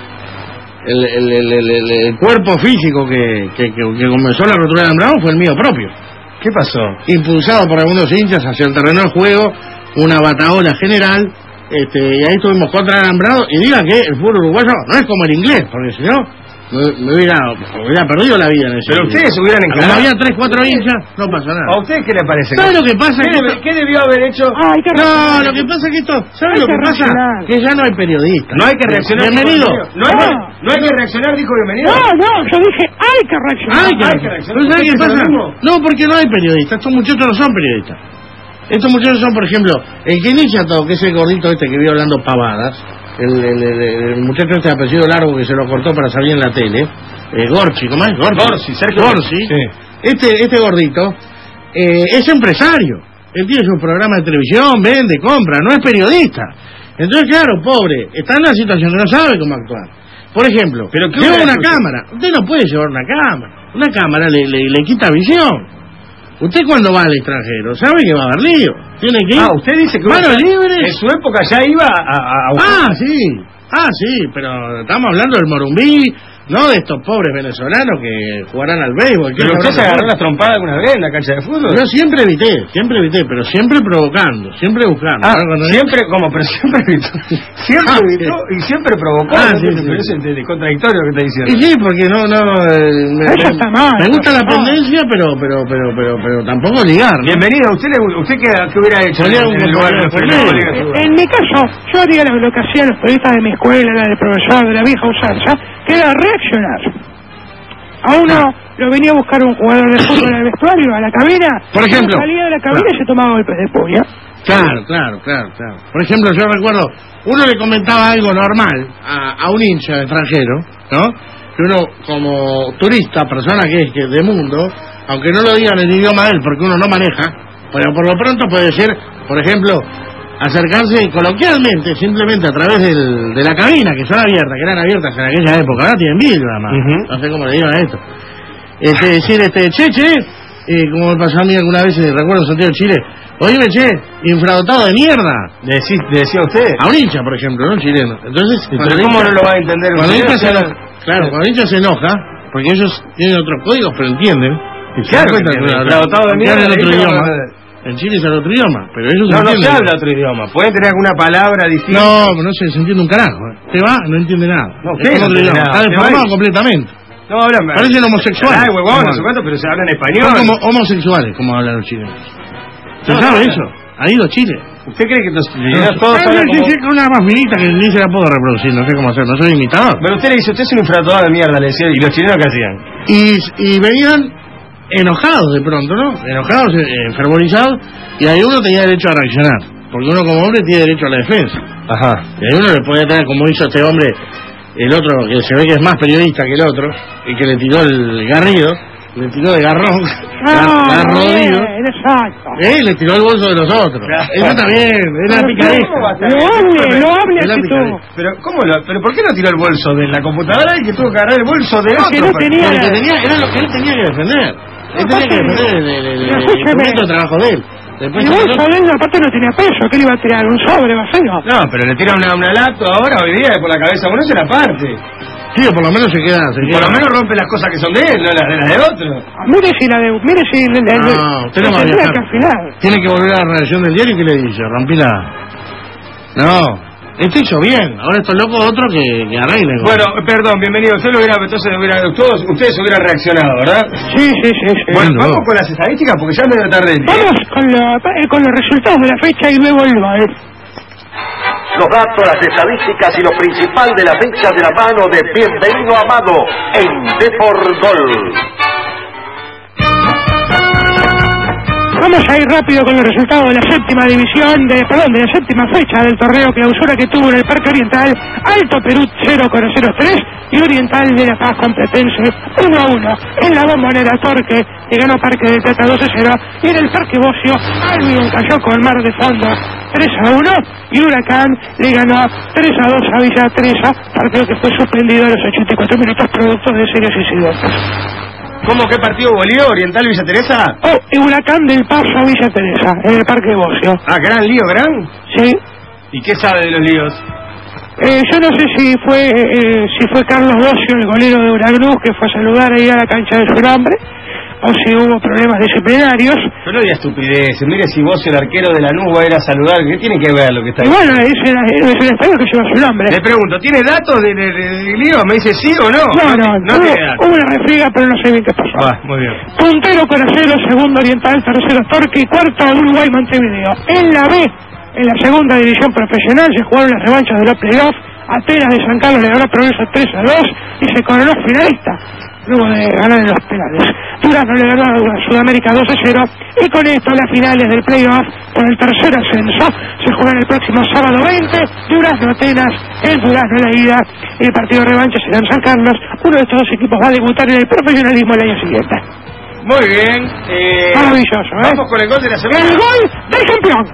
S13: El, el, el, el, el, el cuerpo físico que, que, que, que comenzó la rotura de alambrado fue el mío propio.
S1: ¿Qué pasó?
S13: Impulsado por algunos hinchas hacia el terreno del juego, una bataola general. Este, y ahí estuvimos contra el alambrado, y digan que el fútbol uruguayo no es como el inglés, porque si no me, me, hubiera, me hubiera perdido la vida en ese.
S1: Pero ustedes se hubieran encargado.
S13: Como había tres, cuatro hinchas, no pasa nada.
S1: ¿A ustedes qué le parece?
S13: ¿Sabes lo que pasa?
S1: ¿Qué, debe, ¿Qué debió haber hecho?
S8: Ay, qué
S13: no, lo que pasa es que esto, ¿sabes lo que, que pasa? Que ya no hay periodistas.
S1: No hay que reaccionar.
S13: Bienvenido.
S1: No hay, no, no hay que reaccionar, dijo bienvenido.
S8: No, no, yo dije hay que reaccionar.
S13: Hay que, hay que reaccionar. ¿Sabes qué pasa? No, porque no hay periodistas. Estos muchachos no son periodistas. Estos muchachos son, por ejemplo, el que inicia todo, que es el gordito este que vive hablando pavadas, el, el, el, el muchacho este de apellido largo que se lo cortó para salir en la tele, eh, Gorsi, ¿cómo es? Gorsi,
S1: Gorsi, Sergio
S13: Gorsi. Sí. Este, este gordito eh, es empresario, él tiene su programa de televisión, vende, compra, no es periodista. Entonces, claro, pobre, está en una situación que no sabe cómo actuar. Por ejemplo,
S1: ¿Pero qué
S13: lleva una cámara, usted no puede llevar una cámara, una cámara le, le, le quita visión. Usted cuando va al extranjero sabe que va a haber lío. Tiene que ir.
S1: Ah, usted dice que
S13: manos libres.
S1: En su época ya iba a, a, a...
S13: Ah, sí. Ah, sí, pero estamos hablando del Morumbí, No de estos pobres venezolanos que jugarán al béisbol.
S1: ¿Pero usted se agarró las trompadas alguna vez en la cancha de fútbol?
S13: Yo siempre evité, siempre evité, pero siempre provocando, siempre buscando.
S1: Ah,
S13: ¿no?
S1: siempre, como, pero siempre evitó. Siempre
S13: Ah,
S1: evitó y siempre provocó.
S13: Ah,
S1: ¿no?
S13: sí, sí.
S1: Pero eso es es contradictorio lo que está diciendo.
S13: Y sí, porque no, no... Eh, me,
S1: Eso
S13: me-
S1: está mal,
S13: me gusta
S1: está
S13: la
S1: mal.
S13: pendencia, pero, pero, pero, pero, pero tampoco ligar, ¿no?
S1: Bienvenido. ¿Usted, le, usted qué, qué hubiera hecho en,
S13: Ponía un
S1: en el lugar de
S13: compañero,
S1: los
S13: ponía.
S1: periodistas?
S8: En mi caso, yo haría lo, lo que hacían los periodistas de mi escuela, la del profesor, de la vieja usanza, que era reaccionar. A uno lo venía a buscar un jugador de fútbol al vestuario, a la cabina,
S13: Por ejemplo.
S8: y salía de la cabina y se tomaba golpes de puño.
S13: Claro, claro, claro, claro. Por ejemplo, yo recuerdo, uno le comentaba algo normal a, a un hincha extranjero, ¿no? Que uno, como turista, persona que es que de mundo, aunque no lo diga en el idioma de él, porque uno no maneja, pero por lo pronto puede ser, por ejemplo, acercarse coloquialmente, simplemente a través del, de la cabina, que son abiertas, que eran abiertas en aquella época, ahora tienen vidrio nada más, no sé cómo le digan a esto. Este, decir, este, che, che, eh, como me pasó a mí alguna vez, eh, recuerdo en Santiago de Chile, oíme, che, infradotado de mierda.
S1: ¿Le decía usted?
S13: A un hincha, por ejemplo, no un chileno. Entonces,
S1: Pero
S13: el
S1: ¿cómo
S13: hincha-
S1: no lo va a entender un
S13: Cuando el hincha
S1: chileno?
S13: se enoja, claro, cuando el hincha se enoja, porque ellos tienen otros códigos, pero entienden. Y se
S1: Claro
S13: dan cuenta
S1: que
S13: que
S1: entienden. Infradotado de
S13: que
S1: mierda,
S13: hablan
S1: le
S13: otro
S1: dicen,
S13: idioma.
S1: no,
S13: En Chile es otro idioma, pero ellos
S1: No, no
S13: entienden.
S1: se habla otro idioma. Pueden tener alguna palabra distinta.
S13: No, no se, se entiende un carajo. ¿eh? Se va, no entiende nada.
S1: No,
S13: es
S1: ¿qué
S13: como
S1: no
S13: otro
S1: entiende
S13: idioma.
S1: nada?
S13: Está
S1: Se
S13: deformado
S1: va y-
S13: completamente.
S1: No, hablan.
S13: Parecen homosexuales.
S1: Ay, huevón, no
S13: Como-
S1: sé cuánto, pero se hablan español.
S13: Son como homosexuales, como hablan los chilenos. ¿Se
S1: No,
S13: sabe
S1: no,
S13: eso? Ha ido a Chile.
S1: ¿Usted cree que los
S13: No,
S1: chilenos todos
S13: ah,
S1: hablan
S13: sí,
S1: como...
S13: sí, con una más finita que ni se la puedo reproducir, no sé cómo hacer, no soy imitador.
S1: Pero usted le dice, usted es un infradotado de mierda, le decía, ¿y los chilenos qué hacían?
S13: Y, y venían enojados de pronto, ¿no? Enojados, eh, enfervorizados, y ahí uno tenía derecho a reaccionar, porque uno como hombre tiene derecho a la defensa.
S1: Ajá.
S13: Y ahí uno le puede tener, como hizo este hombre, el otro, que se ve que es más periodista que el otro, y que le tiró el garrido, le tiró de garrón, gar- garrodido,
S8: bien, exacto.
S13: eh, le tiró el bolso de los otros. Eso está bien, es la picadeza.
S1: ¿Cómo va a estar?
S8: Lo hable, lo hable
S13: Es la
S8: así
S13: picadeza.
S8: todo.
S1: Pero, ¿cómo lo, pero ¿por qué no tiró el bolso de la computadora y que tuvo que agarrar el bolso de
S8: Porque
S1: otro?
S8: no tenía-
S13: Porque tenía, era lo que él tenía que defender. Él tenía que defender el, el, el, el
S8: Escúcheme.
S13: instrumento de trabajo de él. Después
S8: El
S13: el
S8: bolso
S13: otro-
S8: de él aparte no tenía peso, que le iba a tirar un sobre vacío.
S1: No, pero le tira una, una laptop ahora, hoy día, por la cabeza, bueno, se la parte.
S13: Sí, o por lo menos se queda. Se
S1: Por
S13: queda.
S1: lo menos rompe las cosas que son de él, no las de las de otro.
S8: Mire si la de... Mire si... Le, le,
S13: No, usted no va a
S8: tendría
S13: viajar.
S8: que afilar.
S13: Tiene que volver a la redacción del diario y ¿qué le dice? Rompí la... No, esto hizo bien. Ahora estos locos otros que, que arreglen.
S1: Bueno, perdón, bienvenido. Usted lo hubiera, entonces lo hubiera, todos ustedes hubieran reaccionado, ¿verdad?
S8: Sí, sí, sí, sí.
S1: Bueno,
S13: no.
S1: vamos con las estadísticas porque ya es medio tarde.
S8: Vamos con, la, eh, con los resultados de la fecha y luego el gol.
S10: Los datos, las estadísticas y lo principal de la fecha de la mano de Bienvenido Amado en Deporgol.
S8: Vamos a ir rápido con los resultados de la séptima división, de, perdón, de la séptima fecha del torneo clausura que tuvo en el Parque Oriental. Alto Perú cero con cero tres y Oriental de La Paz Complutense uno a uno. En la Bombonera Torque que ganó Parque del Tata dos a cero y en el Parque Bocio Albion cayó con Mar de Fondo tres a uno y Huracán le ganó tres a dos a Villa Teresa, partido que fue suspendido a los ochenta y cuatro minutos producto de serios incidentes.
S1: ¿Cómo qué partido volvió? ¿Oriental Villa Teresa?
S8: Oh, y Huracán del Paso a Villa Teresa, en el Parque Bocio.
S1: Ah, gran lío, gran.
S8: Sí.
S1: ¿Y qué sabe de los líos?
S8: Eh, yo no sé si fue eh, si fue Carlos Bocio, el golero de Uragruz, que fue a saludar ahí a la cancha de su nombre, o si hubo problemas disciplinarios.
S1: Pero no diga estupidez. Mire si vos, el arquero de la Lanús, va a ir a saludar. ¿Qué tiene que ver lo que está
S8: Y
S1: diciendo?
S8: bueno, es el, es el estadio que lleva su nombre.
S1: Le pregunto, ¿tiene datos de, de, de, de lío? ¿Me dice sí o no?
S8: No, no,
S1: no
S8: hubo,
S1: tiene datos.
S8: hubo una refriega, pero no sé bien qué pasó.
S1: Ah, muy bien.
S8: Puntero con acero, segundo Oriental, tercero Torque y cuarto Uruguay Montevideo. En la B, en la segunda división profesional, se jugaron las revanchas de los playoffs. Atenas de San Carlos le ganó Progreso tres a dos y se coronó finalista luego de ganar en los penales. Durazno le ganó a Sudamérica dos a cero y con esto las finales del playoff por el tercer ascenso se juegan el próximo sábado veinte. Durazno Atenas, el Durazno en la ida y el partido de revancha será en San Carlos. Uno de estos dos equipos va a debutar en el profesionalismo el año siguiente.
S1: Muy bien. Eh,
S8: Maravilloso, ¿eh?
S1: Vamos con el gol de la semana.
S8: El gol del campeón.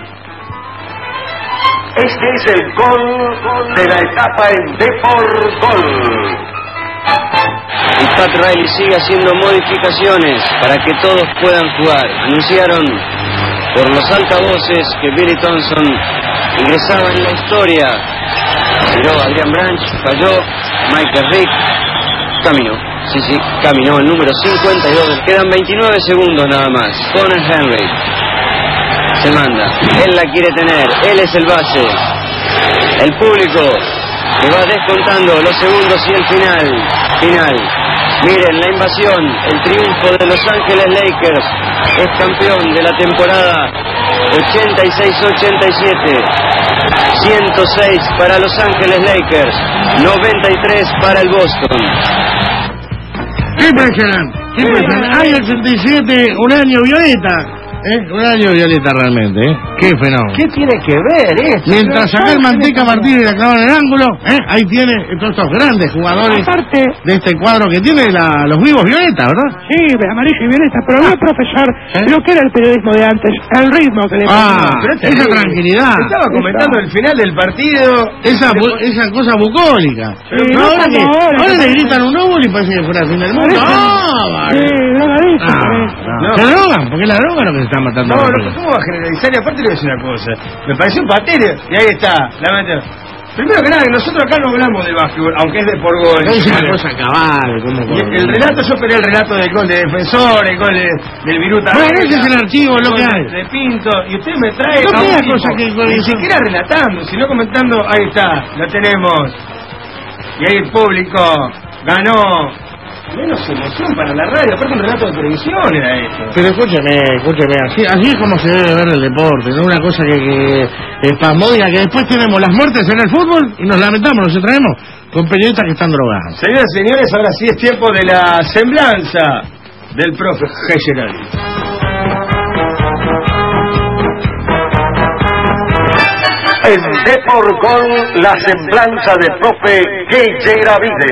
S10: Este es el gol de la etapa en Deporgol.
S12: Y Pat Riley sigue haciendo modificaciones para que todos puedan jugar. Anunciaron por los altavoces que Billy Thompson ingresaba en la historia. Tiró Adrian Branch, falló Michael Rick, caminó. Sí, sí, caminó el número cincuenta y dos. Quedan veintinueve segundos nada más. Conor Henry se manda. Él la quiere tener. Él es el base. El público que va descontando los segundos y el final. Final. Miren, la invasión, el triunfo de Los Ángeles Lakers. Es campeón de la temporada ochenta y seis ochenta y siete. ciento seis para Los Ángeles Lakers, noventa y tres para el Boston.
S13: ¡Qué impresionante! ¡Qué impresionante! ¡Ay, ochenta y siete! Un año violeta. ¿Eh? Un año violeta realmente, ¿eh? ¡Qué fenómeno!
S7: ¿Qué tiene que ver eso?
S13: Mientras sacar Manteca Martínez y la clava en el ángulo, ¿eh? Ahí tiene todos estos grandes jugadores
S20: Aparte,
S13: de este cuadro que tiene la, los vivos violeta, ¿verdad?
S20: Sí, amarillo y violeta, pero voy a profesar ¿Eh? lo que era el periodismo de antes, el ritmo que le
S13: Ah, esa sí, tranquilidad.
S1: Estaba comentando el final del partido.
S13: Esa esa cosa bucólica.
S20: Sí,
S13: pero
S20: no
S13: ahora que
S20: ahora,
S13: ahora
S20: no,
S13: le gritan un óvulo y parece que fuera el fin del mundo. ¡No!
S20: Sí, drogadísimo.
S13: No, no. Se drogan, porque la droga es lo que se está matando.
S1: No, no, ¿cómo va a generalizar? Y aparte le voy a decir una cosa. Me pareció un paterio. Y ahí está, la mete. Primero que nada, nosotros acá no hablamos de básquetbol, aunque es de por gol.
S13: Es una cosa cabal.
S1: Y el relato, yo esperé el relato del gol de Defensor, el gol de, del Viruta.
S13: Bueno, ese es el archivo, lo que hay.
S1: De Pinto, y usted me trae...
S13: No
S1: a un
S13: cosa que...
S1: ni siquiera relatando, sino comentando, ahí está, lo tenemos. Y ahí el público ganó. Menos emoción para la radio, aparte un relato de televisión era esto.
S13: Pero escúcheme, escúcheme, así, así es como se debe ver el deporte, no una cosa que, que espasmódica, que después tenemos las muertes en el fútbol y nos lamentamos, nos extraemos con periodistas que están drogados.
S1: Señoras y señores, ahora sí es tiempo de la semblanza del profe Gerardi.
S10: En Deporgol, la semblanza del profe Gerardi.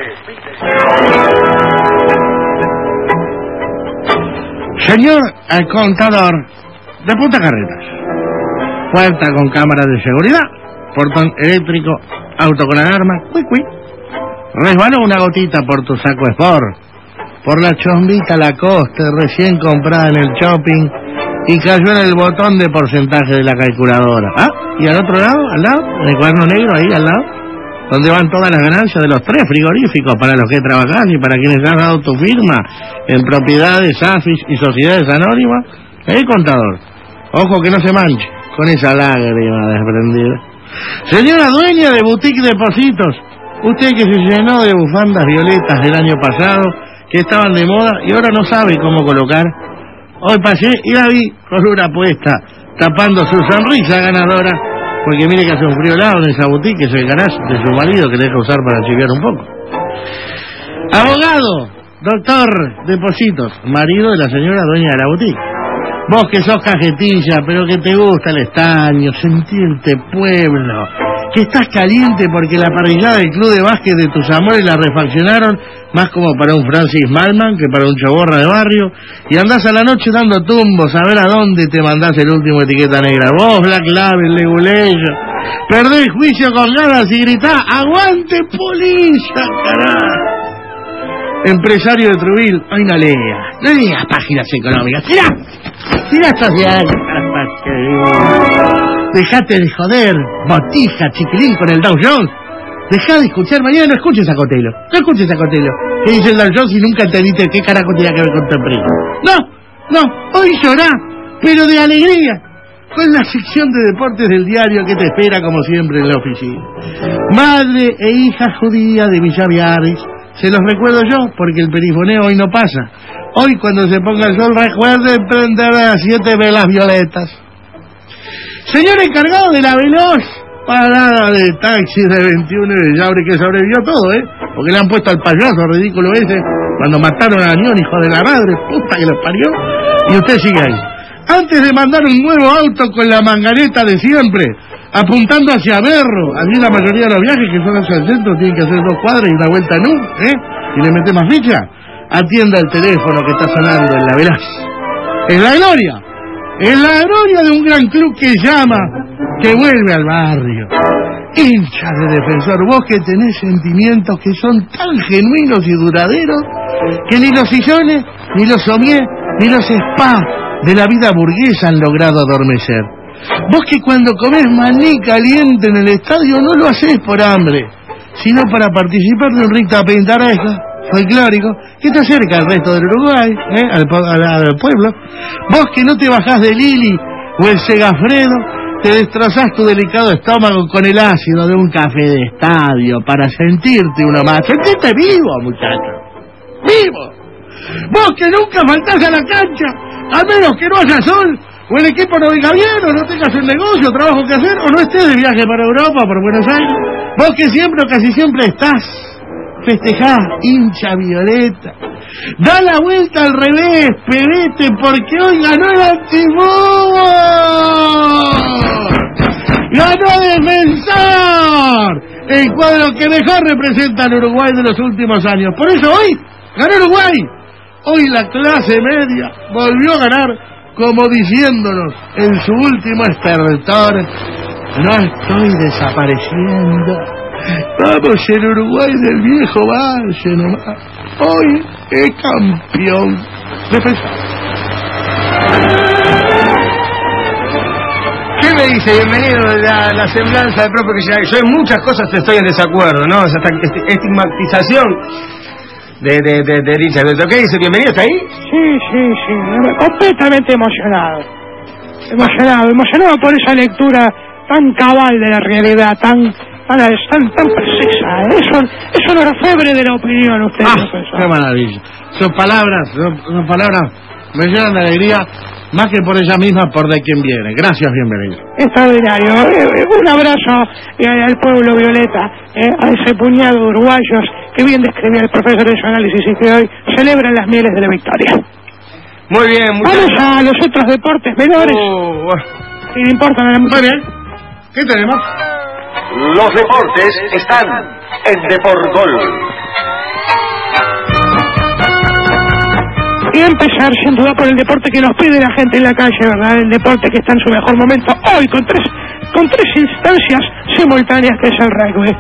S13: Señor el contador de Punta Carretas, puerta con cámaras de seguridad, portón eléctrico, auto con alarma, cuí cuí. Resbaló una gotita por tu saco Sport, por la chombita Lacoste recién comprada en el shopping y cayó en el botón de porcentaje de la calculadora. Ah, y al otro lado, al lado, en el cuaderno negro ahí al lado, donde van todas las ganancias de los tres frigoríficos para los que trabajás y para quienes has dado tu firma en propiedades, AFIS y sociedades anónimas. ¿Eh, contador? Ojo que no se manche con esa lágrima desprendida. Señora dueña de Boutique Depósitos, usted que se llenó de bufandas violetas del año pasado, que estaban de moda y ahora no sabe cómo colocar. Hoy pasé y la vi con una puesta, tapando su sonrisa ganadora, porque mire que hace un frío helado en esa boutique, que es el garage de su marido que le deja usar para chiviar un poco. Abogado, doctor Depósitos, marido de la señora dueña de la boutique. Vos que sos cajetilla, pero que te gusta el estaño, sentirte pueblo, que estás caliente porque la parrillada del club de básquet de tus amores la refaccionaron más como para un Francis Malman que para un chaborra de barrio, y andás a la noche dando tumbos a ver a dónde te mandás el último etiqueta negra. Vos, Black Label, Leguleyo, perdés el juicio con ganas y gritá ¡aguante Polilla, carajo! Empresario de Trubil, hoy no leas, no leas páginas económicas, tirá, tirá estos diarios, dejate de joder, botija, chiquilín con el Dow Jones, dejá de escuchar, mañana no escuches a Cotelo, no escuches a Cotelo, que dice el Dow Jones y nunca entendiste qué carajo tenía que ver con tu empresa. No, no, hoy llorá, pero de alegría, con la sección de deportes del diario que te espera como siempre en la oficina. Madre e hija judía de Villa Biarritz, se los recuerdo yo, porque el perifoneo hoy no pasa. Hoy cuando se ponga el sol, recuerden prender a las siete velas violetas. Señor encargado de la veloz parada de taxi de veintiuno de Yaure, que sobrevivió todo, ¿eh? Porque le han puesto al payaso ridículo ese cuando mataron a Anión, hijo de la madre, puta que los parió, y usted sigue ahí. Antes de mandar un nuevo auto con la manganeta de siempre, apuntando hacia Berro, allí la mayoría de los viajes que son hacia el centro tienen que hacer dos cuadras y una vuelta en U, ¿eh? Y le mete más ficha, atienda el teléfono que está sonando en la veraz. ¡Es la gloria! ¡Es la gloria de un gran club que llama, que vuelve al barrio! Hincha de Defensor, vos que tenés sentimientos que son tan genuinos y duraderos que ni los sillones, ni los somiers, ni los spas de la vida burguesa han logrado adormecer. Vos que cuando comés maní caliente en el estadio no lo hacés por hambre, sino para participar de un ricta pintaresca, folclórico que está cerca al resto del Uruguay, ¿eh? al, al, al pueblo. Vos que no te bajás de Lili o el Segafredo, te destrozás tu delicado estómago con el ácido de un café de estadio para sentirte uno más. Sentirte vivo, muchacho. ¡Vivo! Vos que nunca faltás a la cancha, a menos que no haya sol, o el equipo no venga bien, o no tengas un negocio, trabajo que hacer, o no estés de viaje para Europa, por Buenos Aires. Vos que siempre o casi siempre estás, festejás, hincha violeta. Da la vuelta al revés, pedete, porque hoy ganó el Antifútbol. ¡Ganó Defensor! El cuadro que mejor representa al Uruguay de los últimos años. Por eso hoy ganó Uruguay. Hoy la clase media volvió a ganar, como diciéndonos en su último estertor: no estoy desapareciendo. Vamos, el Uruguay del viejo valle nomás. Hoy es campeón. Defensor.
S1: ¿Qué me dice? Bienvenido a la, la semblanza del propio Kirchner. Yo en muchas cosas estoy en desacuerdo, ¿no? O sea, esta estigmatización de, de, de, de Richard. ¿Qué dice? ¿Bienvenido? ¿Está ahí?
S20: Sí, sí, sí. Completamente emocionado. Emocionado, emocionado por esa lectura tan cabal de la realidad, tan tan, tan, tan precisa. Eso, eso no reflebre de la opinión, usted.
S13: Ah, qué maravilla. Son palabras, son, son palabras, me llenan de alegría, más que por ella misma, por de quien viene. Gracias, bienvenido.
S20: Extraordinario. Eh, un abrazo eh, al pueblo violeta, eh, a ese puñado de uruguayos que bien describía el profesor de su análisis y que hoy celebran las mieles de la victoria.
S1: Muy bien, muy
S20: Vamos
S1: bien.
S20: a los otros deportes menores.
S1: Oh,
S20: Si le importan a la mujer.
S13: Muy bien. ¿Qué tenemos?
S10: Los deportes están en Deporgol.
S20: Y empezar sin duda por el deporte que nos pide la gente en la calle, ¿verdad? El deporte que está en su mejor momento hoy, con tres con tres instancias simultáneas, que es el rugby.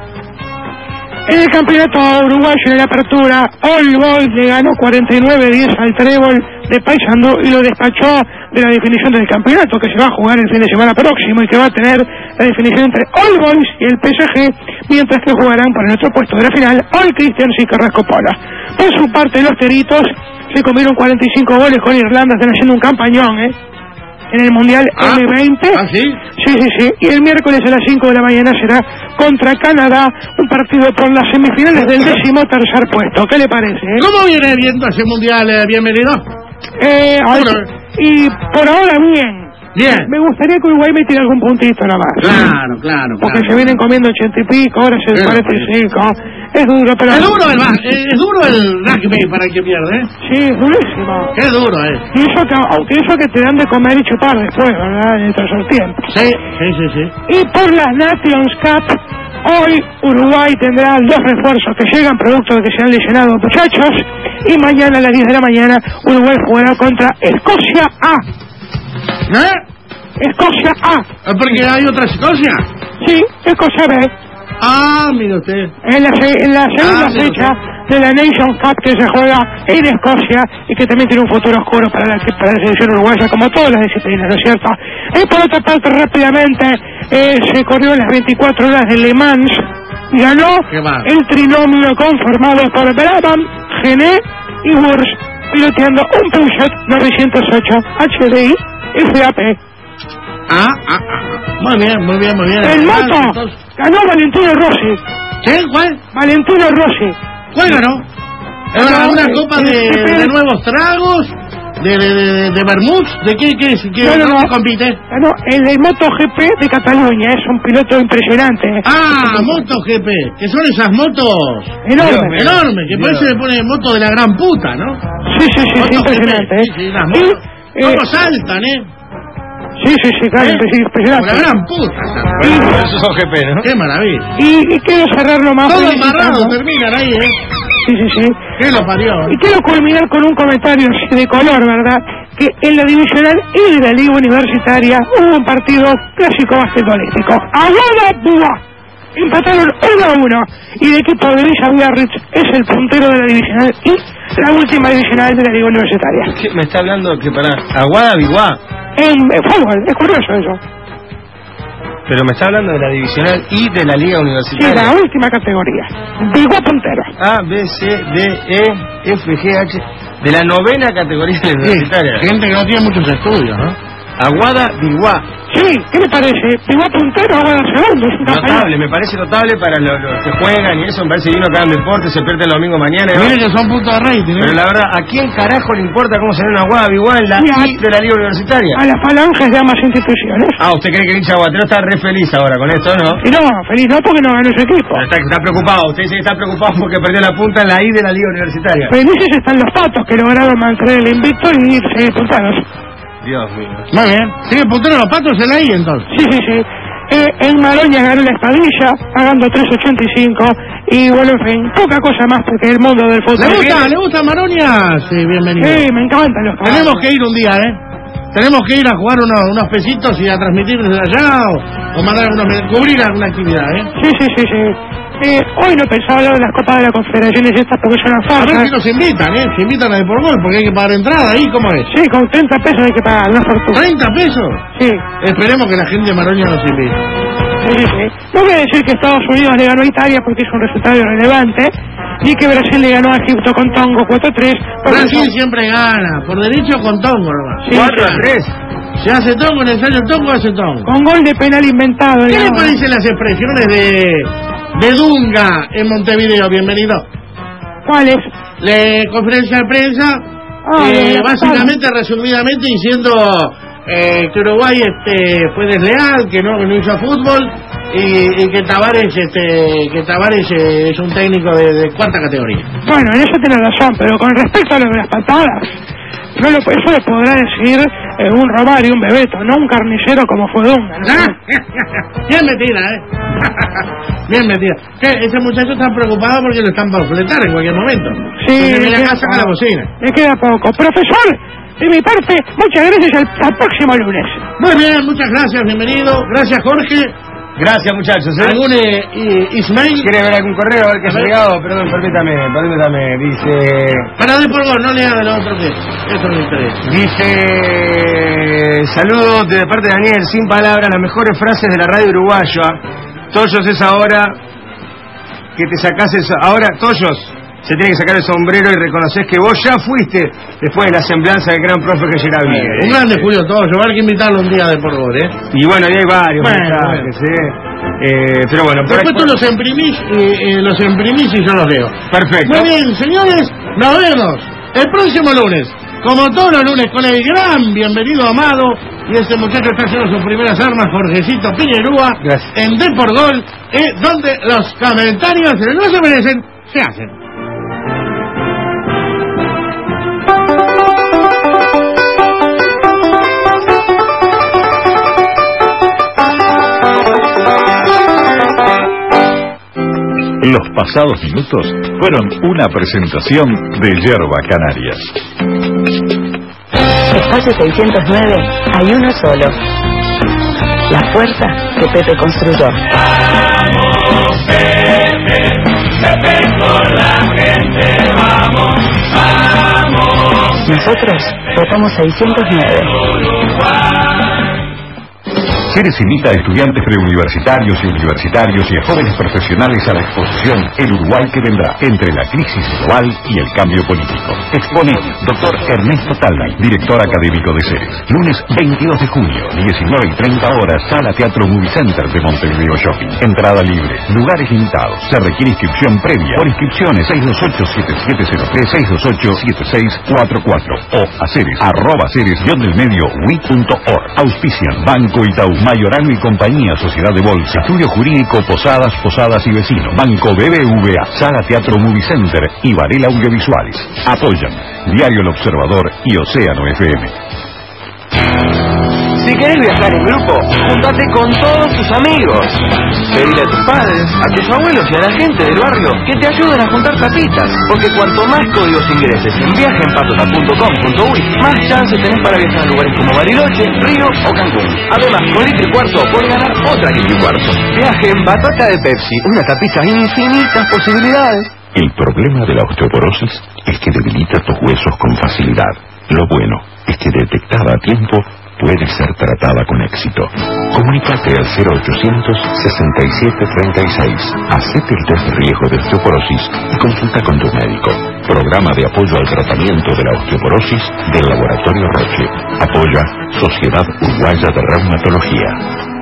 S20: En el campeonato uruguayo, en la apertura, All Boys le ganó cuarenta y nueve a diez al Trébol de Paysandú y lo despachó de la definición del campeonato, que se va a jugar el fin de semana próximo y que va a tener la definición entre All Boys y el P S G, mientras que jugarán por el otro puesto de la final All Christians y Carrasco Polo. Por su parte, los Teritos se comieron cuarenta y cinco goles con Irlanda, están haciendo un campañón, ¿eh? En el Mundial
S13: ah,
S20: eme veinte.
S13: ¿Ah, sí?
S20: Sí, sí, sí. Y el miércoles a las cinco de la mañana será contra Canadá, un partido por las semifinales del décimo tercer puesto. ¿Qué le parece? Eh?
S13: ¿Cómo viene viendo ese Mundial? Eh, bienvenido.
S20: Eh,
S13: Bueno.
S20: y por ahora bien.
S13: Bien.
S20: Me gustaría que Uruguay me tire algún puntito nada más.
S13: Claro, claro,
S20: Porque
S13: claro.
S20: se vienen comiendo ochenta y pico, ahora es el
S13: Claro.
S20: cuarenta y cinco. Es duro, pero...
S13: Es duro el, ba- eh, es duro el rugby para el que pierde, ¿eh?
S20: Sí, es durísimo.
S13: Qué duro, ¿eh?
S20: Y eso que, aunque eso que te dan de comer y chupar después, ¿verdad? En el tercer tiempo.
S13: Sí, sí, sí, sí.
S20: Y por las Nations Cup, hoy Uruguay tendrá dos refuerzos que llegan producto de que se han lesionado muchachos. Y mañana a las diez de la mañana Uruguay jugará contra Escocia A.
S13: ¿Eh?
S20: Escocia A.
S13: ¿Porque hay otra Escocia?
S20: Sí, Escocia B.
S13: Ah, mire usted.
S20: En la, se- en la segunda
S13: Ah, mire
S20: fecha de la Nation Cup que se juega en Escocia y que también tiene un futuro oscuro para la, para la selección uruguaya, como todas las disciplinas, ¿no es cierto? Y por otra parte, rápidamente, eh, se corrió las veinticuatro horas de Le Mans y ganó
S13: Qué va.
S20: el trinomio conformado por Brabham, Gené y Wurz, piloteando un Peugeot novecientos ocho H D I F A P.
S13: Ah, ah, ah. Muy bien, muy bien, muy bien.
S20: En
S13: Ah,
S20: moto
S13: entonces-
S20: ganó Valentino Rossi.
S13: ¿Qué? ¿Cuál?
S20: Valentino Rossi.
S13: ¿Cuál ganó? ¿Es una,
S20: Ganó,
S13: una
S20: eh,
S13: copa
S20: eh,
S13: de,
S20: eh,
S13: de nuevos tragos? ¿De, de, de, de vermuts? ¿De qué, qué, es? ¿Qué,
S20: No, no,
S13: ¿dónde
S20: no.
S13: compite?
S20: Ganó el de MotoGP de Cataluña, es un piloto impresionante.
S13: Ah, MotoGP, que son esas motos
S20: Enormes.
S13: enormes, que parece que pone moto de la gran puta, ¿no?
S20: Sí, sí, sí, sí,
S13: MotoGP,
S20: impresionante. ¿eh?
S13: sí, sí, las
S20: Y,
S13: motos.
S20: eh,
S13: ¿Cómo saltan, eh?
S20: Sí, sí, sí, claro,
S13: ¿Eh?
S20: impresionante.
S13: Como la gran puta.
S1: Bueno, eso es O G P, ¿no?
S13: Qué maravilla.
S20: Y, y quiero cerrarlo más.
S13: Todo
S20: felicitando.
S13: embarrado, terminan ahí, eh.
S20: Sí, sí, sí.
S13: ¿Qué lo parió?
S20: Y quiero culminar con un comentario así de color, ¿verdad? Que en la divisional y de la liga universitaria hubo un partido clásico basquetbolístico. Aguada Búa. Empataron uno a uno. Y el equipo de Villa Biarritz es el puntero de la divisional y la última divisional de la liga universitaria.
S1: ¿Qué? Me está hablando que para Aguada Biguá.
S20: En, en fútbol, es curioso eso.
S1: Pero me está hablando de la divisional y de la liga
S20: Sí,
S1: universitaria.
S20: la última categoría. Vigua puntero.
S1: A, B, C, D, E, F, G, H. De la novena categoría universitaria.
S13: Gente que no tiene muchos estudios, ¿no?
S1: Aguada Biguá.
S20: Sí, ¿qué le parece? Vigua puntero, Aguada segundo. Es un
S1: Notable, me parece notable para los, los que juegan y eso. Me parece que uno acá en deporte se pierde el domingo mañana. ¿no?
S13: Miren que son puntos de rating, ¿eh?
S1: Pero la verdad, ¿a quién carajo le importa cómo se ve una Aguada Biguá en la I de la liga universitaria?
S20: A las falanges de ambas instituciones.
S1: Ah, ¿usted cree que el hincha aguatero está re feliz ahora con esto, no?
S20: Y no, feliz no porque no ganó su equipo.
S1: Está, está preocupado, usted dice que está preocupado porque perdió la punta en la I de la liga universitaria.
S20: Felices están los patos que lograron mantener el invicto y seguir puntados.
S1: Dios mío.
S13: Muy bien. ¿Sigue puntero los patos en la I entonces?
S20: Sí, sí, sí. Eh, en Maroña ganó la Espadilla, pagando tres ochenta y cinco. Y bueno, en fin, poca cosa más porque el mundo del fútbol...
S13: ¿Le gusta, ¿le gusta Maroña? Sí, bienvenido.
S20: Sí, me encantan los caballos.
S13: Tenemos que ir un día, ¿eh? Tenemos que ir a jugar unos, unos pesitos y a transmitir desde allá o, o mandar algunos, cubrir alguna actividad, ¿eh?
S20: Sí, sí, sí, sí. Eh, hoy no pensaba hablar de las Copas de la Confederaciones estas porque son
S13: A
S20: una
S13: ver
S20: farsa.
S13: si nos invitan, ¿eh? Se invitan a de por gol porque hay que pagar entrada ahí, ¿cómo es?
S20: Sí, con treinta pesos hay que pagar, una fortuna.
S13: ¿treinta pesos?
S20: Sí.
S13: Esperemos que la gente de Maroña nos invite.
S20: Sí, sí, sí. No voy a decir que Estados Unidos le ganó a Italia porque es un resultado irrelevante, ni que Brasil le ganó a Egipto con Tongo cuatro tres.
S13: Brasil siempre gana, por derecho con Tongo, ¿verdad?
S20: Sí,
S1: cuatro a
S20: sí.
S1: tres.
S13: ¿Se hace Tongo, necesario Tongo, hace Tongo?
S20: Con gol de penal inventado.
S13: ¿Qué le
S20: digamos.
S13: parecen las expresiones de, de Dunga en Montevideo? Bienvenido.
S20: ¿Cuáles?
S13: Le conferencia de prensa,
S20: Ah,
S13: eh,
S20: de la
S13: básicamente, resumidamente, diciendo eh, que Uruguay este, fue desleal, que no, que no hizo fútbol y, y que Tavares, este, que Tavares eh, es un técnico de, de cuarta categoría.
S20: Bueno, en eso tiene razón, pero con respecto a lo de las patadas, no lo, eso lo podrá decir eh, un Romario, un Bebeto, no un carnicero como fue Dunga, ¿no?
S13: Bien metida, ¿eh? Bien metida. ¿Qué? Ese muchacho está preocupado porque lo están para fletar en cualquier momento.
S20: Sí,
S13: Entonces,
S20: le
S13: viene
S20: queda
S13: acá, saca la
S20: poco.
S13: bocina.
S20: Le queda poco. Profesor, de mi parte, muchas gracias al, al próximo lunes.
S13: Muy bien, muchas gracias, bienvenido. Gracias, Jorge.
S1: Gracias, muchachos. ¿eh?
S13: ¿Algún eh, i- Ismail?
S1: ¿Quiere ver algún correo? A ver qué
S13: A
S1: ha
S13: ver.
S1: llegado. Perdón, permítame, permítame. Dice...
S13: Para de por gol, no lea de lo otro que eso me interesa.
S1: Dice... Saludos de parte de Daniel, sin palabras, las mejores frases de la radio uruguaya. Toyos es ahora que te sacás el... Ahora, Toyos, se tiene que sacar el sombrero y reconocer que vos ya fuiste después de la semblanza del gran profe que Gerard
S13: Un
S1: Miguel.
S13: grande Julio Toyo, va a haber que invitarlo un día de por gol, ¿eh?
S1: Y bueno, y hay varios
S13: Bueno,
S1: mensajes, ¿eh? Eh, pero bueno, por
S13: Después
S1: ahí-
S13: tú los imprimís, eh, eh, los imprimís y yo los leo.
S1: Perfecto.
S13: Muy bien, señores, nos vemos el próximo lunes. Como todos los lunes, con el gran bienvenido Amado. Y este muchacho está haciendo sus primeras armas, Jorgecito Piñerúa.
S1: Gracias.
S13: En De por Gol, eh, donde los comentarios no se merecen, se hacen.
S5: Los pasados minutos fueron una presentación de Yerba Canarias.
S6: Espacio seiscientos nueve, hay uno solo. La puerta que Pepe construyó.
S19: Vamos, Pepe, Pepe por la gente, vamos, vamos.
S6: Nosotros votamos seiscientos nueve.
S5: Ceres invita a estudiantes preuniversitarios y universitarios y a jóvenes profesionales a la exposición El Uruguay que vendrá, entre la crisis global y el cambio político. Expone doctor Ernesto Talvi, director académico de Ceres. Lunes veintidós de junio, diecinueve y treinta horas, Sala Teatro Movie Center de Montevideo Shopping. Entrada libre, lugares limitados. Se requiere inscripción previa. Por inscripciones seis dos ocho siete siete cero tres, seis dos ocho siete seis cuatro cuatro o a Ceres, arroba Ceres, guión del medio, wi punto org. Auspician Banco Itaú, Mayorano y Compañía, Sociedad de Bolsa, Estudio Jurídico, Posadas, Posadas y Vecinos, Banco B B V A, Sala Teatro Movie Center y Varela Audiovisuales. Apoyan Diario El Observador y Océano F M.
S4: Si querés viajar en grupo, juntate con todos tus amigos. Pedile a tus padres, a tus abuelos y a la gente del barrio que te ayuden a juntar tapitas. Porque cuanto más códigos ingreses en viaje en patota punto com punto uy, más chances tenés para viajar a lugares como Bariloche, Río o Cancún. Además, con litro y cuarto podés ganar otra litro y cuarto. Viaje en patota de Pepsi, una tapita, infinitas posibilidades.
S5: El problema de la osteoporosis es que debilita tus huesos con facilidad. Lo bueno es que detectada a tiempo puede ser tratada con éxito. Comunícate al cero ochocientos sesenta y siete treinta y seis. Hacete el test de riesgo de osteoporosis y consulta con tu médico. Programa de apoyo al tratamiento de la osteoporosis del Laboratorio Roche. Apoya Sociedad Uruguaya de Reumatología.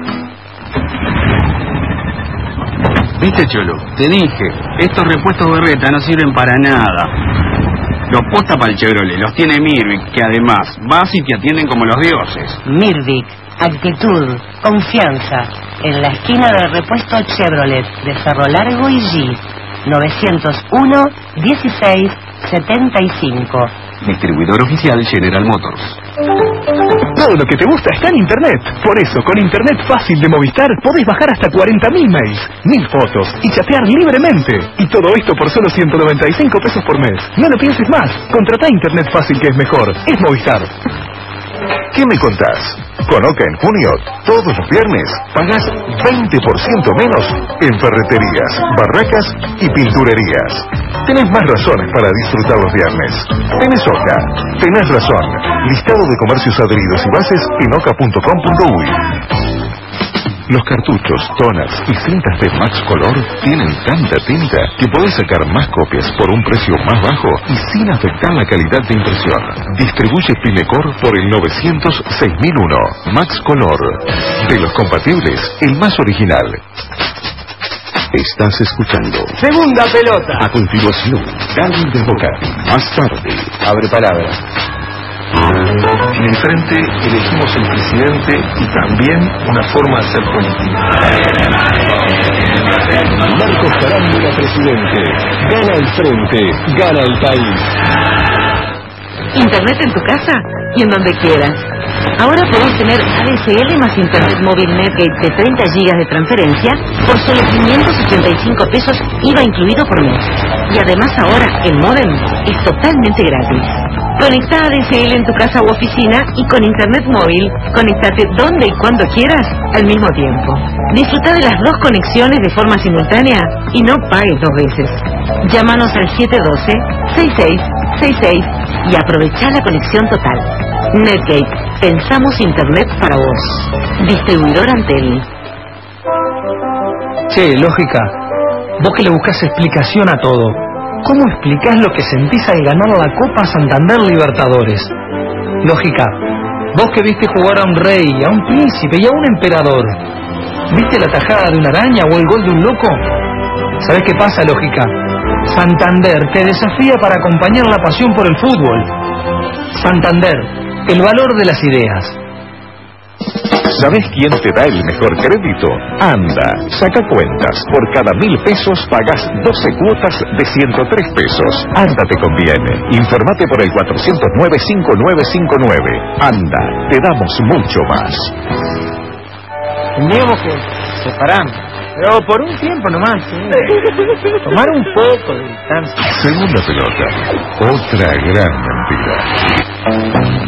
S16: ¿Viste, Cholo? Te dije, estos repuestos berreta no sirven para nada. Los posta para el Chevrolet, los tiene Mirvic, que además vas y te atienden como los dioses.
S17: Mirvic, actitud, confianza. En la esquina del repuesto Chevrolet de Cerro Largo y G. novecientos uno, dieciséis, setenta y cinco.
S16: Distribuidor oficial General Motors.
S7: Todo lo que te gusta está en Internet. Por eso, con Internet fácil de Movistar, podés bajar hasta cuarenta mil mails, mil fotos y chatear libremente. Y todo esto por solo ciento noventa y cinco pesos por mes. No lo pienses más. Contratá Internet fácil, que es mejor. Es Movistar.
S5: ¿Qué me contás? Con Oca en junio, todos los viernes, pagás veinte por ciento menos en ferreterías, barracas y pinturerías. Tenés más razones para disfrutar los viernes. Tenés Oca. Tenés razón. Listado de comercios adheridos y bases en oca punto com punto uy. Los cartuchos, toners y cintas de Max Color tienen tanta tinta que podés sacar más copias por un precio más bajo y sin afectar la calidad de impresión. Distribuye Pinecor por el novecientos seis mil uno. Max Color. De los compatibles, el más original. Estás escuchando
S1: Segunda Pelota.
S5: A continuación, Cali de Boca. Más tarde, abre palabra.
S7: En el frente elegimos el presidente y también una forma de hacer política.
S5: Marcos Carámbula, presidente. Gana el frente, gana el país.
S6: Internet en tu casa y en donde quieras. Ahora podés tener A D S L más Internet móvil Netgate de treinta gigas de transferencia por solo quinientos setenta y cinco pesos I V A incluido por mes. Y además ahora el módem es totalmente gratis. Conecta A D S L en tu casa u oficina y con Internet móvil, conectate donde y cuando quieras al mismo tiempo. Disfruta de las dos conexiones de forma simultánea y no pagues dos veces. Llámanos al siete uno dos, seis seis seis seis y aprovecha la conexión total. Netgate, pensamos Internet para vos. Distribuidor Antel.
S1: Che, lógica, vos que le buscás explicación a todo, ¿cómo explicás lo que sentís al ganar la Copa Santander Libertadores? Lógica, vos que viste jugar a un rey, a un príncipe y a un emperador, ¿viste la tajada de una araña o el gol de un loco? ¿Sabés qué pasa, lógica? Santander te desafía para acompañar la pasión por el fútbol. Santander, el valor de las ideas.
S5: ¿Sabés quién te da el mejor crédito? Anda, saca cuentas. Por cada mil pesos pagás doce cuotas de ciento tres pesos. Anda te conviene. Informate por el cuatrocientos nueve, cincuenta y nueve cincuenta y nueve. Anda, te damos mucho más.
S9: Tendríamos que separarnos, pero por un tiempo nomás, ¿sí? Tomar un poco de distancia.
S5: Segunda Pelota, otra gran mentira.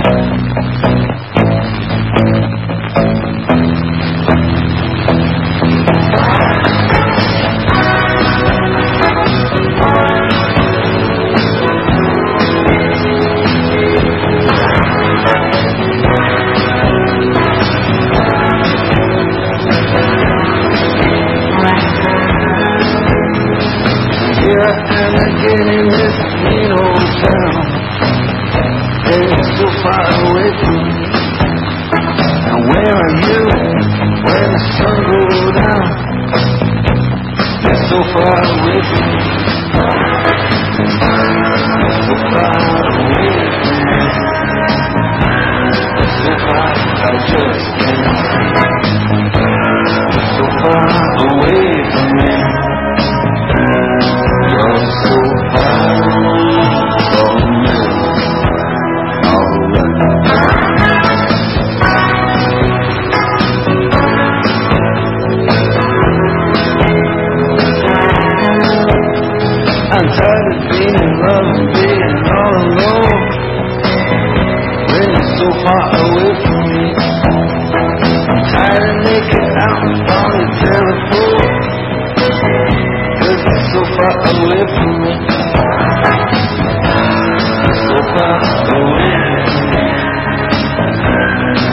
S19: In this mean old town, it's so far away from me. And where are you when the sun goes down? It's so far away from me. It's so far away from me. It's so far I just can't see. It's so far away from me. You're so far from me. I'm tired of being in love and being all alone when you're so far away from me. I'm tired of making out on the telephone, 'cause you're so far away from me. You're so far away from me.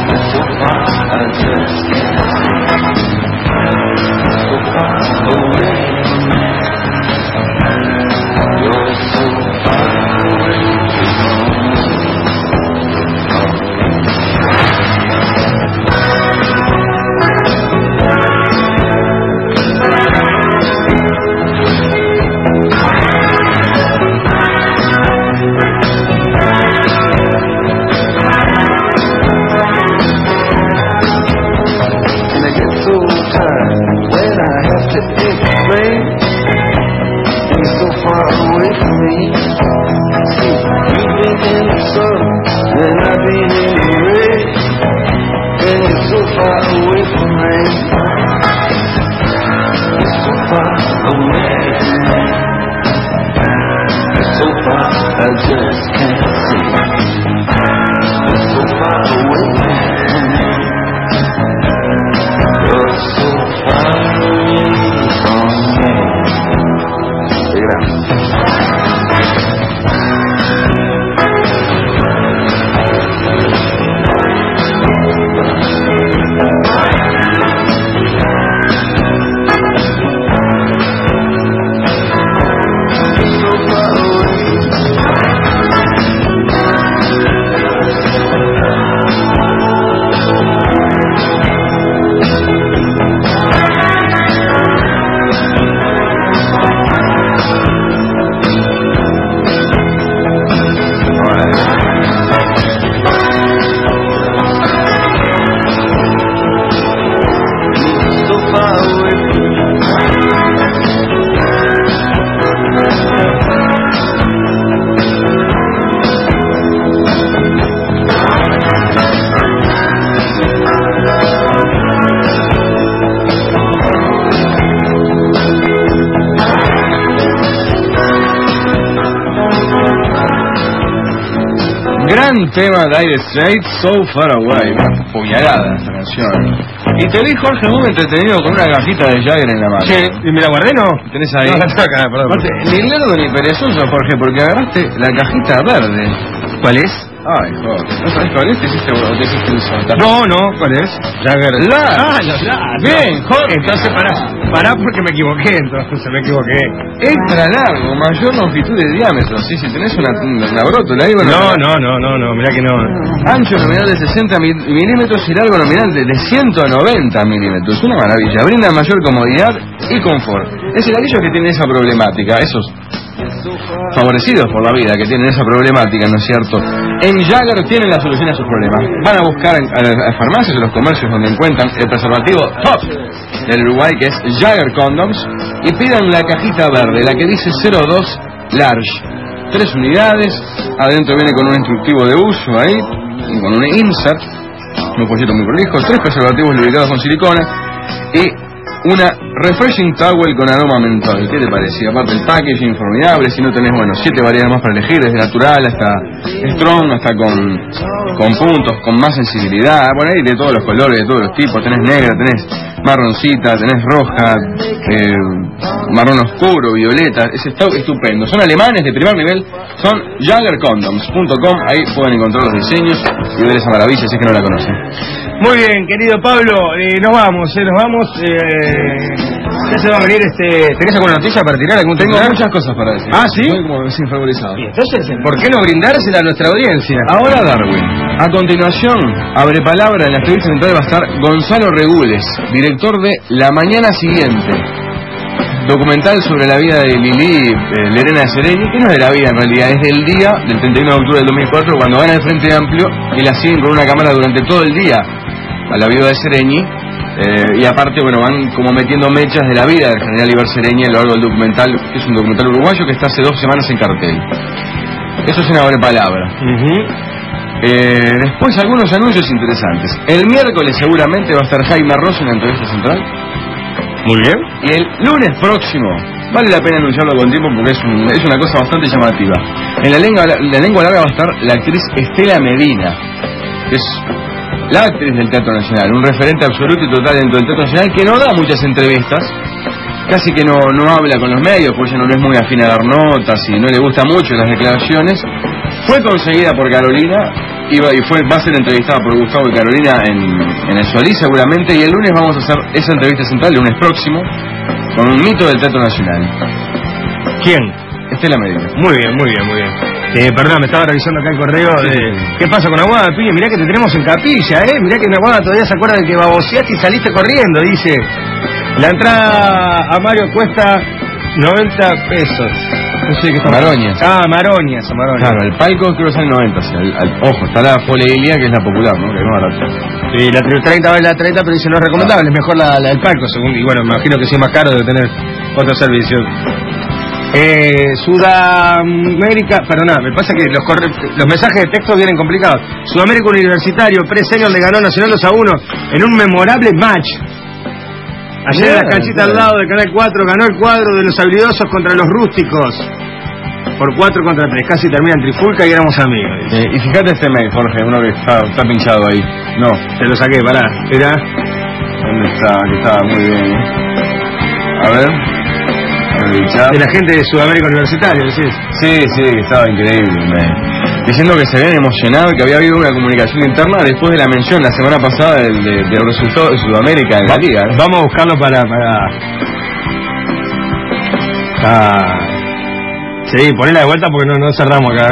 S15: un tema de Dire Straits, So Far Away, una puñalada esta canción. Y te vi, Jorge, muy entretenido con una cajita de Jagger en la mano.
S1: Che, ¿y me la guardé, no?
S15: Tenés ahí.
S1: No, la tengo acá, perdón.
S15: Aparte, ni lerdo ni perezoso, Jorge, porque agarraste la cajita verde.
S1: ¿Cuál es?
S15: Ay, Jorge, ¿no sabés cuál es? ¿Te hiciste, o te hiciste un salto?
S1: No, no, ¿cuál es? Jagger.
S15: Large.
S1: Ah, los Large.
S15: Bien, Jorge.
S1: Entonces pará, pará porque me equivoqué, entonces me equivoqué.
S15: Extra largo, mayor longitud de diámetro, sí, si tenés una, una brótola ahí, bueno.
S1: No, no, no, no, no, mirá que no.
S15: Ancho nominal de sesenta milímetros y largo nominal de ciento noventa milímetros. Una maravilla, brinda mayor comodidad y confort. Es el aquellos que tienen esa problemática, esos favorecidos por la vida que tienen esa problemática, ¿no es cierto? En Jagger tienen la solución a sus problemas. Van a buscar en, a las farmacias o los comercios donde encuentran el preservativo top del Uruguay, que es Jagger Condoms, y pidan la cajita verde, la que dice cero dos Large. Tres unidades, adentro viene con un instructivo de uso ahí, y con un insert, un pollito muy prolijo, tres preservativos lubricados con silicona y una refreshing towel con aroma mentol. ¿Qué te parecía? Aparte el packaging formidable. Si no tenés, bueno, siete variedades más para elegir, desde natural hasta strong, hasta con, con puntos, con más sensibilidad. Bueno, hay de todos los colores, de todos los tipos. Tenés negra, tenés marroncita, tenés roja, eh, marrón oscuro, violeta. Es estupendo. Son alemanes de primer nivel. Son jagger condoms punto com. Ahí pueden encontrar los diseños y ver esa maravilla si es que no la conocen.
S1: Muy bien, querido Pablo, eh, nos vamos, eh, nos vamos. Eh, ya se va a venir este. ¿Tenés alguna noticia para tirar? ¿Algún
S15: Tengo
S1: titular?
S15: muchas cosas para decir.
S1: Ah, ¿sí?
S15: Estoy como desinfavorizado.
S1: Y entonces, ¿por qué no brindársela a nuestra audiencia?
S15: Ahora Darwin. A continuación, abre palabra en la entrevista central va a estar Gonzalo Regules, director de La Mañana Siguiente, documental sobre la vida de Lili eh, Lerena de Seregni, que no es de la vida en realidad, es del día del treinta y uno de octubre del dos mil cuatro, cuando van al Frente Amplio y la siguen con una cámara durante todo el día a la viuda de Seregni, eh, y aparte, bueno, van como metiendo mechas de la vida del general Iber Seregni a lo largo del documental, que es un documental uruguayo que está hace dos semanas en cartel. Eso es una buena palabra. Uh-huh. eh, después algunos anuncios interesantes. El miércoles seguramente va a estar Jaime Ross en la entrevista central.
S1: Muy bien.
S15: Y el lunes próximo, vale la pena anunciarlo con tiempo porque es, un, es una cosa bastante llamativa. En la lengua, la, la lengua larga va a estar la actriz Estela Medina, que es la actriz del Teatro Nacional, un referente absoluto y total dentro del Teatro Nacional, que no da muchas entrevistas, casi que no, no habla con los medios, porque ella no es muy afín a dar notas y no le gusta mucho las declaraciones. Fue conseguida por Carolina, iba, y fue, va a ser entrevistada por Gustavo y Carolina en, en el Solís seguramente, y el lunes vamos a hacer esa entrevista central, el lunes próximo, con un mito del Teatro Nacional.
S1: ¿Quién?
S15: Estela Medina.
S1: Muy bien, muy bien, muy bien. Eh, perdón, me estaba revisando acá el correo de... ¿Qué pasa con Aguada, pibe? Mirá que te tenemos en capilla, ¿eh? Mirá que en Aguada todavía se acuerda de que baboseaste y saliste corriendo, dice. La entrada a Mario cuesta noventa pesos. No sé qué está.
S15: Maroñas.
S1: Ah, Maroñas, Maroñas.
S15: Claro, el palco creo que sale noventa, sí, al, al, ojo, está la Poleilia, que es la popular, ¿no? Que no barata.
S1: Sí, la treinta vale la treinta, pero dice no es recomendable, es mejor la, la del palco, según, y bueno, me imagino que si es más caro debe tener otros servicios. Eh, Sudamérica, perdona, me pasa que los, corre, los mensajes de texto vienen complicados. Sudamérica Universitario, pre-senior le ganó Nacional dos a uno en un memorable match. Ayer en la canchita al lado del Canal cuatro ganó el cuadro de los habilidosos contra los rústicos. Por cuatro contra tres, casi termina en trifulca y éramos amigos.
S15: Eh, y fíjate este mail, Jorge, uno que está, está pinchado ahí. No,
S1: te lo saqué, pará. Era.
S15: ¿Dónde está? Que estaba muy bien. A ver.
S1: De la gente de Sudamérica Universitario, ¿decís?
S15: Sí, sí, que estaba increíble. Me... Diciendo que se habían emocionado, que había habido una comunicación interna después de la mención la semana pasada del, de, del resultado de Sudamérica en la liga, ¿eh?
S1: Vamos a buscarlo para... para... Ah... Sí, ponela de vuelta porque no, no cerramos acá.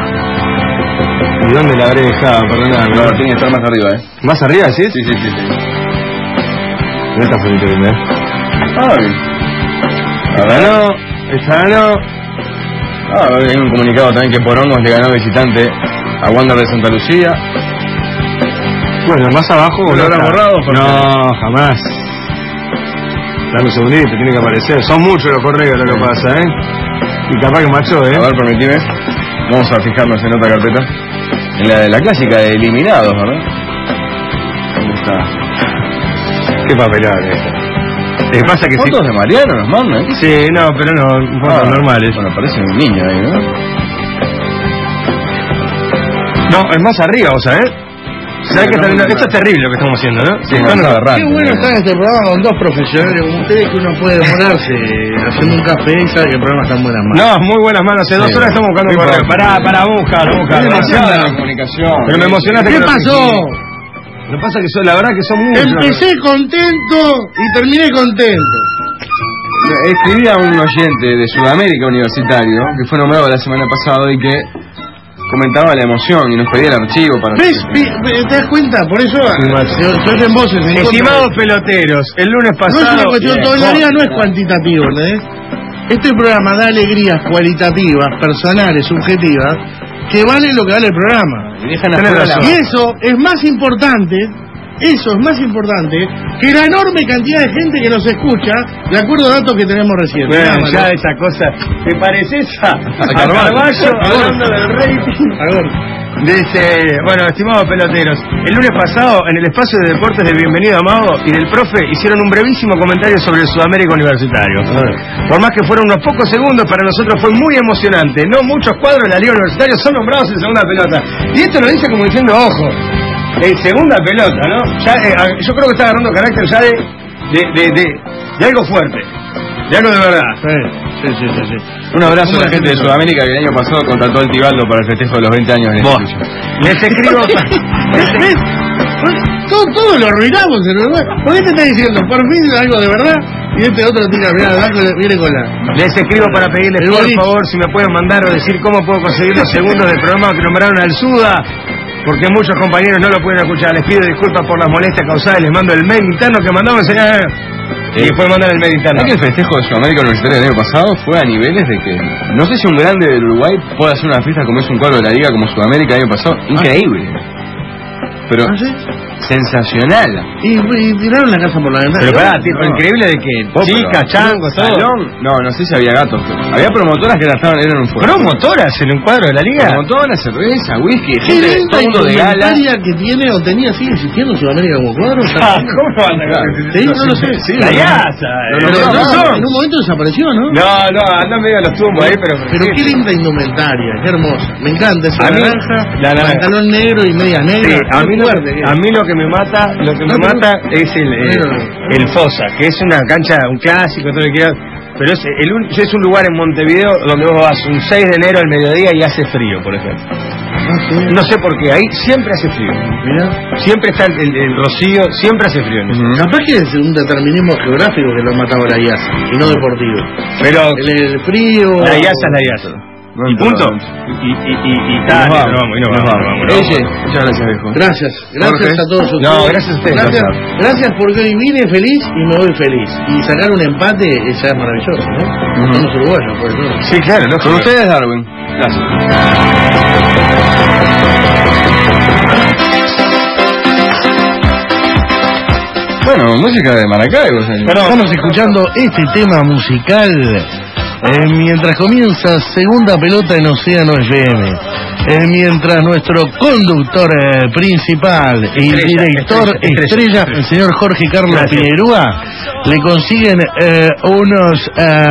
S1: ¿Y dónde la habré dejado? Perdóname.
S15: No, tiene que estar más arriba, ¿eh?
S1: ¿Más arriba, sí?
S15: Sí, sí, sí. sí.
S1: ¿Dónde está Felipe Guimé?
S15: Ay...
S1: Ganó, esta ganó.
S15: Ah, hay un comunicado también que Porongos le ganó visitante a Wander de Santa Lucía.
S1: Bueno, más abajo.
S15: ¿Lo habrán borrado?
S1: No, jamás. Dame un segundito, tiene que aparecer. Son muchos los correos lo que pasa, ¿eh? Y capaz que macho, ¿eh?
S15: A ver, permitime. Vamos a fijarnos en otra carpeta. En la de la clásica de eliminados, ¿verdad? ¿Dónde está?
S1: Qué papelada esta. ¿Qué pasa que
S15: fotos
S1: sí?
S15: de Mariano nos mandan?
S1: Sí, no, pero no, fotos ah, normales.
S15: Bueno, parece un niño ahí, ¿no?
S1: No, es más arriba, o sea, ¿eh? ¿Sabes que no, esto es terrible lo que estamos haciendo, ¿no?
S13: Sí, bueno, qué bueno estar en este programa con dos profesionales como ustedes, que uno puede demorarse haciendo un café y sabe que el programa está en buenas manos.
S1: No, muy buenas manos. Hace sí, dos horas estamos buscando un correo. Pará, pará, busca, busca.
S15: Demasiada comunicación.
S1: Pero me emocionaste.
S13: ¿Qué pasó?
S1: Lo que pasa es que son, la verdad que son muchos.
S13: Empecé contento y terminé contento.
S15: Escribí a un oyente de Sudamérica Universitario, que fue nombrado la semana pasada y que comentaba la emoción y nos pedía el archivo para...
S13: ¿Ves? ¿Te das cuenta? Por eso se oyen voces.
S1: Estimados peloteros, el lunes pasado...
S13: No es una cuestión, todo la liga no es cuantitativo, ¿no? Este programa da alegrías cualitativas, personales, subjetivas, que valen lo que vale el programa. Y eso es más importante... Eso es más importante que la enorme cantidad de gente que nos escucha, de acuerdo a datos que tenemos recién.
S1: Bueno, ya esa cosa, ¿te pareces a, a Carvalho hablando del rating? Dice, bueno, estimados peloteros, el lunes pasado en el espacio de deportes de Bienvenido Amado y del profe hicieron un brevísimo comentario sobre el Sudamérica Universitario. Por más que fueron unos pocos segundos, para nosotros fue muy emocionante. No muchos cuadros de la Liga Universitaria son nombrados en segunda pelota. Y esto lo dice como diciendo, ojo, en segunda pelota, ¿no? Ya, eh, yo creo que está agarrando carácter ya de de, de, de, de algo fuerte, de algo de verdad.
S13: Sí, sí, sí, sí, sí.
S15: Un abrazo a la gente de Sudamérica que el año pasado contrató al Tibaldo para el festejo de los veinte años del estudio.
S1: Les escribo...
S13: ¿Ves? Todo, todo lo arruinamos, ¿verdad? ¿Por qué te está diciendo? Por fin algo de verdad y este otro tira, mira, viene con la...
S1: Les escribo para pedirles por favor si me pueden mandar o decir cómo puedo conseguir los segundos del programa que nombraron al Suda, porque muchos compañeros no lo pueden escuchar. Les pido disculpas por las molestias causadas. Les mando el mail interno que mandamos en... Y después mandar el mail interno.
S15: ¿Es que el festejo de Sudamérica Universitaria del año pasado fue a niveles de que no sé si un grande del Uruguay puede hacer una fiesta como es un cuadro de la liga como Sudamérica el año pasado? Increíble. Pero
S13: ¿Ah, sí?
S15: sensacional.
S13: Y, y tiraron la casa por la ventana.
S1: Pero pará, tipo, no. Increíble de que oh, chicas, changos,
S15: salón. No, no sé si había gatos. Había promotoras que la estaban eran un fuego.
S1: ¿Promotoras en un cuadro de la liga?
S15: Promotoras, cerveza, whisky,
S13: gente,
S15: todo el mundo de gala.
S13: Que tiene o tenía, sigue existiendo Sudamérica como cuadro.
S1: Ah, ¿cómo no anda acá?
S13: Sí, no lo sé.
S1: Sí, la yasa.
S13: No, no, no, no, en un momento desapareció, ¿no?
S1: No, no, anda medio a los tumbos ahí, pero...
S13: Pero qué linda indumentaria, qué hermosa. Me encanta esa
S1: a mí,
S13: naranja,
S1: la naranja,
S13: pantalón negro y media negra.
S1: Sí, a mí, lo, a mí lo que me mata, lo que me mata es el, el, el Fosa, que es una cancha, un clásico, todo lo que quieras, pero es, el, es un lugar en Montevideo donde vos vas un seis de enero al mediodía y hace frío, por ejemplo.
S13: Ah, sí.
S1: No sé por qué, ahí siempre hace frío.
S13: Mirá.
S1: Siempre está el, el, el rocío, siempre hace frío.
S13: Uh-huh. Capaz que es un determinismo geográfico que lo ha matado la I A S y no deportivo.
S1: Pero
S13: el, el frío...
S1: La I A S es la I A S. No, y punto. Y, y, y, y tal, y nos vamos, y nos vamos, nos vamos.
S13: Oye, muchas gracias, viejo. Gracias, gracias
S1: Jorge.
S13: a todos ustedes.
S1: No, gracias a ustedes.
S13: Gracias, gracias porque hoy vine feliz y me voy feliz. Y sacar un empate es ya maravilloso, ¿no? Uh-huh. Somos uruguayos, por eso.
S1: Sí, claro, no.
S15: Con ustedes, Darwin. Gracias. Bueno, música de Maracaibo.
S13: Perdón, estamos escuchando este tema musical eh, mientras comienza Segunda Pelota en Océano F M. Eh, mientras nuestro conductor eh, principal y
S1: estrella,
S13: director
S1: estrella, estrella,
S13: estrella,
S1: estrella,
S13: el señor Jorge Carlos
S1: Gracias.
S13: Pinerúa, le consiguen eh, unos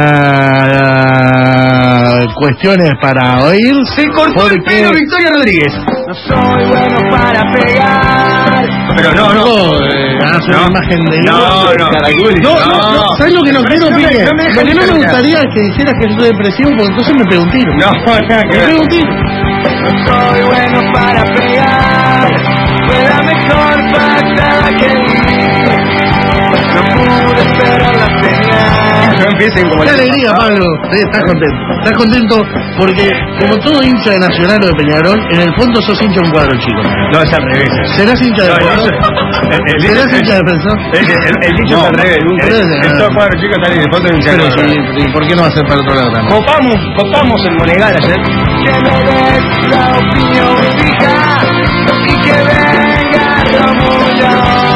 S13: eh, cuestiones para oír.
S1: Se cortó el pelo Victoria Rodríguez.
S19: No soy bueno para pegar.
S1: Pero no, no.
S13: no eh, hace
S1: no.
S13: una imagen de...
S1: No, no.
S13: No, no, no. ¿Sabes lo que no quiero, Pique?
S1: No me
S13: Lo que no me gustaría es que dijeras que estoy depresivo, porque entonces me pego un tiro.
S1: No, nada que
S13: me
S1: ver.
S13: pego un tiro.
S19: No soy bueno para pegar. Fue la mejor patada que di. No pude esperar la señal.
S1: No empiecen como
S13: Qué
S1: la
S13: alegría, Pablo. Sí, estás contento. Estás contento porque, como todo hincha de Nacional o de Peñarol, en el fondo sos hincha de un cuadro chico.
S1: No, es al revés.
S13: ¿Serás hincha de
S1: No,
S13: Defensor?
S1: no, el- el-
S13: ¿Serás
S1: el-
S13: hincha de Defensor?
S1: El, el, el dicho
S13: No,
S1: es al revés.
S13: nunca.
S1: El, el, el todo cuadro chico está en el fondo de un
S13: Pero
S1: chaco.
S13: sí, sí, ¿por qué no va a ser para el otro lado también?
S1: Copamos, copamos el Monegal ayer.
S19: Que me des la opinión fija y que venga Romulo.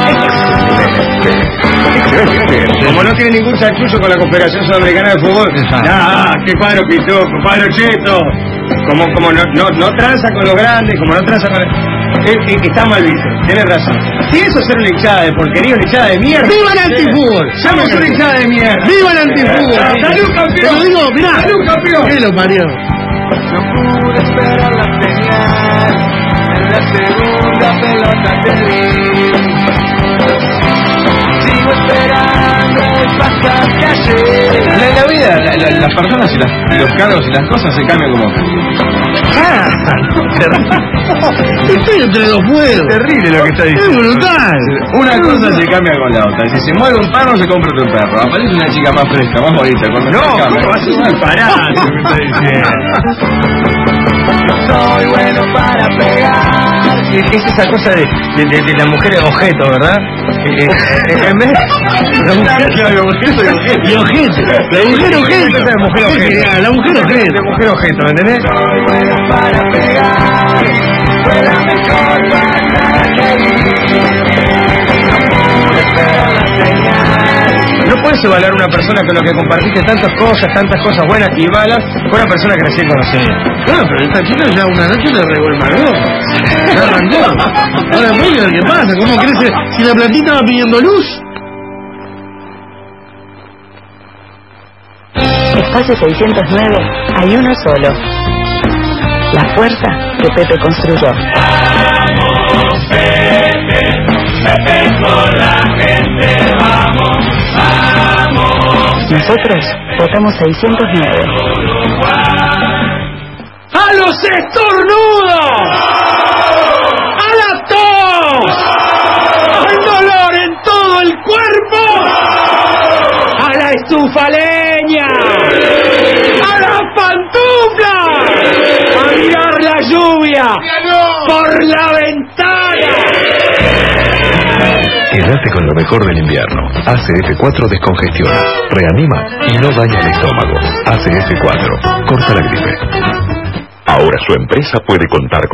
S1: Como no tiene ningún chanchullo con la Confederación Sudamericana de Fútbol, ah, qué cuadro pituco, cuadro cheto, como, como no, no, no tranza con los grandes, como no tranza con... Eh, eh, está mal visto, tienes razón. Si eso es ser una hinchada de porquería, una hinchada de mierda.
S13: ¡Viva el antifútbol!
S1: Somos una hinchada de mierda.
S13: ¡Viva el antifútbol!
S1: ¡Salud, campeón!
S13: Te lo digo, mirá.
S1: ¡Salud, campeón!
S13: ¿Qué lo parió?
S19: No pude esperar la señal. en la segunda pelota del ring. Sigo esperando el pasaje ayer.
S15: La, la vida, la, la, las personas y, las, y los cargos y las cosas se cambian como...
S13: ¡Ah! Estoy entre dos fuegos.
S15: Es terrible lo que está diciendo.
S13: Es brutal.
S15: Una cosa se cambia con la otra. Si se muere un perro, se compra otro perro. Aparece una chica más fresca, más bonita. Cuando
S13: no,
S15: se cambia,
S13: ¿cómo vas a ser un disparate lo que está diciendo?
S19: Soy bueno para pegar.
S1: Es esa cosa de, de, de, de la mujer objeto, ¿verdad? Eh, eh, en vez
S13: la mujer de objeto y objeto. Y objeto. La mujer objeto.
S1: La mujer objeto.
S13: La mujer objeto.
S1: La mujer objeto, ¿me entendés?
S19: Soy bueno para pegar. Fue la mejor pasada que vi. No pude esperar la señal.
S1: No puedes evaluar a una persona con la que compartiste tantas cosas, tantas cosas buenas y malas, con una persona que recién conocías.
S13: Claro, pero esta chica ya una noche le regó el marrón. Ya arrancó. Ahora mira qué pasa, cómo crece. Si la plantita va pidiendo luz.
S6: Espacio seiscientos nueve, hay uno solo. La fuerza que Pepe construyó.
S19: Vamos, Pepe, Pepe con la gente, vamos, vamos.
S6: Nosotros votamos seiscientos nueve.
S19: ¡A los estornudos! ¡A la tos! ¡Al dolor en todo el cuerpo! ¡A la estufa leña! ¡A la pantufla! ¡A mirar la lluvia por la ventana!
S10: Quédate con lo mejor del invierno. A C F cuatro descongestiona, reanima y no daña el estómago. A C F cuatro, corta la gripe. Ahora su empresa puede contar con